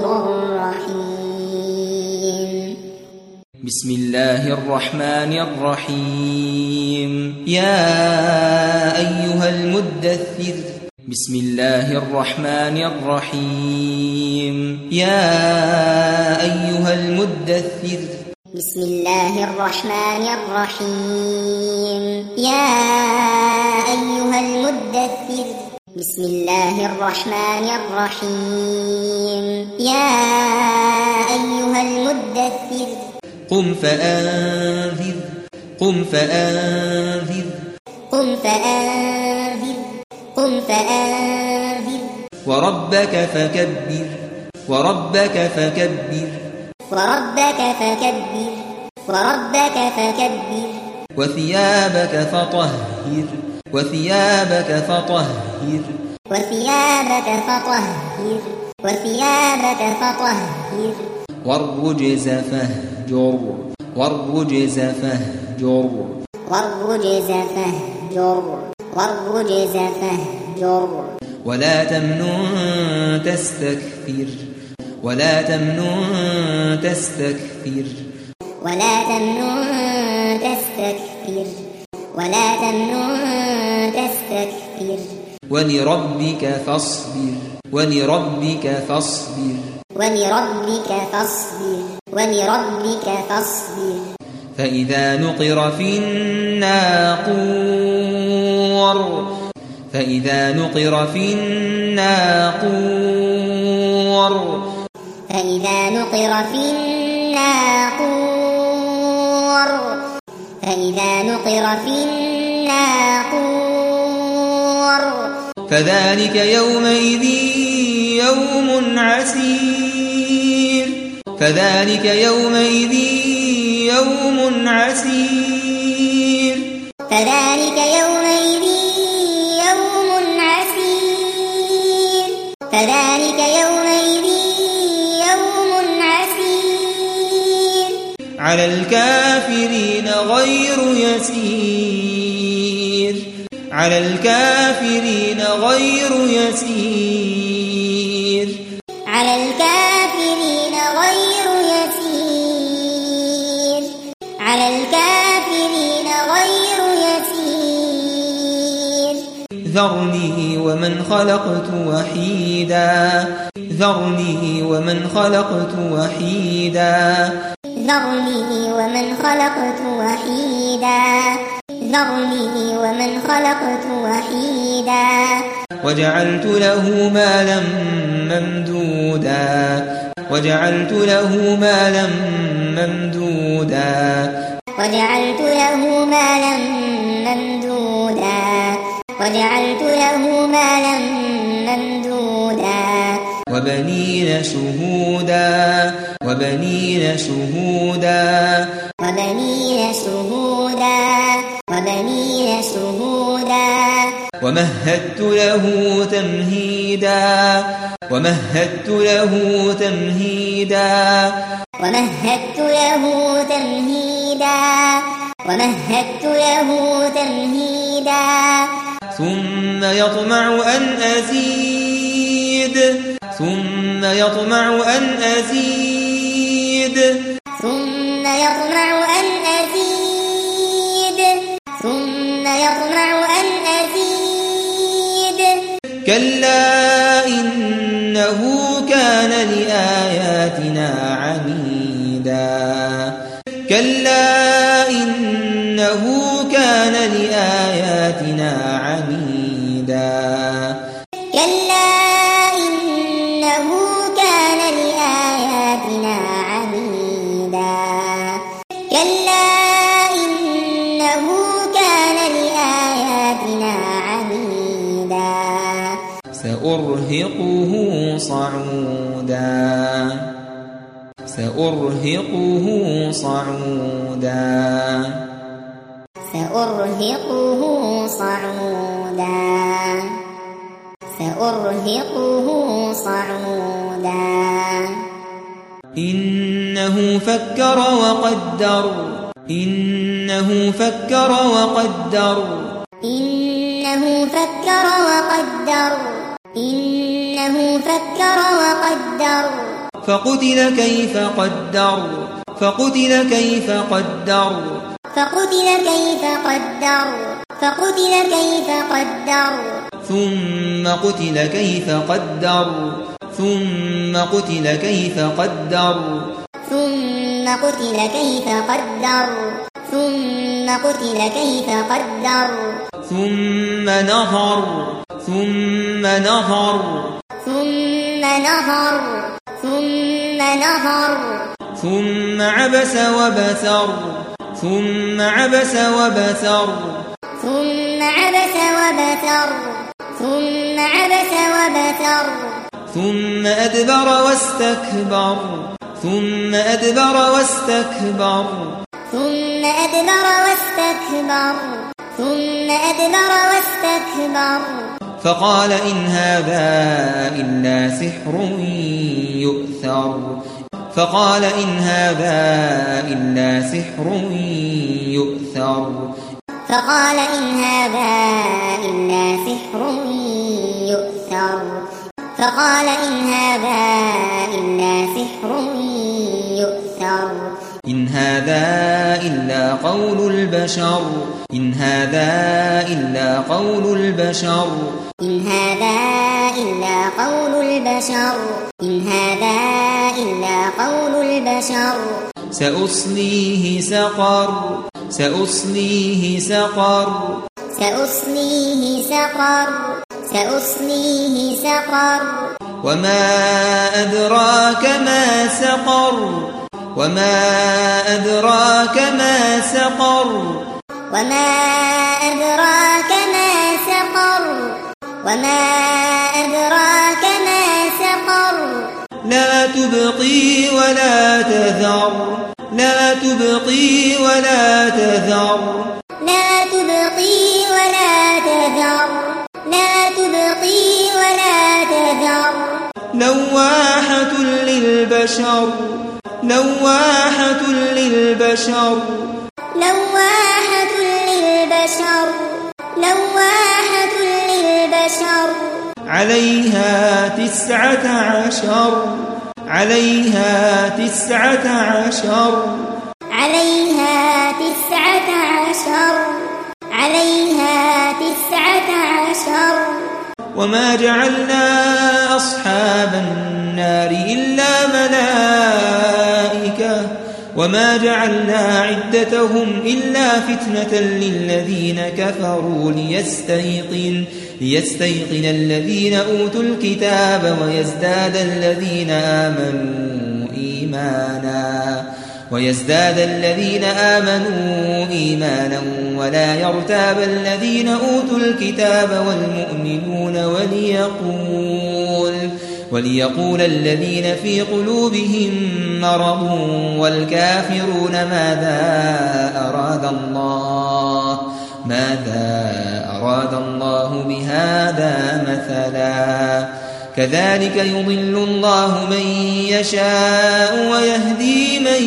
رحيم بسم الله الرحمن الرحيم يا أيها المدثر بسم الله الرحمن الرحيم يا أيها المدثر بسم الله الرحمن الرحيم يا أيها المدثر بسم الله الرحمن الرحيم يا أيها المدثر قم فأنذر قم فأنذر قم فأنذر قم فأنذر وربك فكبر وربك فكبر وربك فكبر وربك فكبر وثيابك فطهر وثيابك فطهر وثيابك فطهر وثيابك فطهر والرجز فاهجر والرجز فاهجر والرجز فاهجر والرجز فاهجر ولا تمنن تستكثر ولا تمنن تستكثر ولا تمنن تستكثر ولا تمنن تستكثر ولربك فاصبر ولربك فاصبر ولربك فاصبر ولربك فاصبر فإذا نقر في الناقور فإذا نقر في الناقور فإذا نقر في الناقور فإذا نقر في الناقور فذلك يومئذ يوم عسير فذلك يومئذ يوم عسير فذلك يومئذ يوم عسير فذلك يومئذ يوم عسير على الكافرين غير يسير على الكافرين غير يسير على الكافرين غير يسير على الكافرين غير يسير ذرني ومن خلقت وحيدا ذرني ومن خلقت وحيدا ذرني ومن خلقت وحيدا ذرني ومن خلقت وحيدا وجعلت له مالا ممدودا وجعلت له مالا ممدودا وجعلت له مالا ممدودا وجعلت له مالا ممدودا وبنين شهودا وبنين شهودا وبنين شهودا وبنين شهودا ومهدت له تمهيدا ومهدت له تمهيدا ومهدت له تمهيدا ومهدت له تمهيدا ثم يطمع أن أزيد ثم يطمع أن أزيد ثم يطمع أن أزيد ثم يطمع أن أزيد كلا إنه كان لآياتنا عنيدا كلا إنه كان لآياتنا عنيدا كلا إنه كان لآياتنا عنيدا كلا إنه كان لآياتنا عنيدا سأرهقه صعودا سأرهقه صعودا سأرهقه صعودا سأرهقه صعودا إنه فكر وقدر إنه فكر وقدر إنه فكر وقدر إنه فكر وقدر فقتل كيف قدر فقتل كيف قدر فقتل كيف قدر فقتل كيف قدر ثم قتل كيف قدر ثم قتل كيف قدر ثم قتل كيف قدر ثم قتل كيف قدر ثم نظر ثم نظر ثم نظر ثم نظر ثم عبس وبسر ثم عبس وبسر ثم عبس وبسر ثم عبس وبسر ثم أدبر واستكبر ثم أدبر واستكبر ثم أدبر واستكبر ثم أدبر واستكبر فقال إن هذا إلا سحر يؤثر فقال إن هذا إلا سحر يؤثر فقال إن هذا إلا سحر يؤثر فقال إن هذا إلا سحر يؤثر إن هذا إلا قول البشر إن هذا إلا قول البشر إن هذا إلا قول البشر إن هذا إلا قول البشر سأصليه سقر سأصليه سقر سأصليه سقر سأصليه سقر وما أدراك ما سقر وما أدراك ما سقر وما أدراك ما سقر وما أدراك ما سقر لا تبقي ولا تذر لا تبقي ولا تذر لا تبقي ولا تذر لا تبقي ولا تذر لواحة للبشر لواحة للبشر لواحة للبشر لواحة للبشر عليها تسعة عشر عليها تسعة عشر عليها تسعة عشر عليها تسعة عشر وما جعلنا أصحاب النار إلا ملائكة وما جعلنا عدتهم إلا فتنة للذين كفروا ليستيقن ليستيقن الذين أوتوا الكتاب ويزداد الذين آمنوا إيمانا ويزداد الذين آمنوا إيمانا ولا يرتاب الذين أوتوا الكتاب والمؤمنون وليقول وليقول الذين في قلوبهم مرض والكافرون ماذا أراد الله ماذا أراد الله بهذا مثلا كذلك يضل الله من يشاء ويهدي من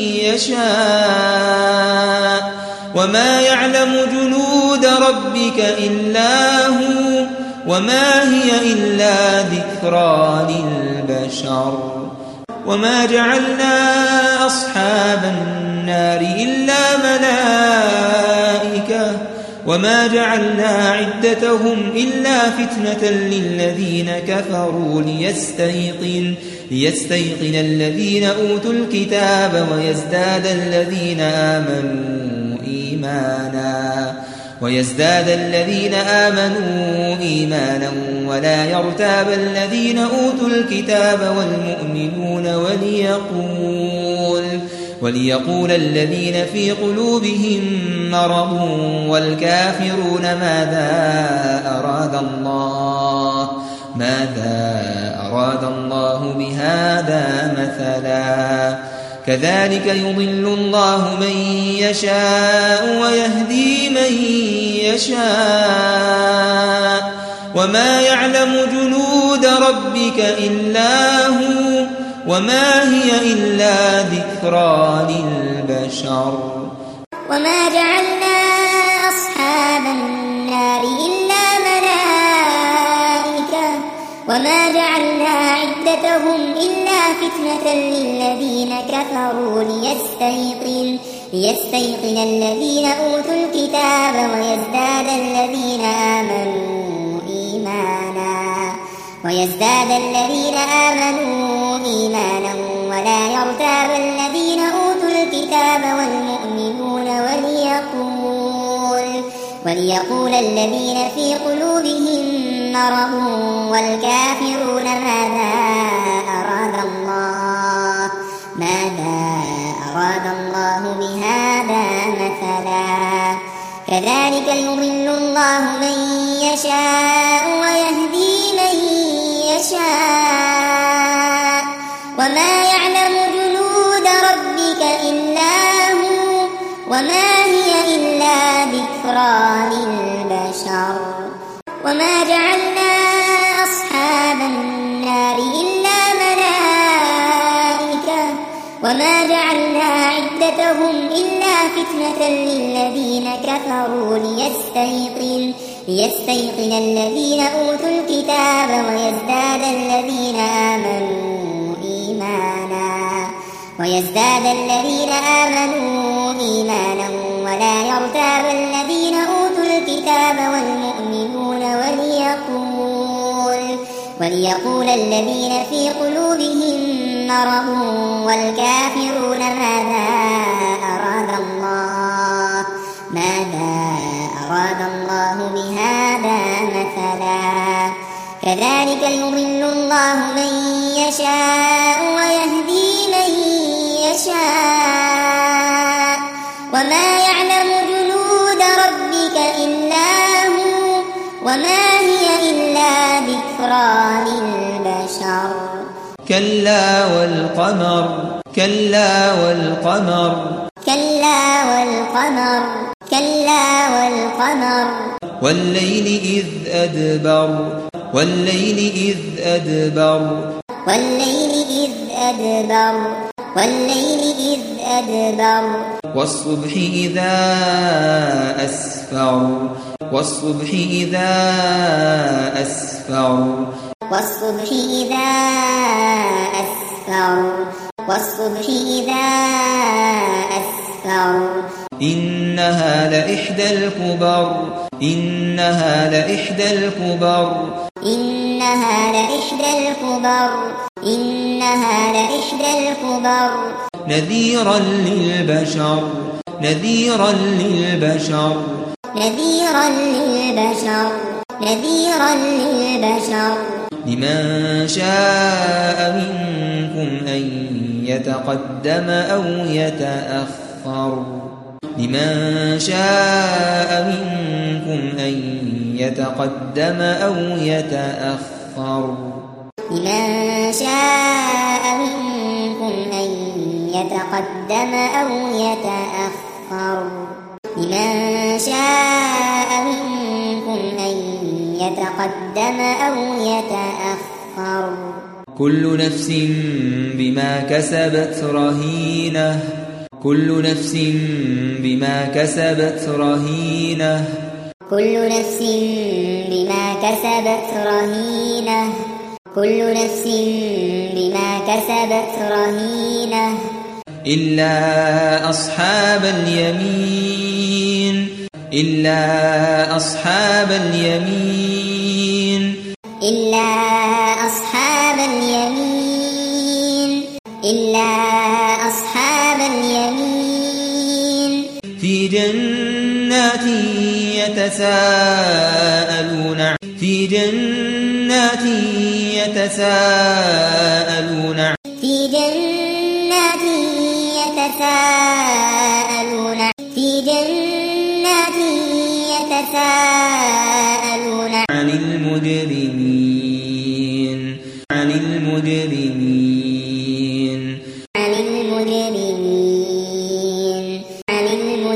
يشاء وما يعلم جنود ربك إلا هو وما هي إلا ذكرى للبشر وما جعلنا أصحاب النار إلا ملائكة وما جعلنا عدتهم إلا فتنة للذين كفروا ليستيقن, ليستيقن الذين أوتوا الكتاب ويزداد الذين آمنوا إيمانا ويزداد الذين آمنوا إيمانا ولا يرتاب الذين أوتوا الكتاب والمؤمنون وليقول وليقول الذين في قلوبهم مرض والكافرون ماذا أراد الله ماذا أراد الله بهذا مثلا كذلك يضل الله من يشاء ويهدي من يشاء وما يعلم جنود ربك إلا هو وما هي إلا ذكرى للبشر وما جعلنا أصحاب النار إلا ملائكة وما جعلنا عدتهم إلا فتنة للذين كفروا ليستيقن, ليستيقن الذين أوتوا الكتاب ويزداد الذين آمنوا إيمانا ويزداد الذين آمنوا إيمانا ولا يرتاب الذين أوتوا الكتاب والمؤمنون وليقول, وليقول الذين في قلوبهم مرض والكافرون ماذا أراد الله ماذا أراد الله بهذا مثلا كذلك يضل الله من يشاء ويهدي من يشاء وما يعلم جنود ربك إلا هو وما هي إلا ذكرى للبشر وما جعلنا أصحاب النار إلا ملائكة وما جعلنا عدتهم إلا فتنة للذين كفروا ليستيقن, ليستيقن الذين أوتوا الكتاب ويزداد الذين آمنوا إيمانا ويزداد الذين آمنوا إيمانا ولا يرتاب الذين أوتوا الكتاب والمؤمنون وليقول, وليقول الذين في قلوبهم مرض والكافرون ماذا أراد الله ماذا أراد الله بهذا مثلا كذلك يضل الله من يشاء ويهدي من يشاء وما يعلم جنود ربك إلا هو وما هي إلا ذكرى للبشر كلا والقمر كلا والقمر كلا والقمر كلا والقمر والليل إذ أدبر والليل إذ أدبر والليل إذ أدبر والليل إذ أدبر والصبح إذا أسفر والصبح إذا أسفر والصبح إذا أسفر والصبح إذا أسفر إنها لإحدى الكبر إنها لإحدى الكبر إنها لإحدى الكبر إنها لإحدى الكبر نذيرا للبشر نذيرا للبشر نذيرا للبشر نذيرا للبشر لمن شاء منكم أن يتقدم أو يتأخر لمن شاء منكم أن يتقدم أو يتأخر لمن شاء منكم أن يتقدم أو يتأخر لمن شاء منكم أن يتقدم أو يتأخر سقر كل نفس بما كسبت رهينة كل نفس بما كسبت رهينة كل نفس بما كسبت رهينة كل نفس بما كسبت رهينة إلا أصحاب اليمين إلا أصحاب اليمين إلا أصحاب اليمين إلا أصحاب اليمين في جنات يتساءلون في جنات يتساءلون في جنات يتساءلون في جنات يتساءلون عن المجرمين عن المجرمين عن المجرمين عن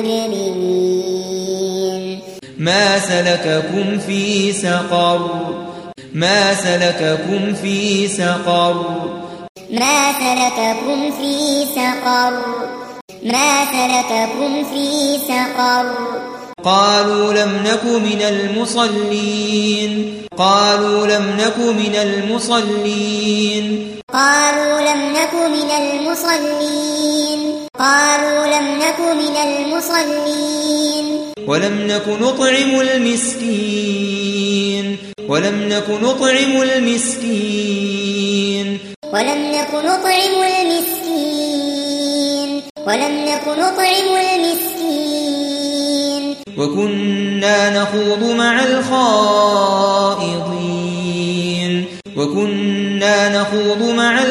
المجرمين ما سلككم في سقر ما سلككم في سقر ما سلككم في سقر ما سلككم في سقر قالوا لم نك من المصلين قالوا لم نك من المصلين قالوا لم نك من المصلين قالوا لم نك من المصلين ولم نك نطعم المسكين ولم نك نطعم المسكين ولم نك نطعم المسكين ولم نك نطعم المسكين وكنا نخوض مع الخائضين وكنا نخوض مع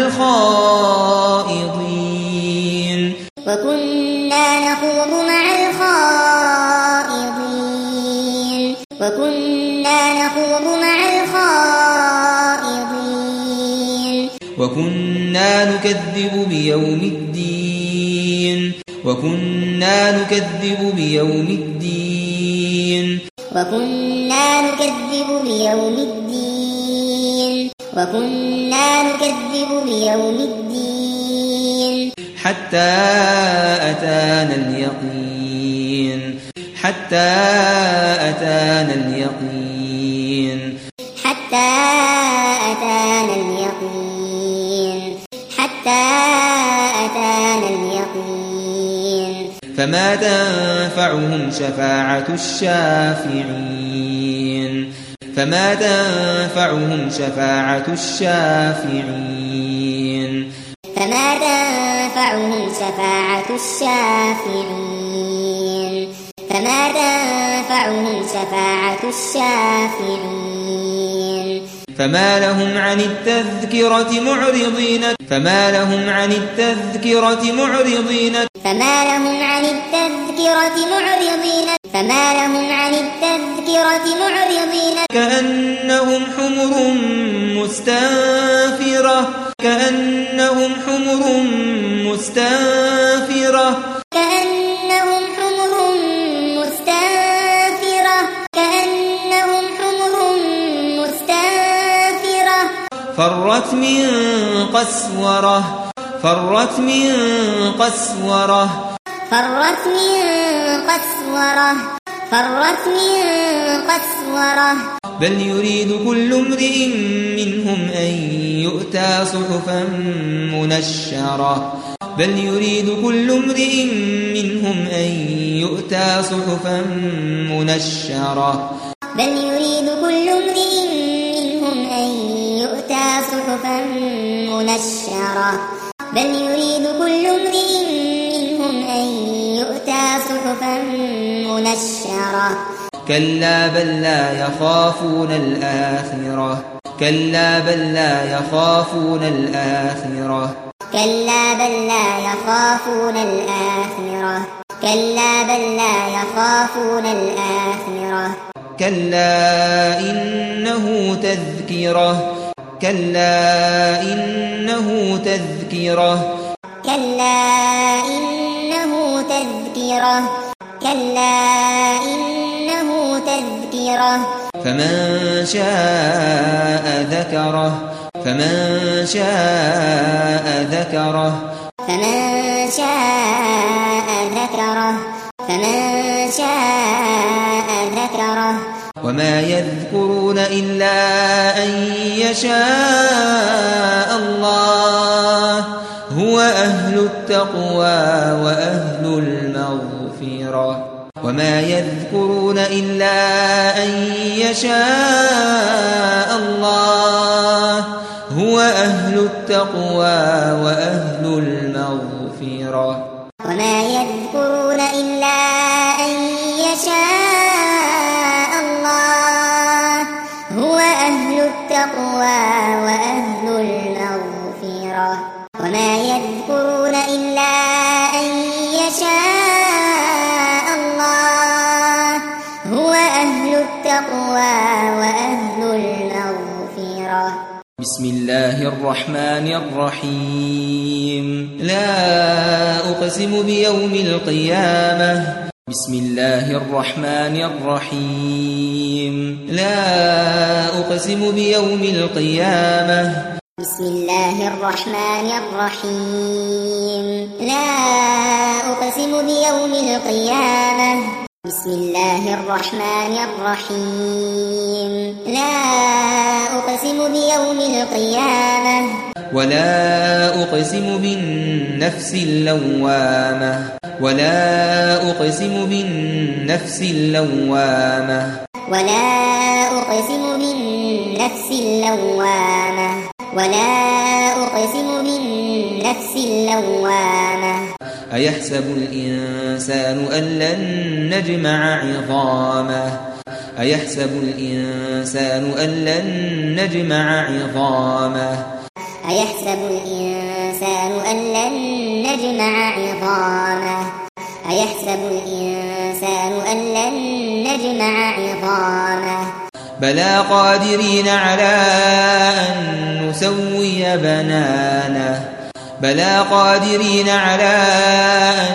الخائضين وكنا نخوض مع الخائضين وكنا نخوض مع الخائضين وكنا نكذب بيوم الدين وكنا نكذب بيوم الدين وكنا نكذب بيوم الدين وكنا نكذب بيوم الدين حتى أتانا اليقين حتى أتانا اليقين حتى أتانا اليقين حتى أتانا اليقين فما تنفعهم شفاعة الشافعين فما تنفعهم شفاعة الشافعين فما تنفعهم شفاعة الشافعين فما تنفعهم شفاعة الشافعين فما لهم عن التذكرة معرضين فما لهم عن التذكرة معرضين فما لهم عن التذكرة معرضين فما لهم عن التذكرة معرضين كأنهم حمر مستنفرة كأنهم حمر مستنفرة كأنهم حمر مستنفرة كأنهم حمر مستنفرة فرت من قسورة فرت من قسورة فرت من قسورة فرت من قسورة بل يريد كل امرئ منهم أن يؤتى صحفا منشرة بل يريد كل امرئ منهم أن يؤتى صحفا منشرة بل يريد كل امرئ منهم أن يؤتى صحفا منشرة بل يريد كل امرئ منهم أن يؤتى صحفا منشرة كلا بل لا يخافون الآخرة كلا بل لا يخافون الآخرة كلا بل لا يخافون الآخرة كلا بل لا يخافون الآخرة كلا إنه تذكرة كلا إنه تذكرة كلا إنه تذكرة كلا إنه تذكرة فمن شاء ذكره فمن شاء ذكره فمن شاء ذكره فمن شاء ذكره وما يذكرون إلا أن يشاء الله هو أهل التقوى وأهل المغفرة وما يذكرون إلا أن يشاء الله هو أهل التقوى وأهل المغفرة وما يذكرون إلا أن يشاء الله هو أهل التقوى وأهل المغفرة وما يذكرون إلا أن يشاء الله هو أهل التقوى وأهل المغفرة بسم الله الرحمن الرحيم لا أقسم بيوم القيامة بسم الله الرحمن الرحيم لا أقسم بيوم القيامة بسم الله الرحمن الرحيم لا أقسم بيوم القيامة بسم الله الرحمن الرحيم لا أقسم بيوم القيامة ولا أقسم بالنفس اللوامة ولا أقسم بالنفس اللوامة ولا أقسم بالنفس اللوامة ولا أقسم بالنفس اللوامة أيحسب الإنسان أن لن نجمع عظامه أيحسب الإنسان أن لن نجمع عظامه أيحسب الإنسان أن لن نجمع عظامه أيحسب الإنسان أن لن نجمع عظامه بلى قادرين على أن نسوي بنانه بلى قادرين على أن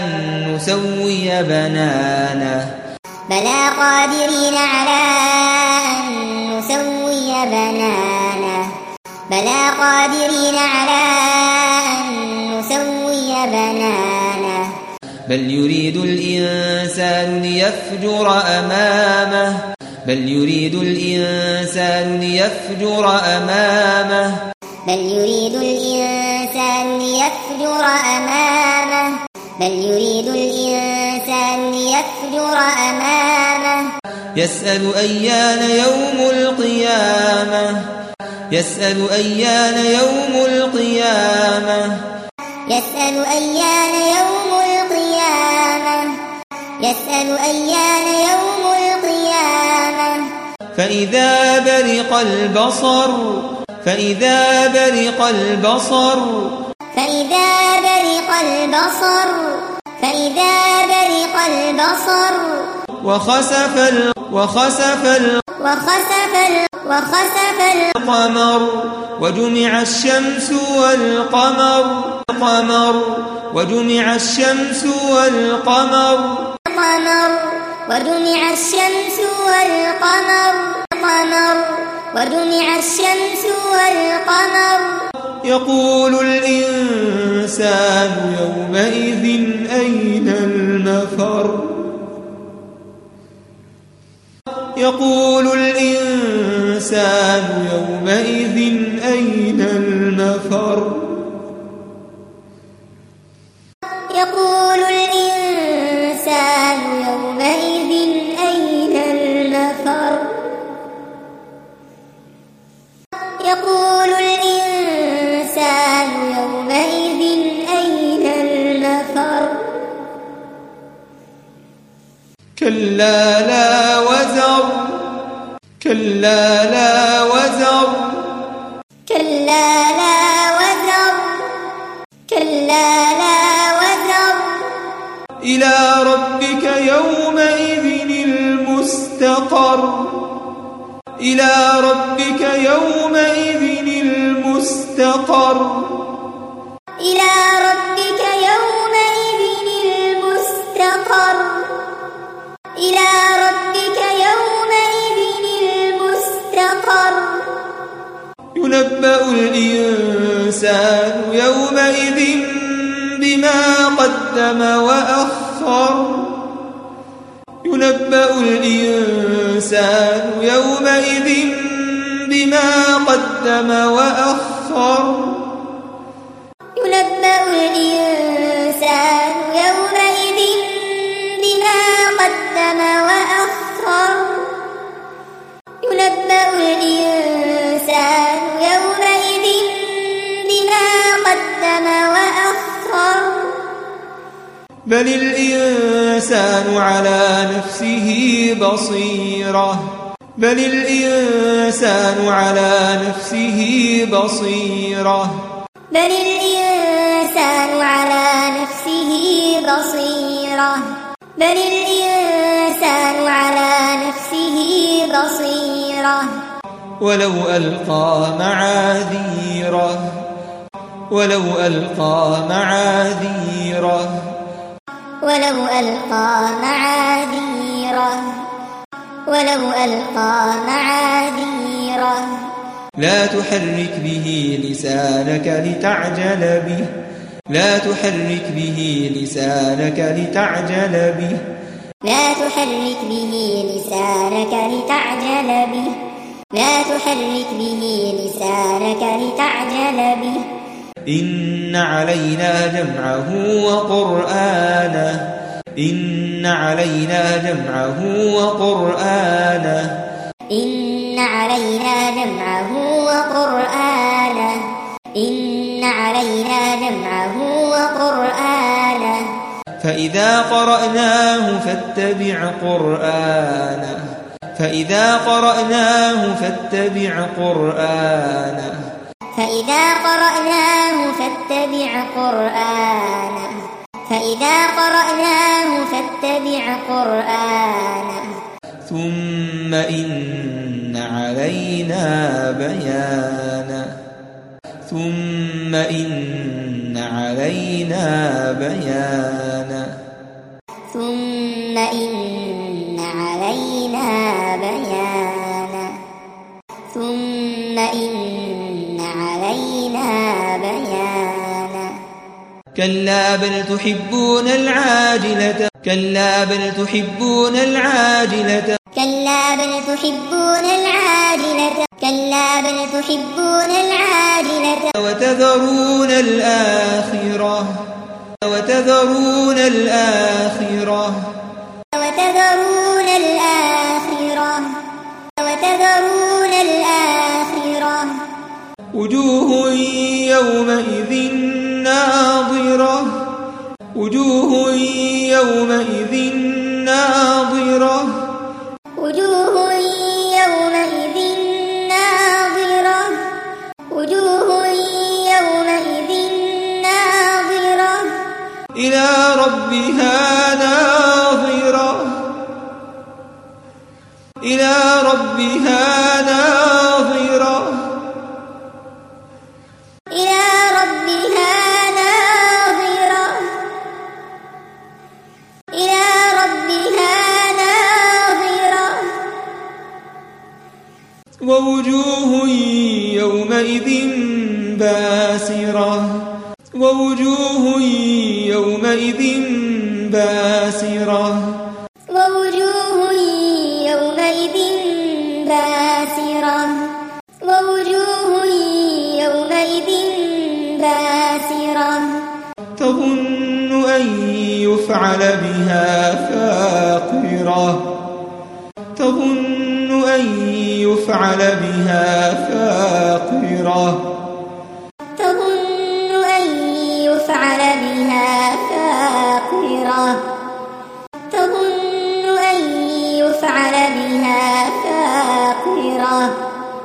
نسوي بنانه بلى قادرين على أن نسوي بنانه بلى قادرين على أن نسوي بنانه بل يريد الإنسان ليفجر أمامه بل يريد الإنسان ليفجر أمامه بل يريد الإنسان ليفجر أمامه بل يريد الإنسان ليفجر أمامه يسأل أيان يوم القيامة يسأل أيان يوم القيامة يسأل أيان يوم القيامة يسأل أيان يوم القيامة فإذا برق البصر فإذا برق البصر فإذا برق البصر فإذا برق البصر وخسف ال وخسف ال وخسف ال وخسف القمر وجمع الشمس والقمر القمر وجمع الشمس والقمر القمر وجمع الشمس والقمر القمر وجمع الشمس والقمر يقول الإنسان يومئذ أين المفر يقول الإنسان يومئذ أين المفر يقول الإنسان يومئذ أين المفر يقول الإنسان يومئذ أين المفر كلا لا وزر كلا لا وزر كلا لا وزر كلا لا وزر إلى ربك يومئذ المستقر إلى ربك يومئذ المستقر إلى ربك يومئذ المستقر إلى ربك يومئذ المستقر ينبأ الإنسان يومئذ بما قدم وأخر ينبأ الإنسان يومئذ بما قدم وأخر ينبأ الإنسان يومئذ بما قدم وأخر ينبأ الإنسان يومئذ بما قدم وأخر بل الإنسان على نفسه بصيرة بل الإنسان على نفسه بصيرة بل الإنسان على نفسه بصيرة بل الإنسان على نفسه بصيرة ولو ألقى معاذيره ولو ألقى معاذيره ولو ألقى معاذيره ولو ألقى معاذيره لا تحرك به لسانك لتعجل به لا تحرك به لسانك لتعجل به لا تحرك به لسانك لتعجل به لا تحرك به لسانك لتعجل به إن علينا جمعه وقرآنه إن علينا جمعه وقرآنه إن علينا جمعه وقرآنه إن علينا جمعه وقرآنه فإذا قرأناه فاتبع قرآنه فإذا قرأناه فاتبع قرآنه فإذا قرأناه فاتبع قرآنه فإذا قرأناه فاتبع قرآنه ثم إن علينا بيانه ثم إن علينا بيانه ثم إن علينا بيانه ثم إن علينا بيانه كلا بل تحبون العاجلة كلا بل تحبون العاجلة كلا بل تحبون العاجلة كلا بل تحبون العاجلة وتذرون الآخرة وتذرون الآخرة وتذرون الآخرة وتذرون الآخرة وجوه يومئذ ناظرة وجوه يومئذ ناظرة وجوه يومئذ ناظرة وجوه يومئذ ناظرة إلى ربها ناظرة إلى ربها ناظرة إلى ربها ناظرة إلى ربها ناظرة ووجوه يومئذ باسرة ووجوه يومئذ باسرة ووجوه يومئذ باسرة ووجوه يومئذ باسرة تظن أن يفعل بها فاقرة تظن أن يفعل بها فاقرة تظن أن يفعل بها فاقرة تظن أن يفعل بها فاقرة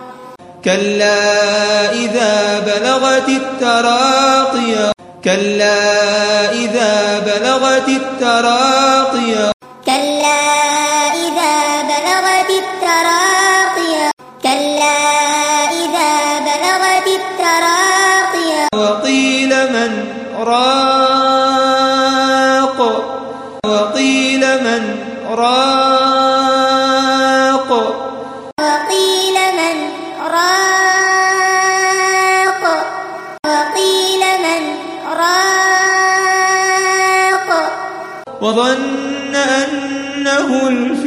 كلا إذا بلغت التراقي كلا إذا بلغت التراقي كلا إذا بلغت التراقي كلا إذا بلغت التراقي وقيل من راق وقيل من راق وقيل من راق وظن أنه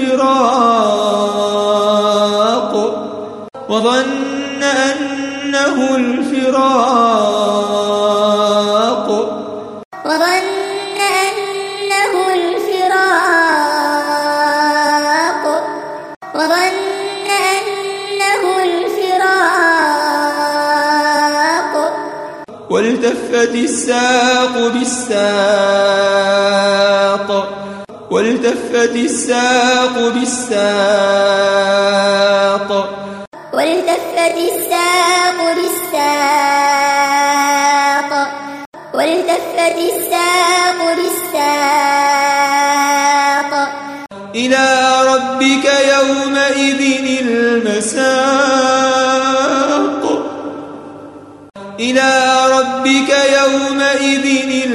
الفراق وظن أنه الفراق وظن أنه الفراق وظن أنه الفراق والتفت الساق بالساق والتفت الساق بالساق والتفت الساق بالساق والتفت الساق بالساق إلى ربك يومئذ المساق إلى ربك يومئذ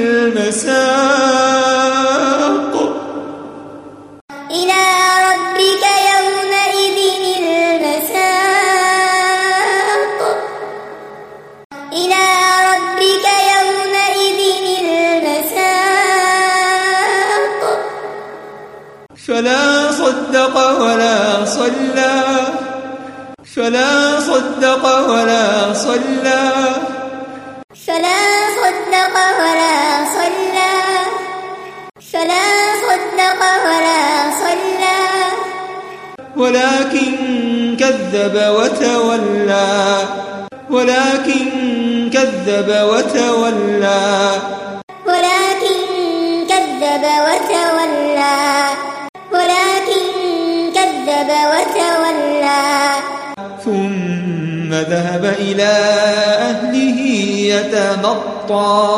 المساق إلى ربك يومئذ المساق إلى ربك يومئذ المساق فلا صدق ولا صلى فلا صدق ولا صلى فلا صدق ولا صلى فلا صدق ولا صلى ولكن كذب وتولى ولكن كذب وتولى ولكن كذب وتولى ولكن كذب وتولى ثم ذهب إلى أهله يتمطى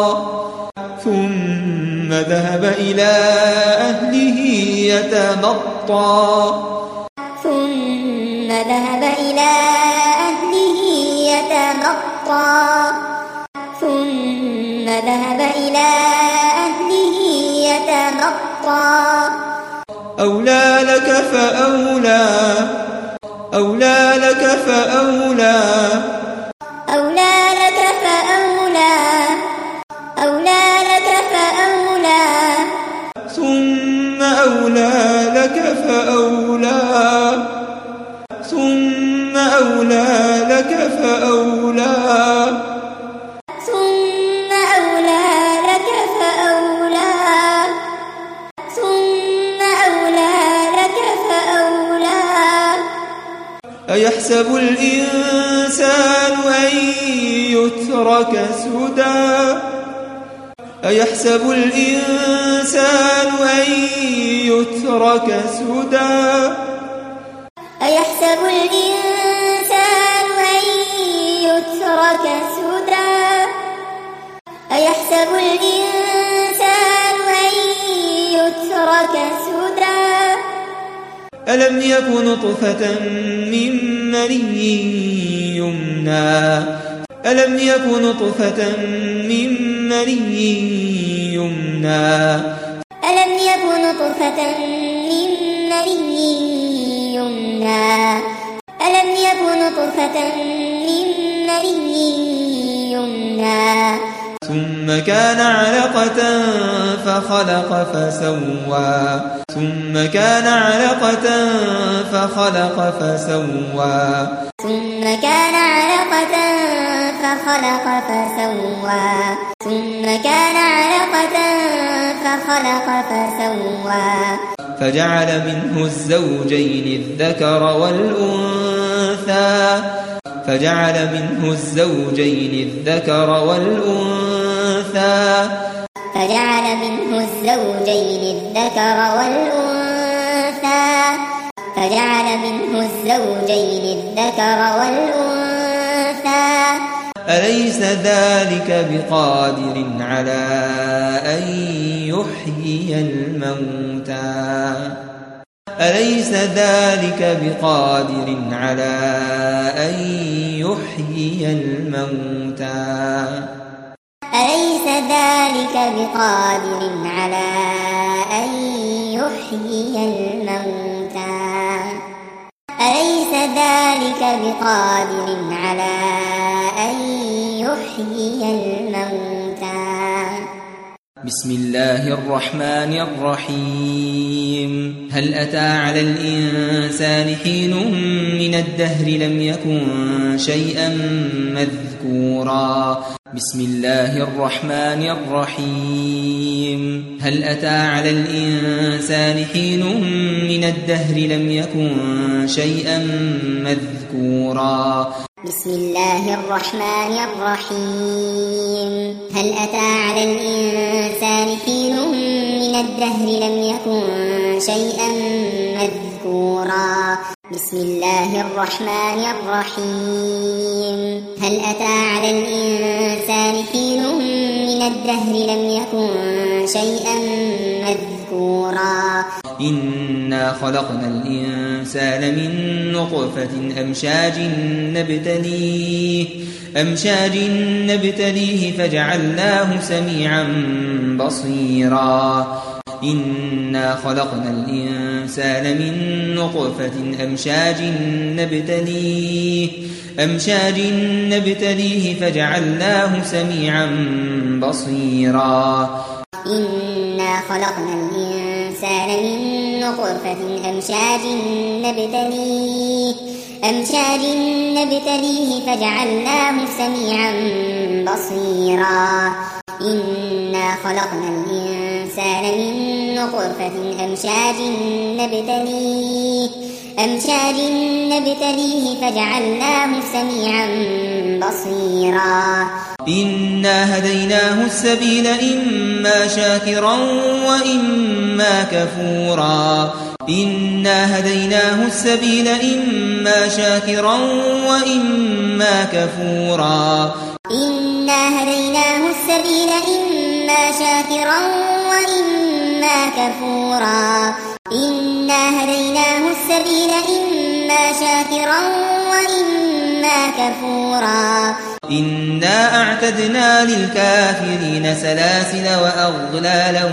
ثم ذهب إلى أهله يتمطى ثم ذهب إلى أهله يتمطى ثم ذهب إلى أهله يتمطى أولى لك فأولى أولى لك فأولى أولى لك فأولى أولى لك فأولى ثم أولى لك فأولى ثم أولى لك فأولى ثم أولى لك فأولى ثم أولى لك فأولى أيحسب الإنسان أن يترك سدى أيحسب الإنسان أن يترك سدى أيحسب الإنسان أن يترك سدى أيحسب الإنسان أن يترك سدى ألم يك نطفة من مني يمنى ألم يك نطفة من مني يمنى ألم يك نطفة من مني يمنى ألم يك نطفة من مني يمنى ثم كان علقة فخلق فسوى ثم كان علقة فخلق فسوى ثم كان علقة فخلق فسوى ثم كان علقة فخلق فسوى فجعل منه الزوجين الذكر والأنثى فجعل منه الزوجين الذكر والأنثى فجعل منه الزوجين الذكر والأنثى فجعل منه الزوجين الذكر والأنثى أليس ذلك بقادر على أن يحيي الموتى أليس ذلك بقادر على أن يحيي الموتى أليس ذلك بقادر على أن يحيي الموتى أليس ذلك بقادر على أن يحيي الموتى بسم الله الرحمن الرحيم هل أتى على الإنسان حين من الدهر لم يكن شيئا مذكورا بسم الله الرحمن الرحيم هل أتى على الإنسان حين من الدهر لم يكن شيئا مذكورا بسم الله الرحمن الرحيم هل أتى على الإنسان حين من الدهر لم يكن شيئا مذكورا بسم الله الرحمن الرحيم هل أتى على الإنسان حين من الدهر لم يكن شيئا مذكورا إنا خلقنا الإنسان من نطفة أمشاج نبتليه أمشاج نبتليه فجعلناه سميعا بصيرا إنا خلقنا الإنسان من نطفة أمشاج نبتليه أمشاج نبتليه فجعلناه سميعا بصيرا إنا خلقنا الإنسان من نطفة أمشاج نبتليه أمشاج نبتليه فجعلناه سميعا بصيرا إنا خلقنا الإنسان من نطفة أمشاج نبتليه أمشاج نبتليه فجعلناه سميعا بصيرا إنا هديناه السبيل إما شاكرا وإما كفورا إنا هديناه السبيل إما شاكرا وإما كفورا إنا هديناه السبيل إما شاكرا وإما كفورا إنا هديناه السبيل إما شاكرا وإما كفورا إنا أعتدنا للكافرين سلاسل وأغلالا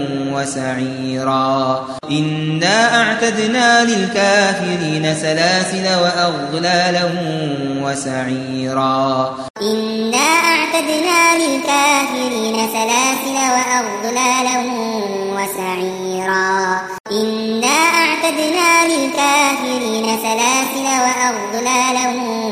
وسعيرا إنا أعتدنا للكافرين سلاسل وأغلالا وسعيرا إنا أعتدنا للكافرين سلاسل وأغلالا وسعيرا إنا أعتدنا للكافرين سلاسل وأغلالا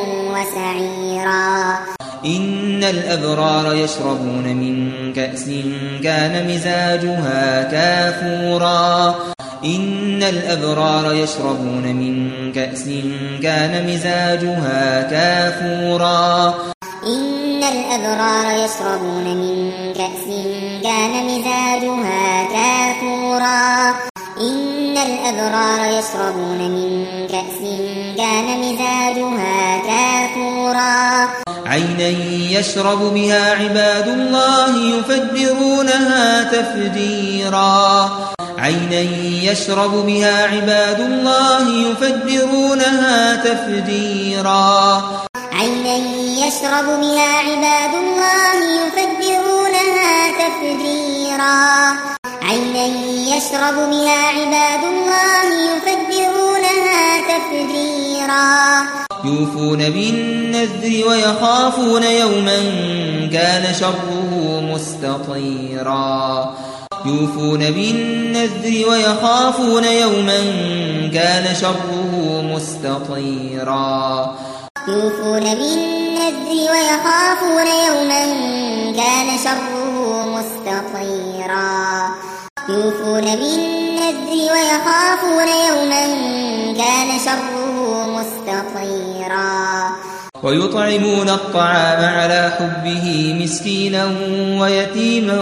وسعيرا إن الأبرار يشربون من كأس كان مزاجها كافورا إن الأبرار يشربون من كأس كان مزاجها كافورا إن الأبرار يشربون من كأس كان مزاجها كافورا إن الأبرار يشربون من كأس كان مزاجها كافورا عينا يشرب بها عباد الله يفجرونها تفجيرا عينا يشرب بها عباد الله يفجرونها تفجيرا عينا يشرب بها عباد الله يفجرونها تفجيرا عينا يشرب بها عباد الله يفجرونها تفجيرا يوفون بالنذر ويخافون يوما كان شره مستطيرا يوفون بالنذر ويخافون يوما كان شره مستطيرا يوفون بالنذر ويخافون يوما كان شره مستطيرا يوفون بالنذر ويخافون يوما كان شره مستطيرا ويطعمون الطعام على حبه مسكينا ويتيما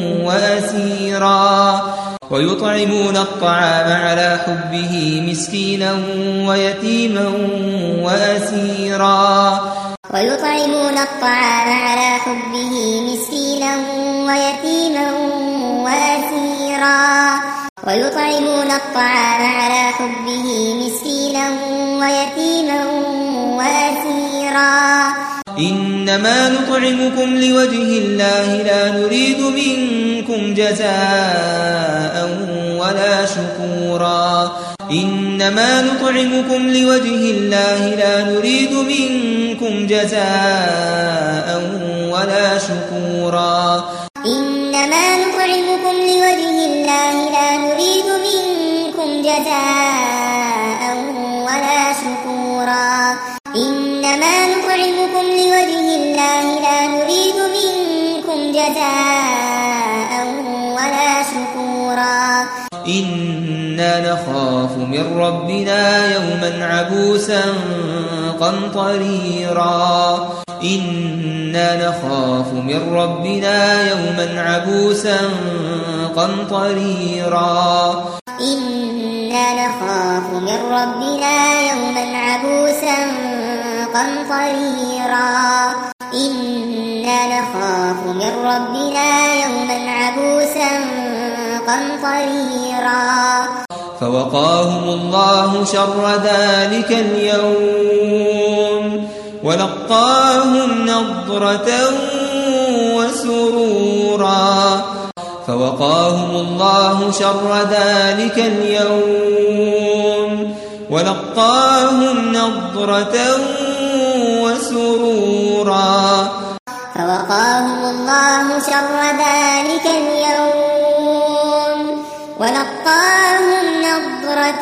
وأسيرا ويطعمون الطعام على حبه مسكينا ويتيما وأسيرا ويطعمون الطعام على حبه مسكينا ويتيما وأسيرا ويطعمون الطعام على حبه مسكينا ويتيما وأسيرا إنما نطعمكم لوجه الله لا نريد منكم جزاء ولا شكورا إنما نطعمكم لوجه الله لا نريد منكم جزاء ولا شكورا إنما نطعمكم الله لا نريد منكم جزاء ولا شكورا إنما نطعمكم لوجه الله لا نريد منكم جزاء ولا شكورا إنا نخاف من ربنا يوما عبوسا قمطريرا إنا نخاف من ربنا يوما عبوسا قمطريرا إنا نخاف من ربنا يوما عبوسا قمطريرا إنا نخاف من ربنا يوما عبوسا قمطريرا فوقاهم الله شر ذلك اليوم ولقاهم نضرة وسرورا فوقاهم الله شر ذلك اليوم ولقاهم نضرة وسرورا فوقاهم الله شر ذلك اليوم ولقاهم نضرة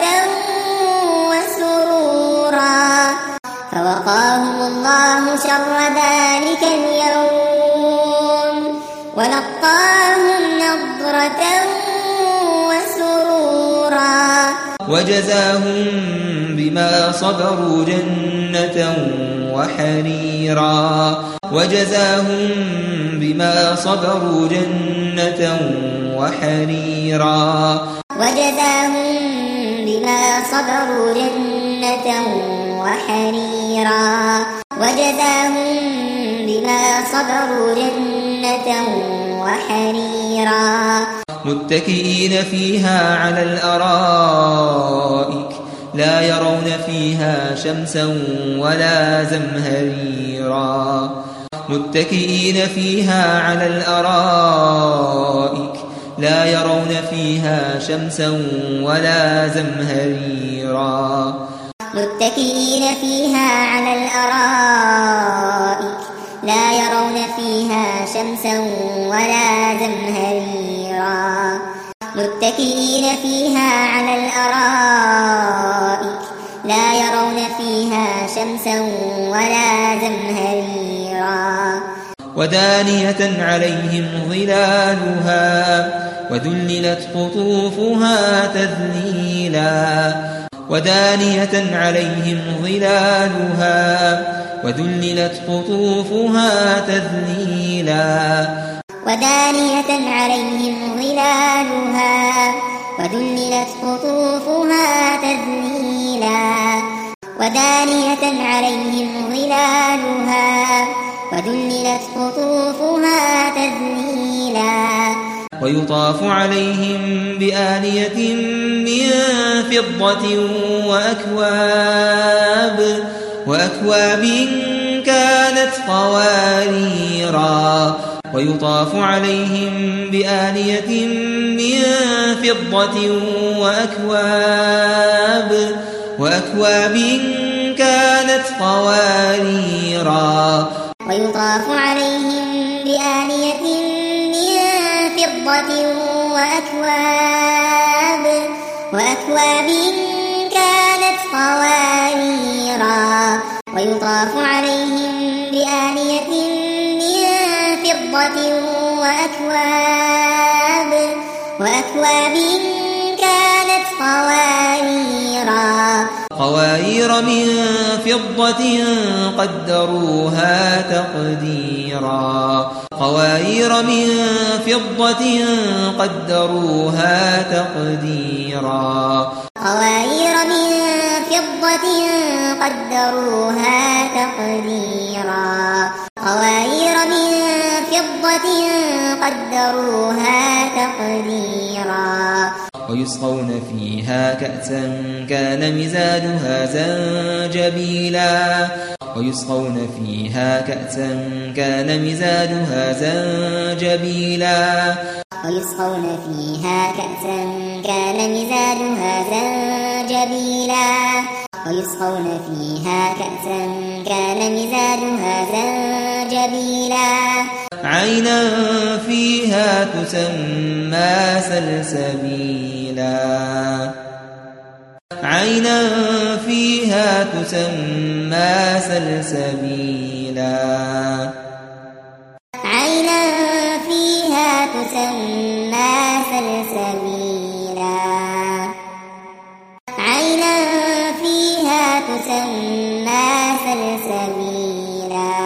وسرورا فوقاهم الله شر ذلك اليوم ولقاهم نضرة وسرورا وجزاهم بما صبروا جنة وحريرا وجزاهم بما صبروا جنة وحريرا وجزاهم بما صبروا جنة وحريرا وجزاهم بما صبروا جنة وحريرا متكئين فيها على الأرائك لا يرون فيها شمسا ولا زمهريرا متكئين فيها على الأرائك لا يرون فيها شمسا ولا زمهريرا متكئين فيها على الأرائك لا يرون فيها شمسا ولا زمهريرا متكئين فيها على الأرائك لا يرون فيها شمسا ولا زمهريرا ودانية عليهم ظلالها وذللت قطوفها تذليلا ودانية عليهم ظلالها وذللت قطوفها تذليلا ودانية عليهم ظلالها وذللت قطوفها تذليلا ودانية عليهم ظلالها وذللت قطوفها تذليلا ويطاف عليهم بآنية من فضة وأكواب وأكواب كانت قواريرا ويطاف عليهم بآنية من فضة وأكواب وأكواب كانت قواريرا ويطاف عليهم بآنية من فضة وأكواب وأكواب كانت قواريرا ويطاف عليهم بآنية من فضة وأكواب وأكواب كانت قواريرا قوارير من فضة قدروها تقديرا قوارير من فضة قدروها تقديرا قوارير من فضة قدروها تقديرا قوارير من فضة قدروها تقديرا ويسقون فيها كأسا كان مزاجها زنجبيلا ويسقون فيها كأسا كان مزاجها زنجبيلا ويسقون فيها كأسا كان مزاجها زنجبيلا ويسقون فيها كأسا كان مزاجها زنجبيلا عينا فيها تسمى سلسبيلا عينا فيها تسمى سلسبيلا عينا فيها تسمى سلسبيلا عينا فيها تسمى سلسبيلا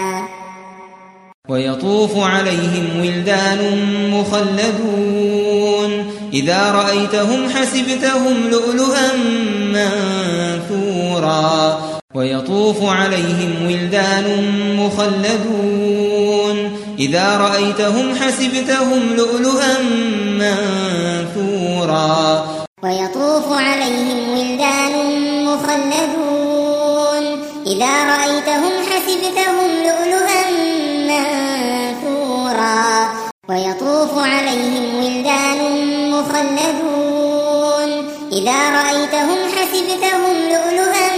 ويطوف عليهم ولدان مخلدون إذا رأيتهم حسبتهم لؤلؤا منثورا ويطوف عليهم ولدان مخلدون إذا رأيتهم حسبتهم لؤلؤا منثورا ويطوف عليهم ولدان مخلدون إذا رأيتهم حسبتهم لؤلؤا منثورا ويطوف عليهم ولدان مخلدون إذا رأيتهم حسبتهم لؤلؤا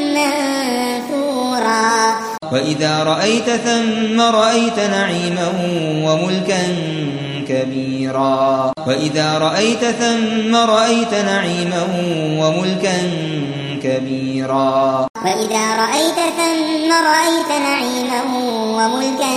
منثورا وإذا رأيت ثم رأيت نعيما وملكا كبيرا وإذا رأيت ثم رأيت نعيما وملكا كبيرا وإذا رأيت ثم رأيت نعيما وملكا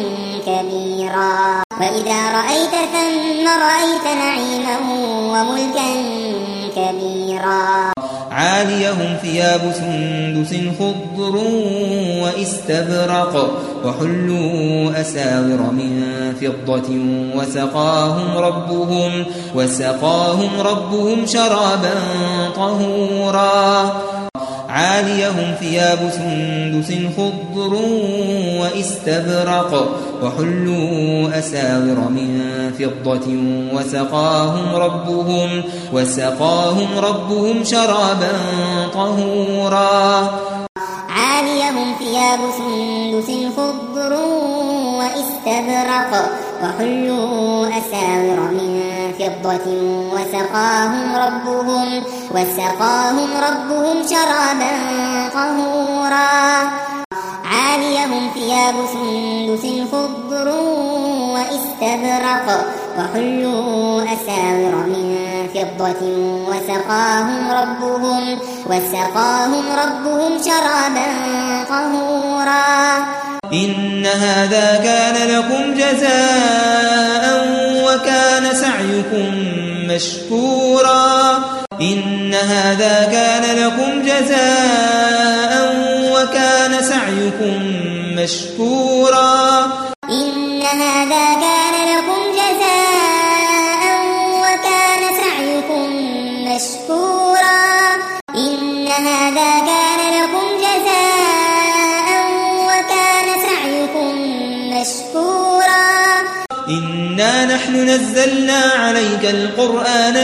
كبيرا وإذا رأيت ثم رأيت نعيما وملكا كبيرا عاليهم ثياب سندس خضر وإستبرق وحلوا أساور من فضة وسقاهم ربهم وسقاهم ربهم شرابا طهورا عاليهم ثياب سندس خضر وإستبرق وحلوا أساور من فضة وسقاهم ربهم وسقاهم ربهم شرابا طهورا عاليهم ثياب سندس خضر وإستبرق وحلوا أساور من فضة وسقاهم ربهم وسقاهم ربهم شرابا طهورا عاليهم ثياب سندس خضر وإستبرق وحلوا أساور من فضة وسقاهم ربهم وسقاهم ربهم شرابا طهورا إن هذا كان لكم جزاء وكان سعيكم مشكورا إن هذا كان لكم جزاء وكان سعيكم مشكورا إن هذا كان لكم جزاء وكان سعيكم مشكورا إن هذا كان لكم جزاء وكان سعيكم مشكورا إنا نحن نزلنا عليك القرآن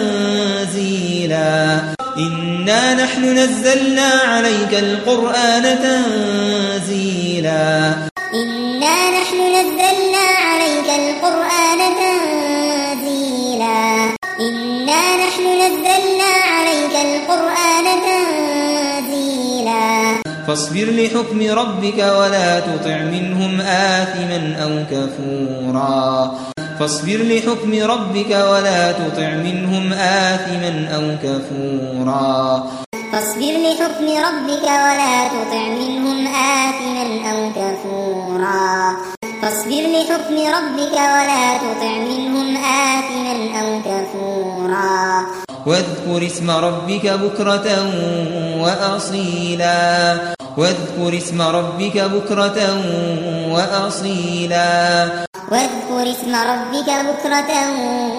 تنزيلا إنا نحن نزلنا عليك القرآن تنزيلا إنا نحن نزلنا عليك القرآن تنزيلا إنا نحن نزلنا عليك القرآن تنزيلا فاصبر لحكم ربك ولا تطع منهم آثما أو كفورا فاصبر لحكم ربك ولا تطع منهم آثما أو كفورا فاصبر لحكم ربك ولا تطع منهم آثما أو كفورا فاصبر لحكم ربك ولا تطع منهم آثما أو كفورا واذكر اسم ربك بكرة وأصيلا واذكر اسم ربك بكرة وأصيلا واذكر اسم ربك بكرة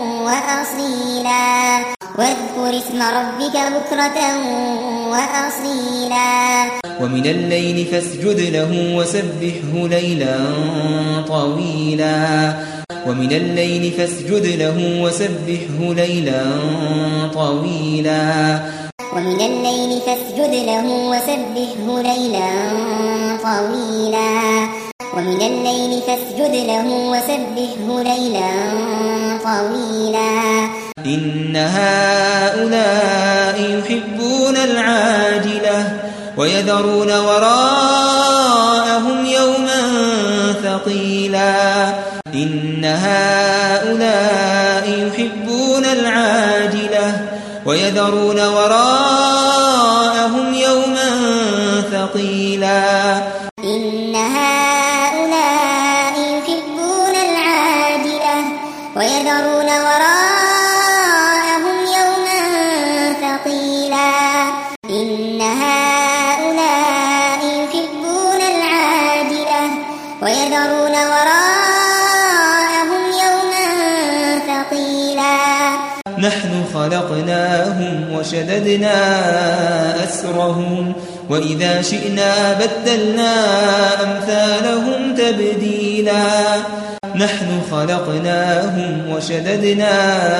وأصيلا واذكر اسم ربك بكرة وأصيلا ومن الليل فاسجد له وسبحه ليلا طويلا ومن الليل فاسجد له وسبحه ليلا طويلا ومن الليل فاسجد له وسبحه ليلا طويلا ومن الليل فاسجد له وسبحه ليلا طويلا إن هؤلاء يحبون العاجلة ويذرون وراءهم يوما ثقيلا هؤلاء يحبون العاجلة ويذرون وراءهم يوما ثقيلا إن هؤلاء يحبون العاجلة ويذرون وراءهم يوما ثقيلا إن هؤلاء يحبون العاجلة ويذرون وراءهم يوما ثقيلا نحن خلقناهم وشددنا أسرهم وإذا شئنا بدلنا أمثالهم تبديلا نحن خلقناهم وشددنا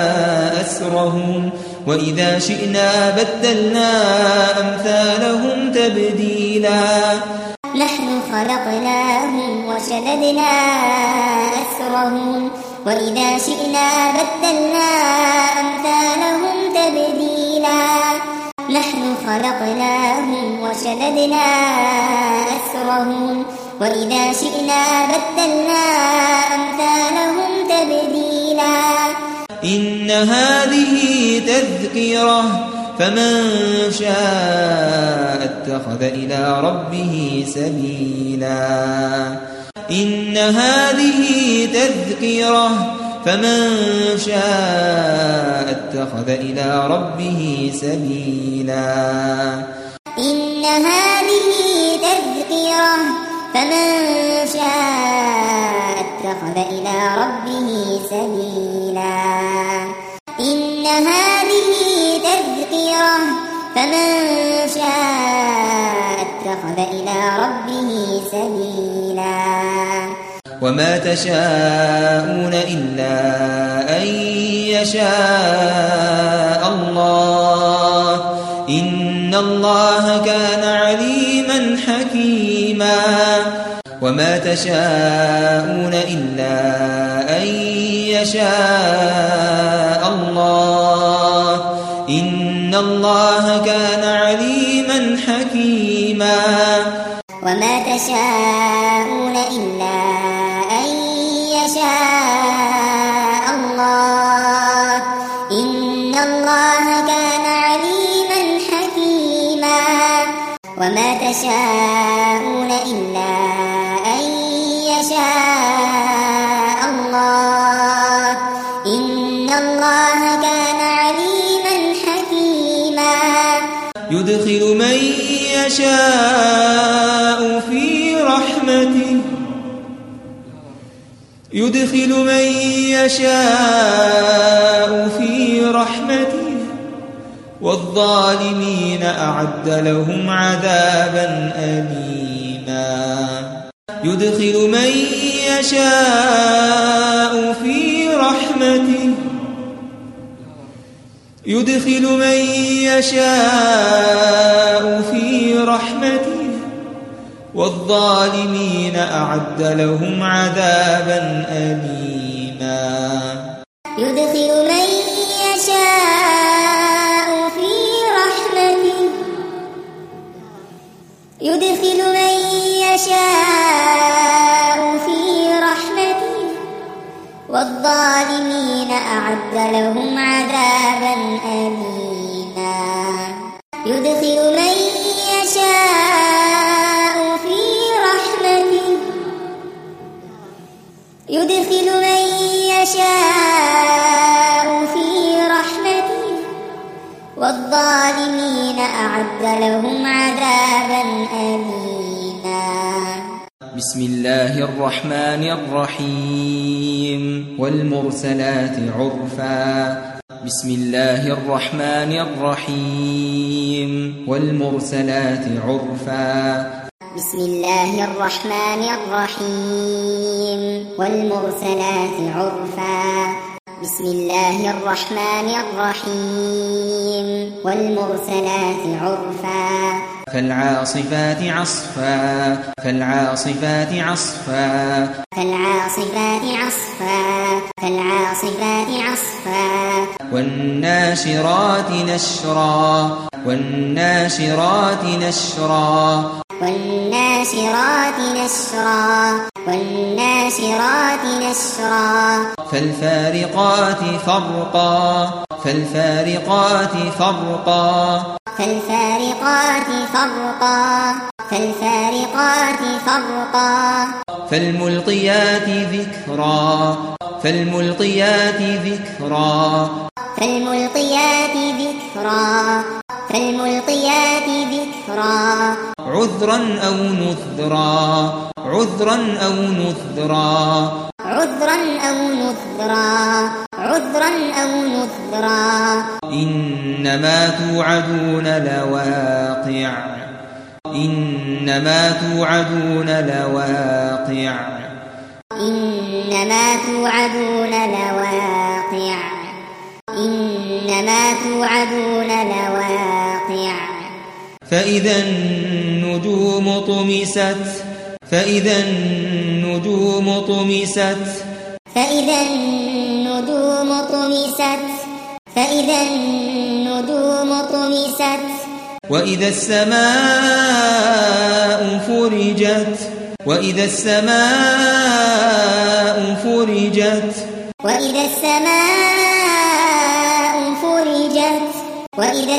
أسرهم وإذا شئنا بدلنا أمثالهم تبديلا نحن خلقناهم وشددنا أسرهم وإذا شئنا بدلنا أمثالهم تبديلا نحن خلقناهم وشددنا أسرهم وإذا شئنا بدلنا أمثالهم تبديلا إن هذه تذكرة فمن شاء اتخذ إلى ربه سبيلا إن هذه تذكرة فمن شاء اتخذ إلى ربه سبيلا إن هذه تذكرة فمن شاء اتخذ إلى ربه سبيلا إن هذه تذكرة فمن شاء اتخذ إلى ربه سبيلا وما تشاءون إلا أن يشاء الله إن الله كان عليما حكيما وما تشاءون إلا أن يشاء الله إن الله كان عليما حكيما وما تشاءون إلا أن يشاء الله إن الله كان عليما حكيما وما تشاءون إلا أن يشاء الله إن الله كان عليما حكيما يدخل من يشاء في رحمته يدخل من يشاء في رحمته والظالمين أعد لهم عذابا أليما يدخل من يشاء في رحمته يدخل من يشاء في رحمته والظالمين أعد لهم عذابا أليما يدخل من يشاء في رحمته يدخل من يشاء في رحمته والظالمين أعد لهم عذابا أليما يدخل من يشاء في رحمته يدخل من يشاء في رحمته والظالمين أعد لهم عذابا أليما بسم الله الرحمن الرحيم والمرسلات عرفا بسم الله الرحمن الرحيم والمرسلات عرفا بسم الله الرحمن الرحيم والمرسلات عرفا بسم الله الرحمن الرحيم والمرسلات عرفا فالعاصفات عصفا فالعاصفات عصفا فالعاصفات عصفا فالعاصفات عصفا والناشرات نشرا والناشرات نشرا والناشرات نشرا والناشرات نشرا فالفارقات فرقا فالفارقات فرقا فالفارقات فرقا فالفارقات فرقا فالملقيات ذكرا فالملقيات ذكرا فالملقيات ذكرا فالملقيات ذكرا عذرا أو نذرا عذرا أو نذرا عذرا أو نذرا عذرا أو نذرا إنما توعدون لواقع إنما توعدون لواقع إنما توعدون لواقع إنما توعدون لواقع فإذا النجوم طمست فإذا النجوم طمست فإذا النجوم طمست فإذا النجوم طمست وإذا السماء فرجت وإذا السماء فرجت وإذا السماء فرجت وإذا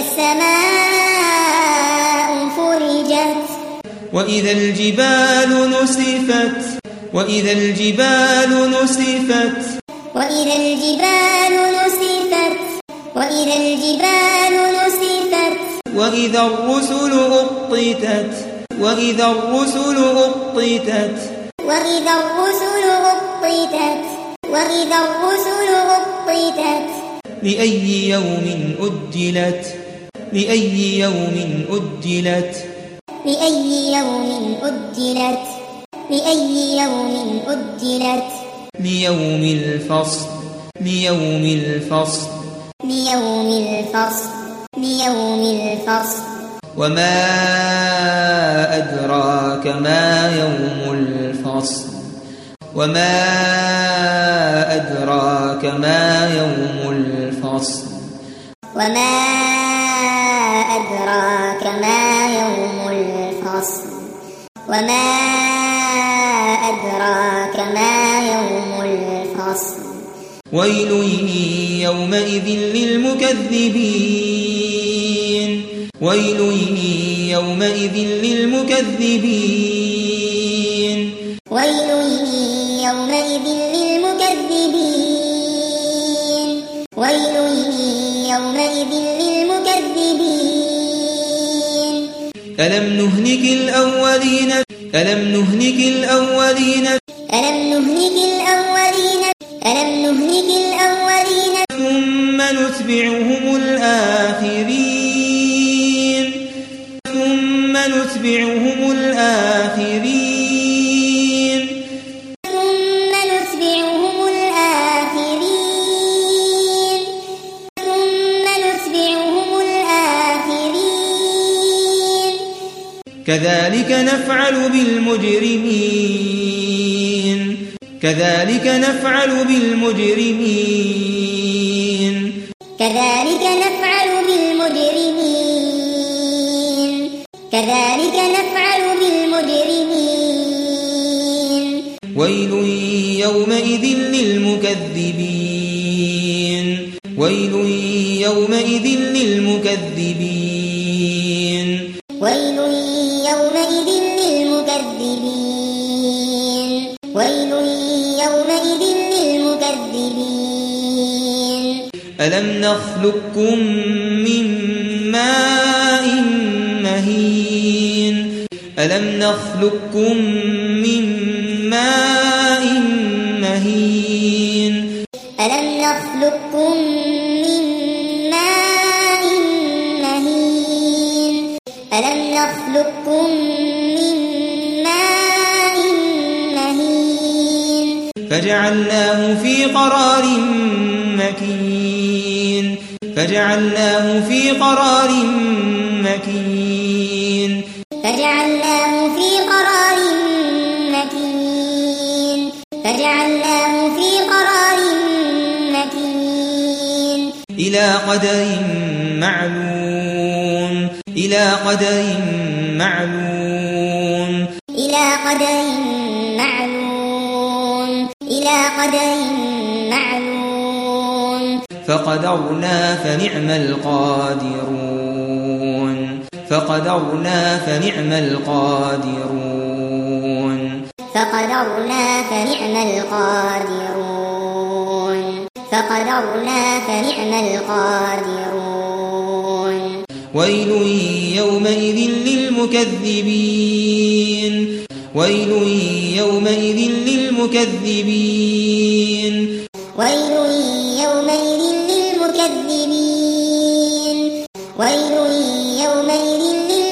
السماء فرجت وإذا الجبال نسفت وإذا الجبال نسفت وإذا الجبال نسفت وإذا الجبال نسفت وإذا الرسل أقتت وإذا الرسل أقتت وإذا الرسل أقتت وإذا الرسل أقتت لأي يوم أجلت لأي يوم أجلت لأي يوم أجلت لأي يوم أجلت ليوم الفصل ليوم الفصل ليوم الفصل ليوم الفصل وما أدراك ما يوم الفصل وما أدراك ما يوم الفصل وما أدراك ما يوم الفصل وما أدراك ما يوم الفصل ويل يومئذ للمكذبين ويل يومئذ للمكذبين ويل يومئذ للمكذبين ويل يومئذ للمكذبين ألم نهلك الأولين ألم نهلك الأولين ألم نهلك الأولين ألم نهلك الأولين ثم نتبعهم الآخرين ثم نتبعهم الآخرين ثم نتبعهم الآخرين ثم نتبعهم الآخرين كذلك نفعل بالمجرمين كذلك نفعل بالمجرمين كذلك نفعل بالمجرمين كذلك نفعل بالمجرمين ويل يومئذ للمكذبين ويل يومئذ للمكذبين ويل يومئذ للمكذبين ويل يومئذ للمكذبين ألم نخلقكم من ماء مهين ألم نخلقكم من ماء مهين ألم نخلقكم من ماء مهين ألم نخلقكم من ماء مهين فجعلناه في قرار مكين فجعلناه في قرار مكين فجعلناه في قرار مكين فجعلناه في قرار مكين إلى قدر معلوم إلى قدر معلوم إلى قدر معلوم قدر معلوم فقدرنا فنعم القادرون فقدرنا فنعم القادرون فقدرنا فنعم القادرون فقدرنا فنعم القادرون ويل يومئذ للمكذبين ويل يومئذ للمكذبين ويل يومئذ للمكذبين ويل يومئذ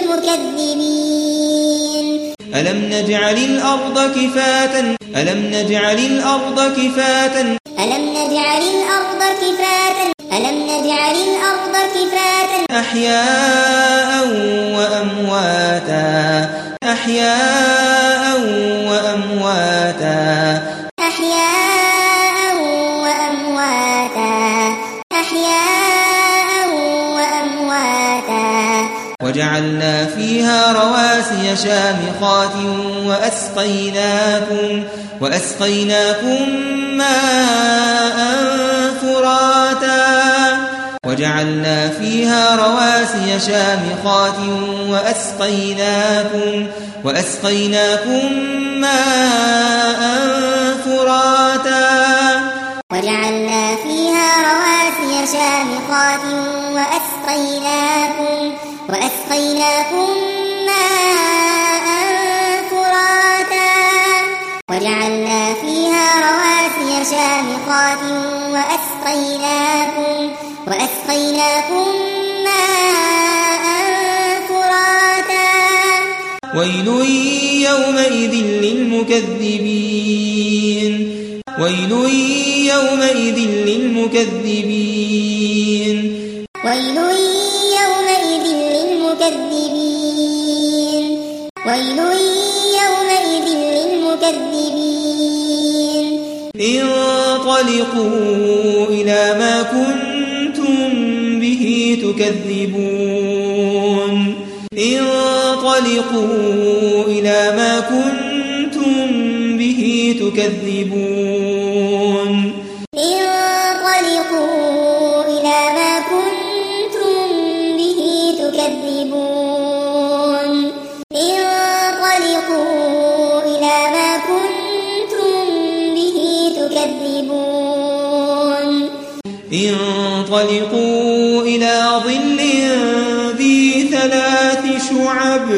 للمكذبين ألم نجعل الأرض كفاتا ألم نجعل الأرض كفاتا ألم نجعل الأرض كفاتا ألم نجعل الأرض كفاتا أحياء وأمواتا أحياء وأمواتا أحياء وأمواتا أحياء وأمواتا وجعلنا فيها رواسي شامخات وأسقيناكم وأسقيناكم ماء فراتا وجعلنا فيها رواسي شامخات وأسقيناكم وأسقيناكم ماء فراتا وجعلنا فيها رواسي شامخات وأسقيناكم وأسقيناكم ماء فراتا وجعلنا فيها رواسي شامخات وأسقيناكم وأسقيناكم ماء فراتا ويل يومئذ للمكذبين ويل يومئذ للمكذبين ويل يومئذ للمكذبين ويل يومئذ للمكذبين انطلقوا إلى ما كنتم به تكذبون انطلقوا إلى ما كنتم به تكذبون انطلقوا إلى ما كنتم به تكذبون انطلقوا إلى ما كنتم به تكذبون انطلقوا إلى ظل ذي ثلاث شعب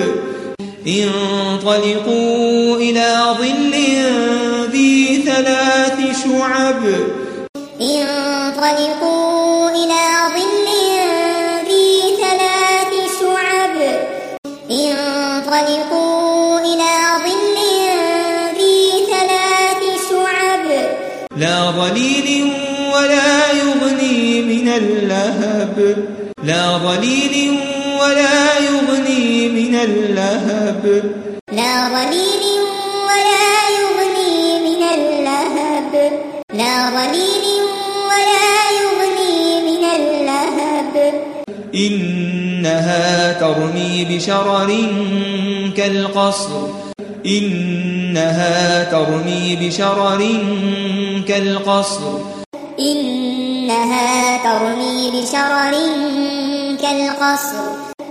انطلقوا إلى ظل ذي ثلاث شعب انطلقوا إلى ظل ذي ثلاث شعب انطلقوا إلى ظل ذي ثلاث شعب لا ظليل ولا يغني من اللهب لا ظليل ولا يغني من اللهب لا ظليل ولا يغني من اللهب لا ظليل ولا يغني من اللهب إنها ترمي بشرر كالقصر إنها ترمي بشرر كالقصر إنها ترمي بشرر كالقصر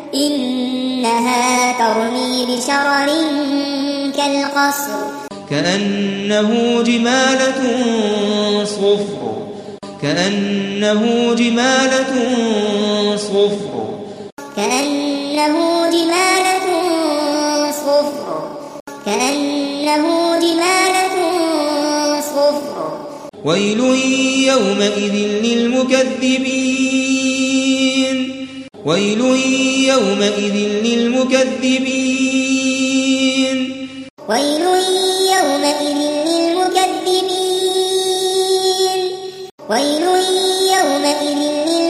إنها ترمي بشرر كالقصر كأنه جمالة صفر كأنه جمالة صفر كأنه جمالة صفر كأنه جمالة صفر ويل يومئذ للمكذبين ويل يومئذ للمكذبين ويل يومئذ للمكذبين ويل يومئذ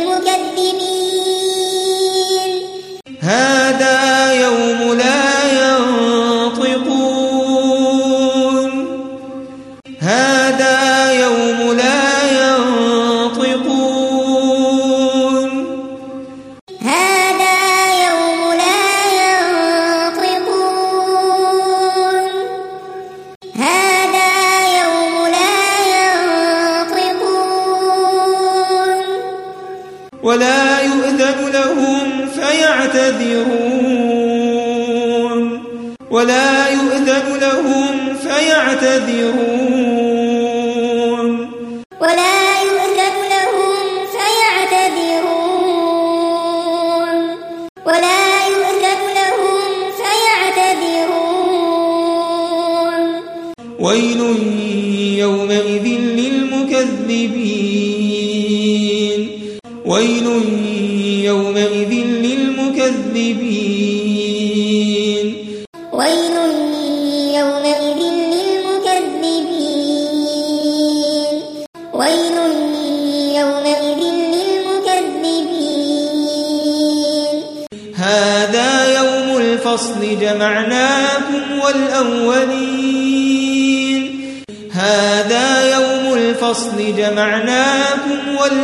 للمكذبين هذا يوم لا ينطقون هذا يوم لا ينطقون هذا يوم لا ينطقون هذا يوم لا ينطقون فيعتذرون ولا يؤذن لهم فيعتذرون ولا يؤذن لهم فيعتذرون ولا يؤذن لهم فيعتذرون ويل يومئذ للمكذبين ويل يومئذ للمكذبين ويل يومئذ للمكذبين ويل يومئذ للمكذبين هذا يوم الفصل جمعناكم والأولين هذا يوم الفصل جمعناكم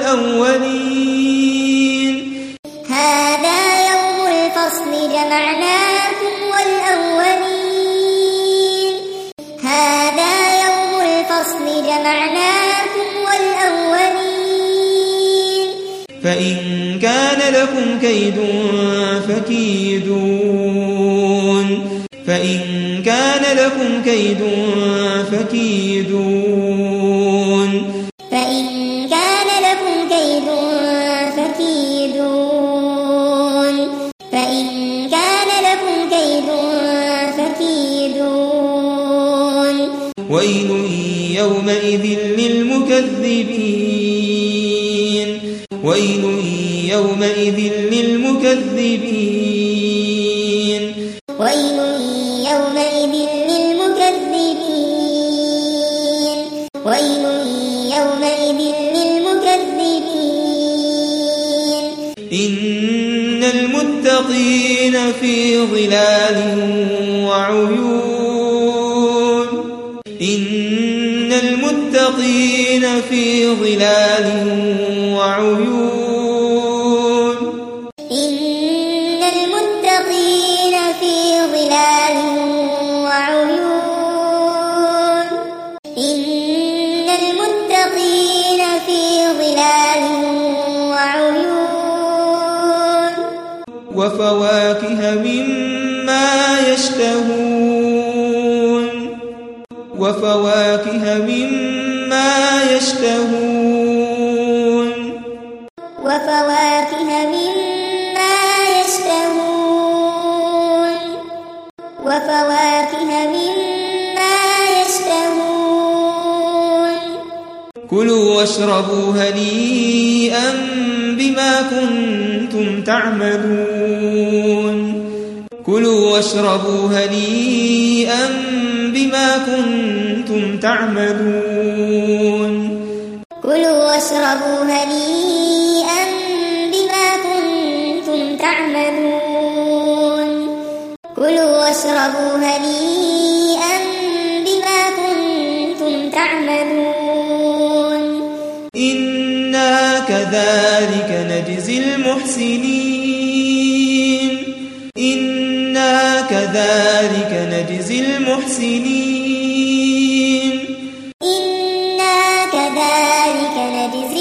والأولين هذا يوم الفصل جمعناكم والأولين هذا يوم الفصل جمعناكم والأولين فإن كان لكم كيد فكيدون فإن كان لكم كيد فكيدون فإن كان لكم كيد فكيدون فإن كان لكم كيد فكيدون ويل يومئذ للمكذبين ويل يومئذ للمكذبين ويل يومئذ للمكذبين ويل يومئذ للمكذبين إن المتقين في ظلال وعيون إن المتقين في ظلال وعيون إن المتقين في ظلال وعيون إن المتقين في ظلال وعيون وفواكه مما يشتهون وفواكه مما يشتهون وفواكه مما يشتهون وفواكه مما يشتهون كلوا واشربوا هنيئا بما كنتم تعملون كلوا واشربوا هنيئا بما كنتم تعملون كلوا واشربوا هنيئا بما كنتم تعملون كلوا واشربوا هنيئا بما كنتم تعملون إنا كذلك نجزي المحسنين إنا كذلك نجزي المحسنين إنا كذلك نجزي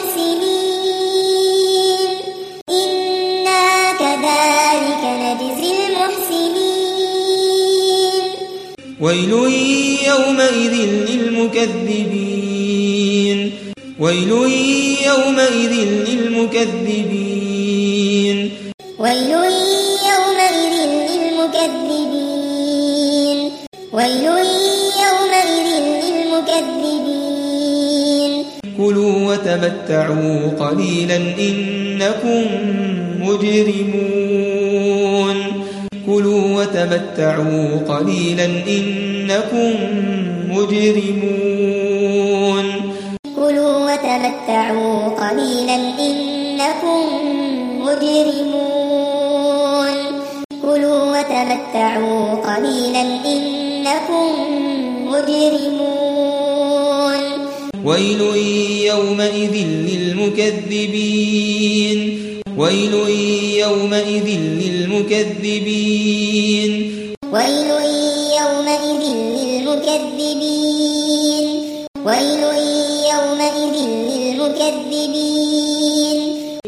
المحسنين إنا كذلك نجزي المحسنين ويل يومئذ للمكذبين ويل يومئذ للمكذبين ويل يومئذ للمكذبين ويل يومئذ للمكذبين كلوا وتمتعوا قليلا إنكم مجرمون كلوا وتمتعوا قليلا إنكم مجرمون كلوا وتمتعوا قليلا إنكم مجرمون كلوا وتمتعوا قليلا إنكم مجرمون ويل يومئذ للمكذبين ويل يومئذ للمكذبين ويل يومئذ للمكذبين ويل يومئذ للمكذبين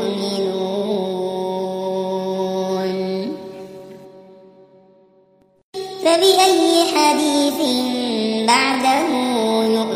يؤمنون فبأي حديث بعده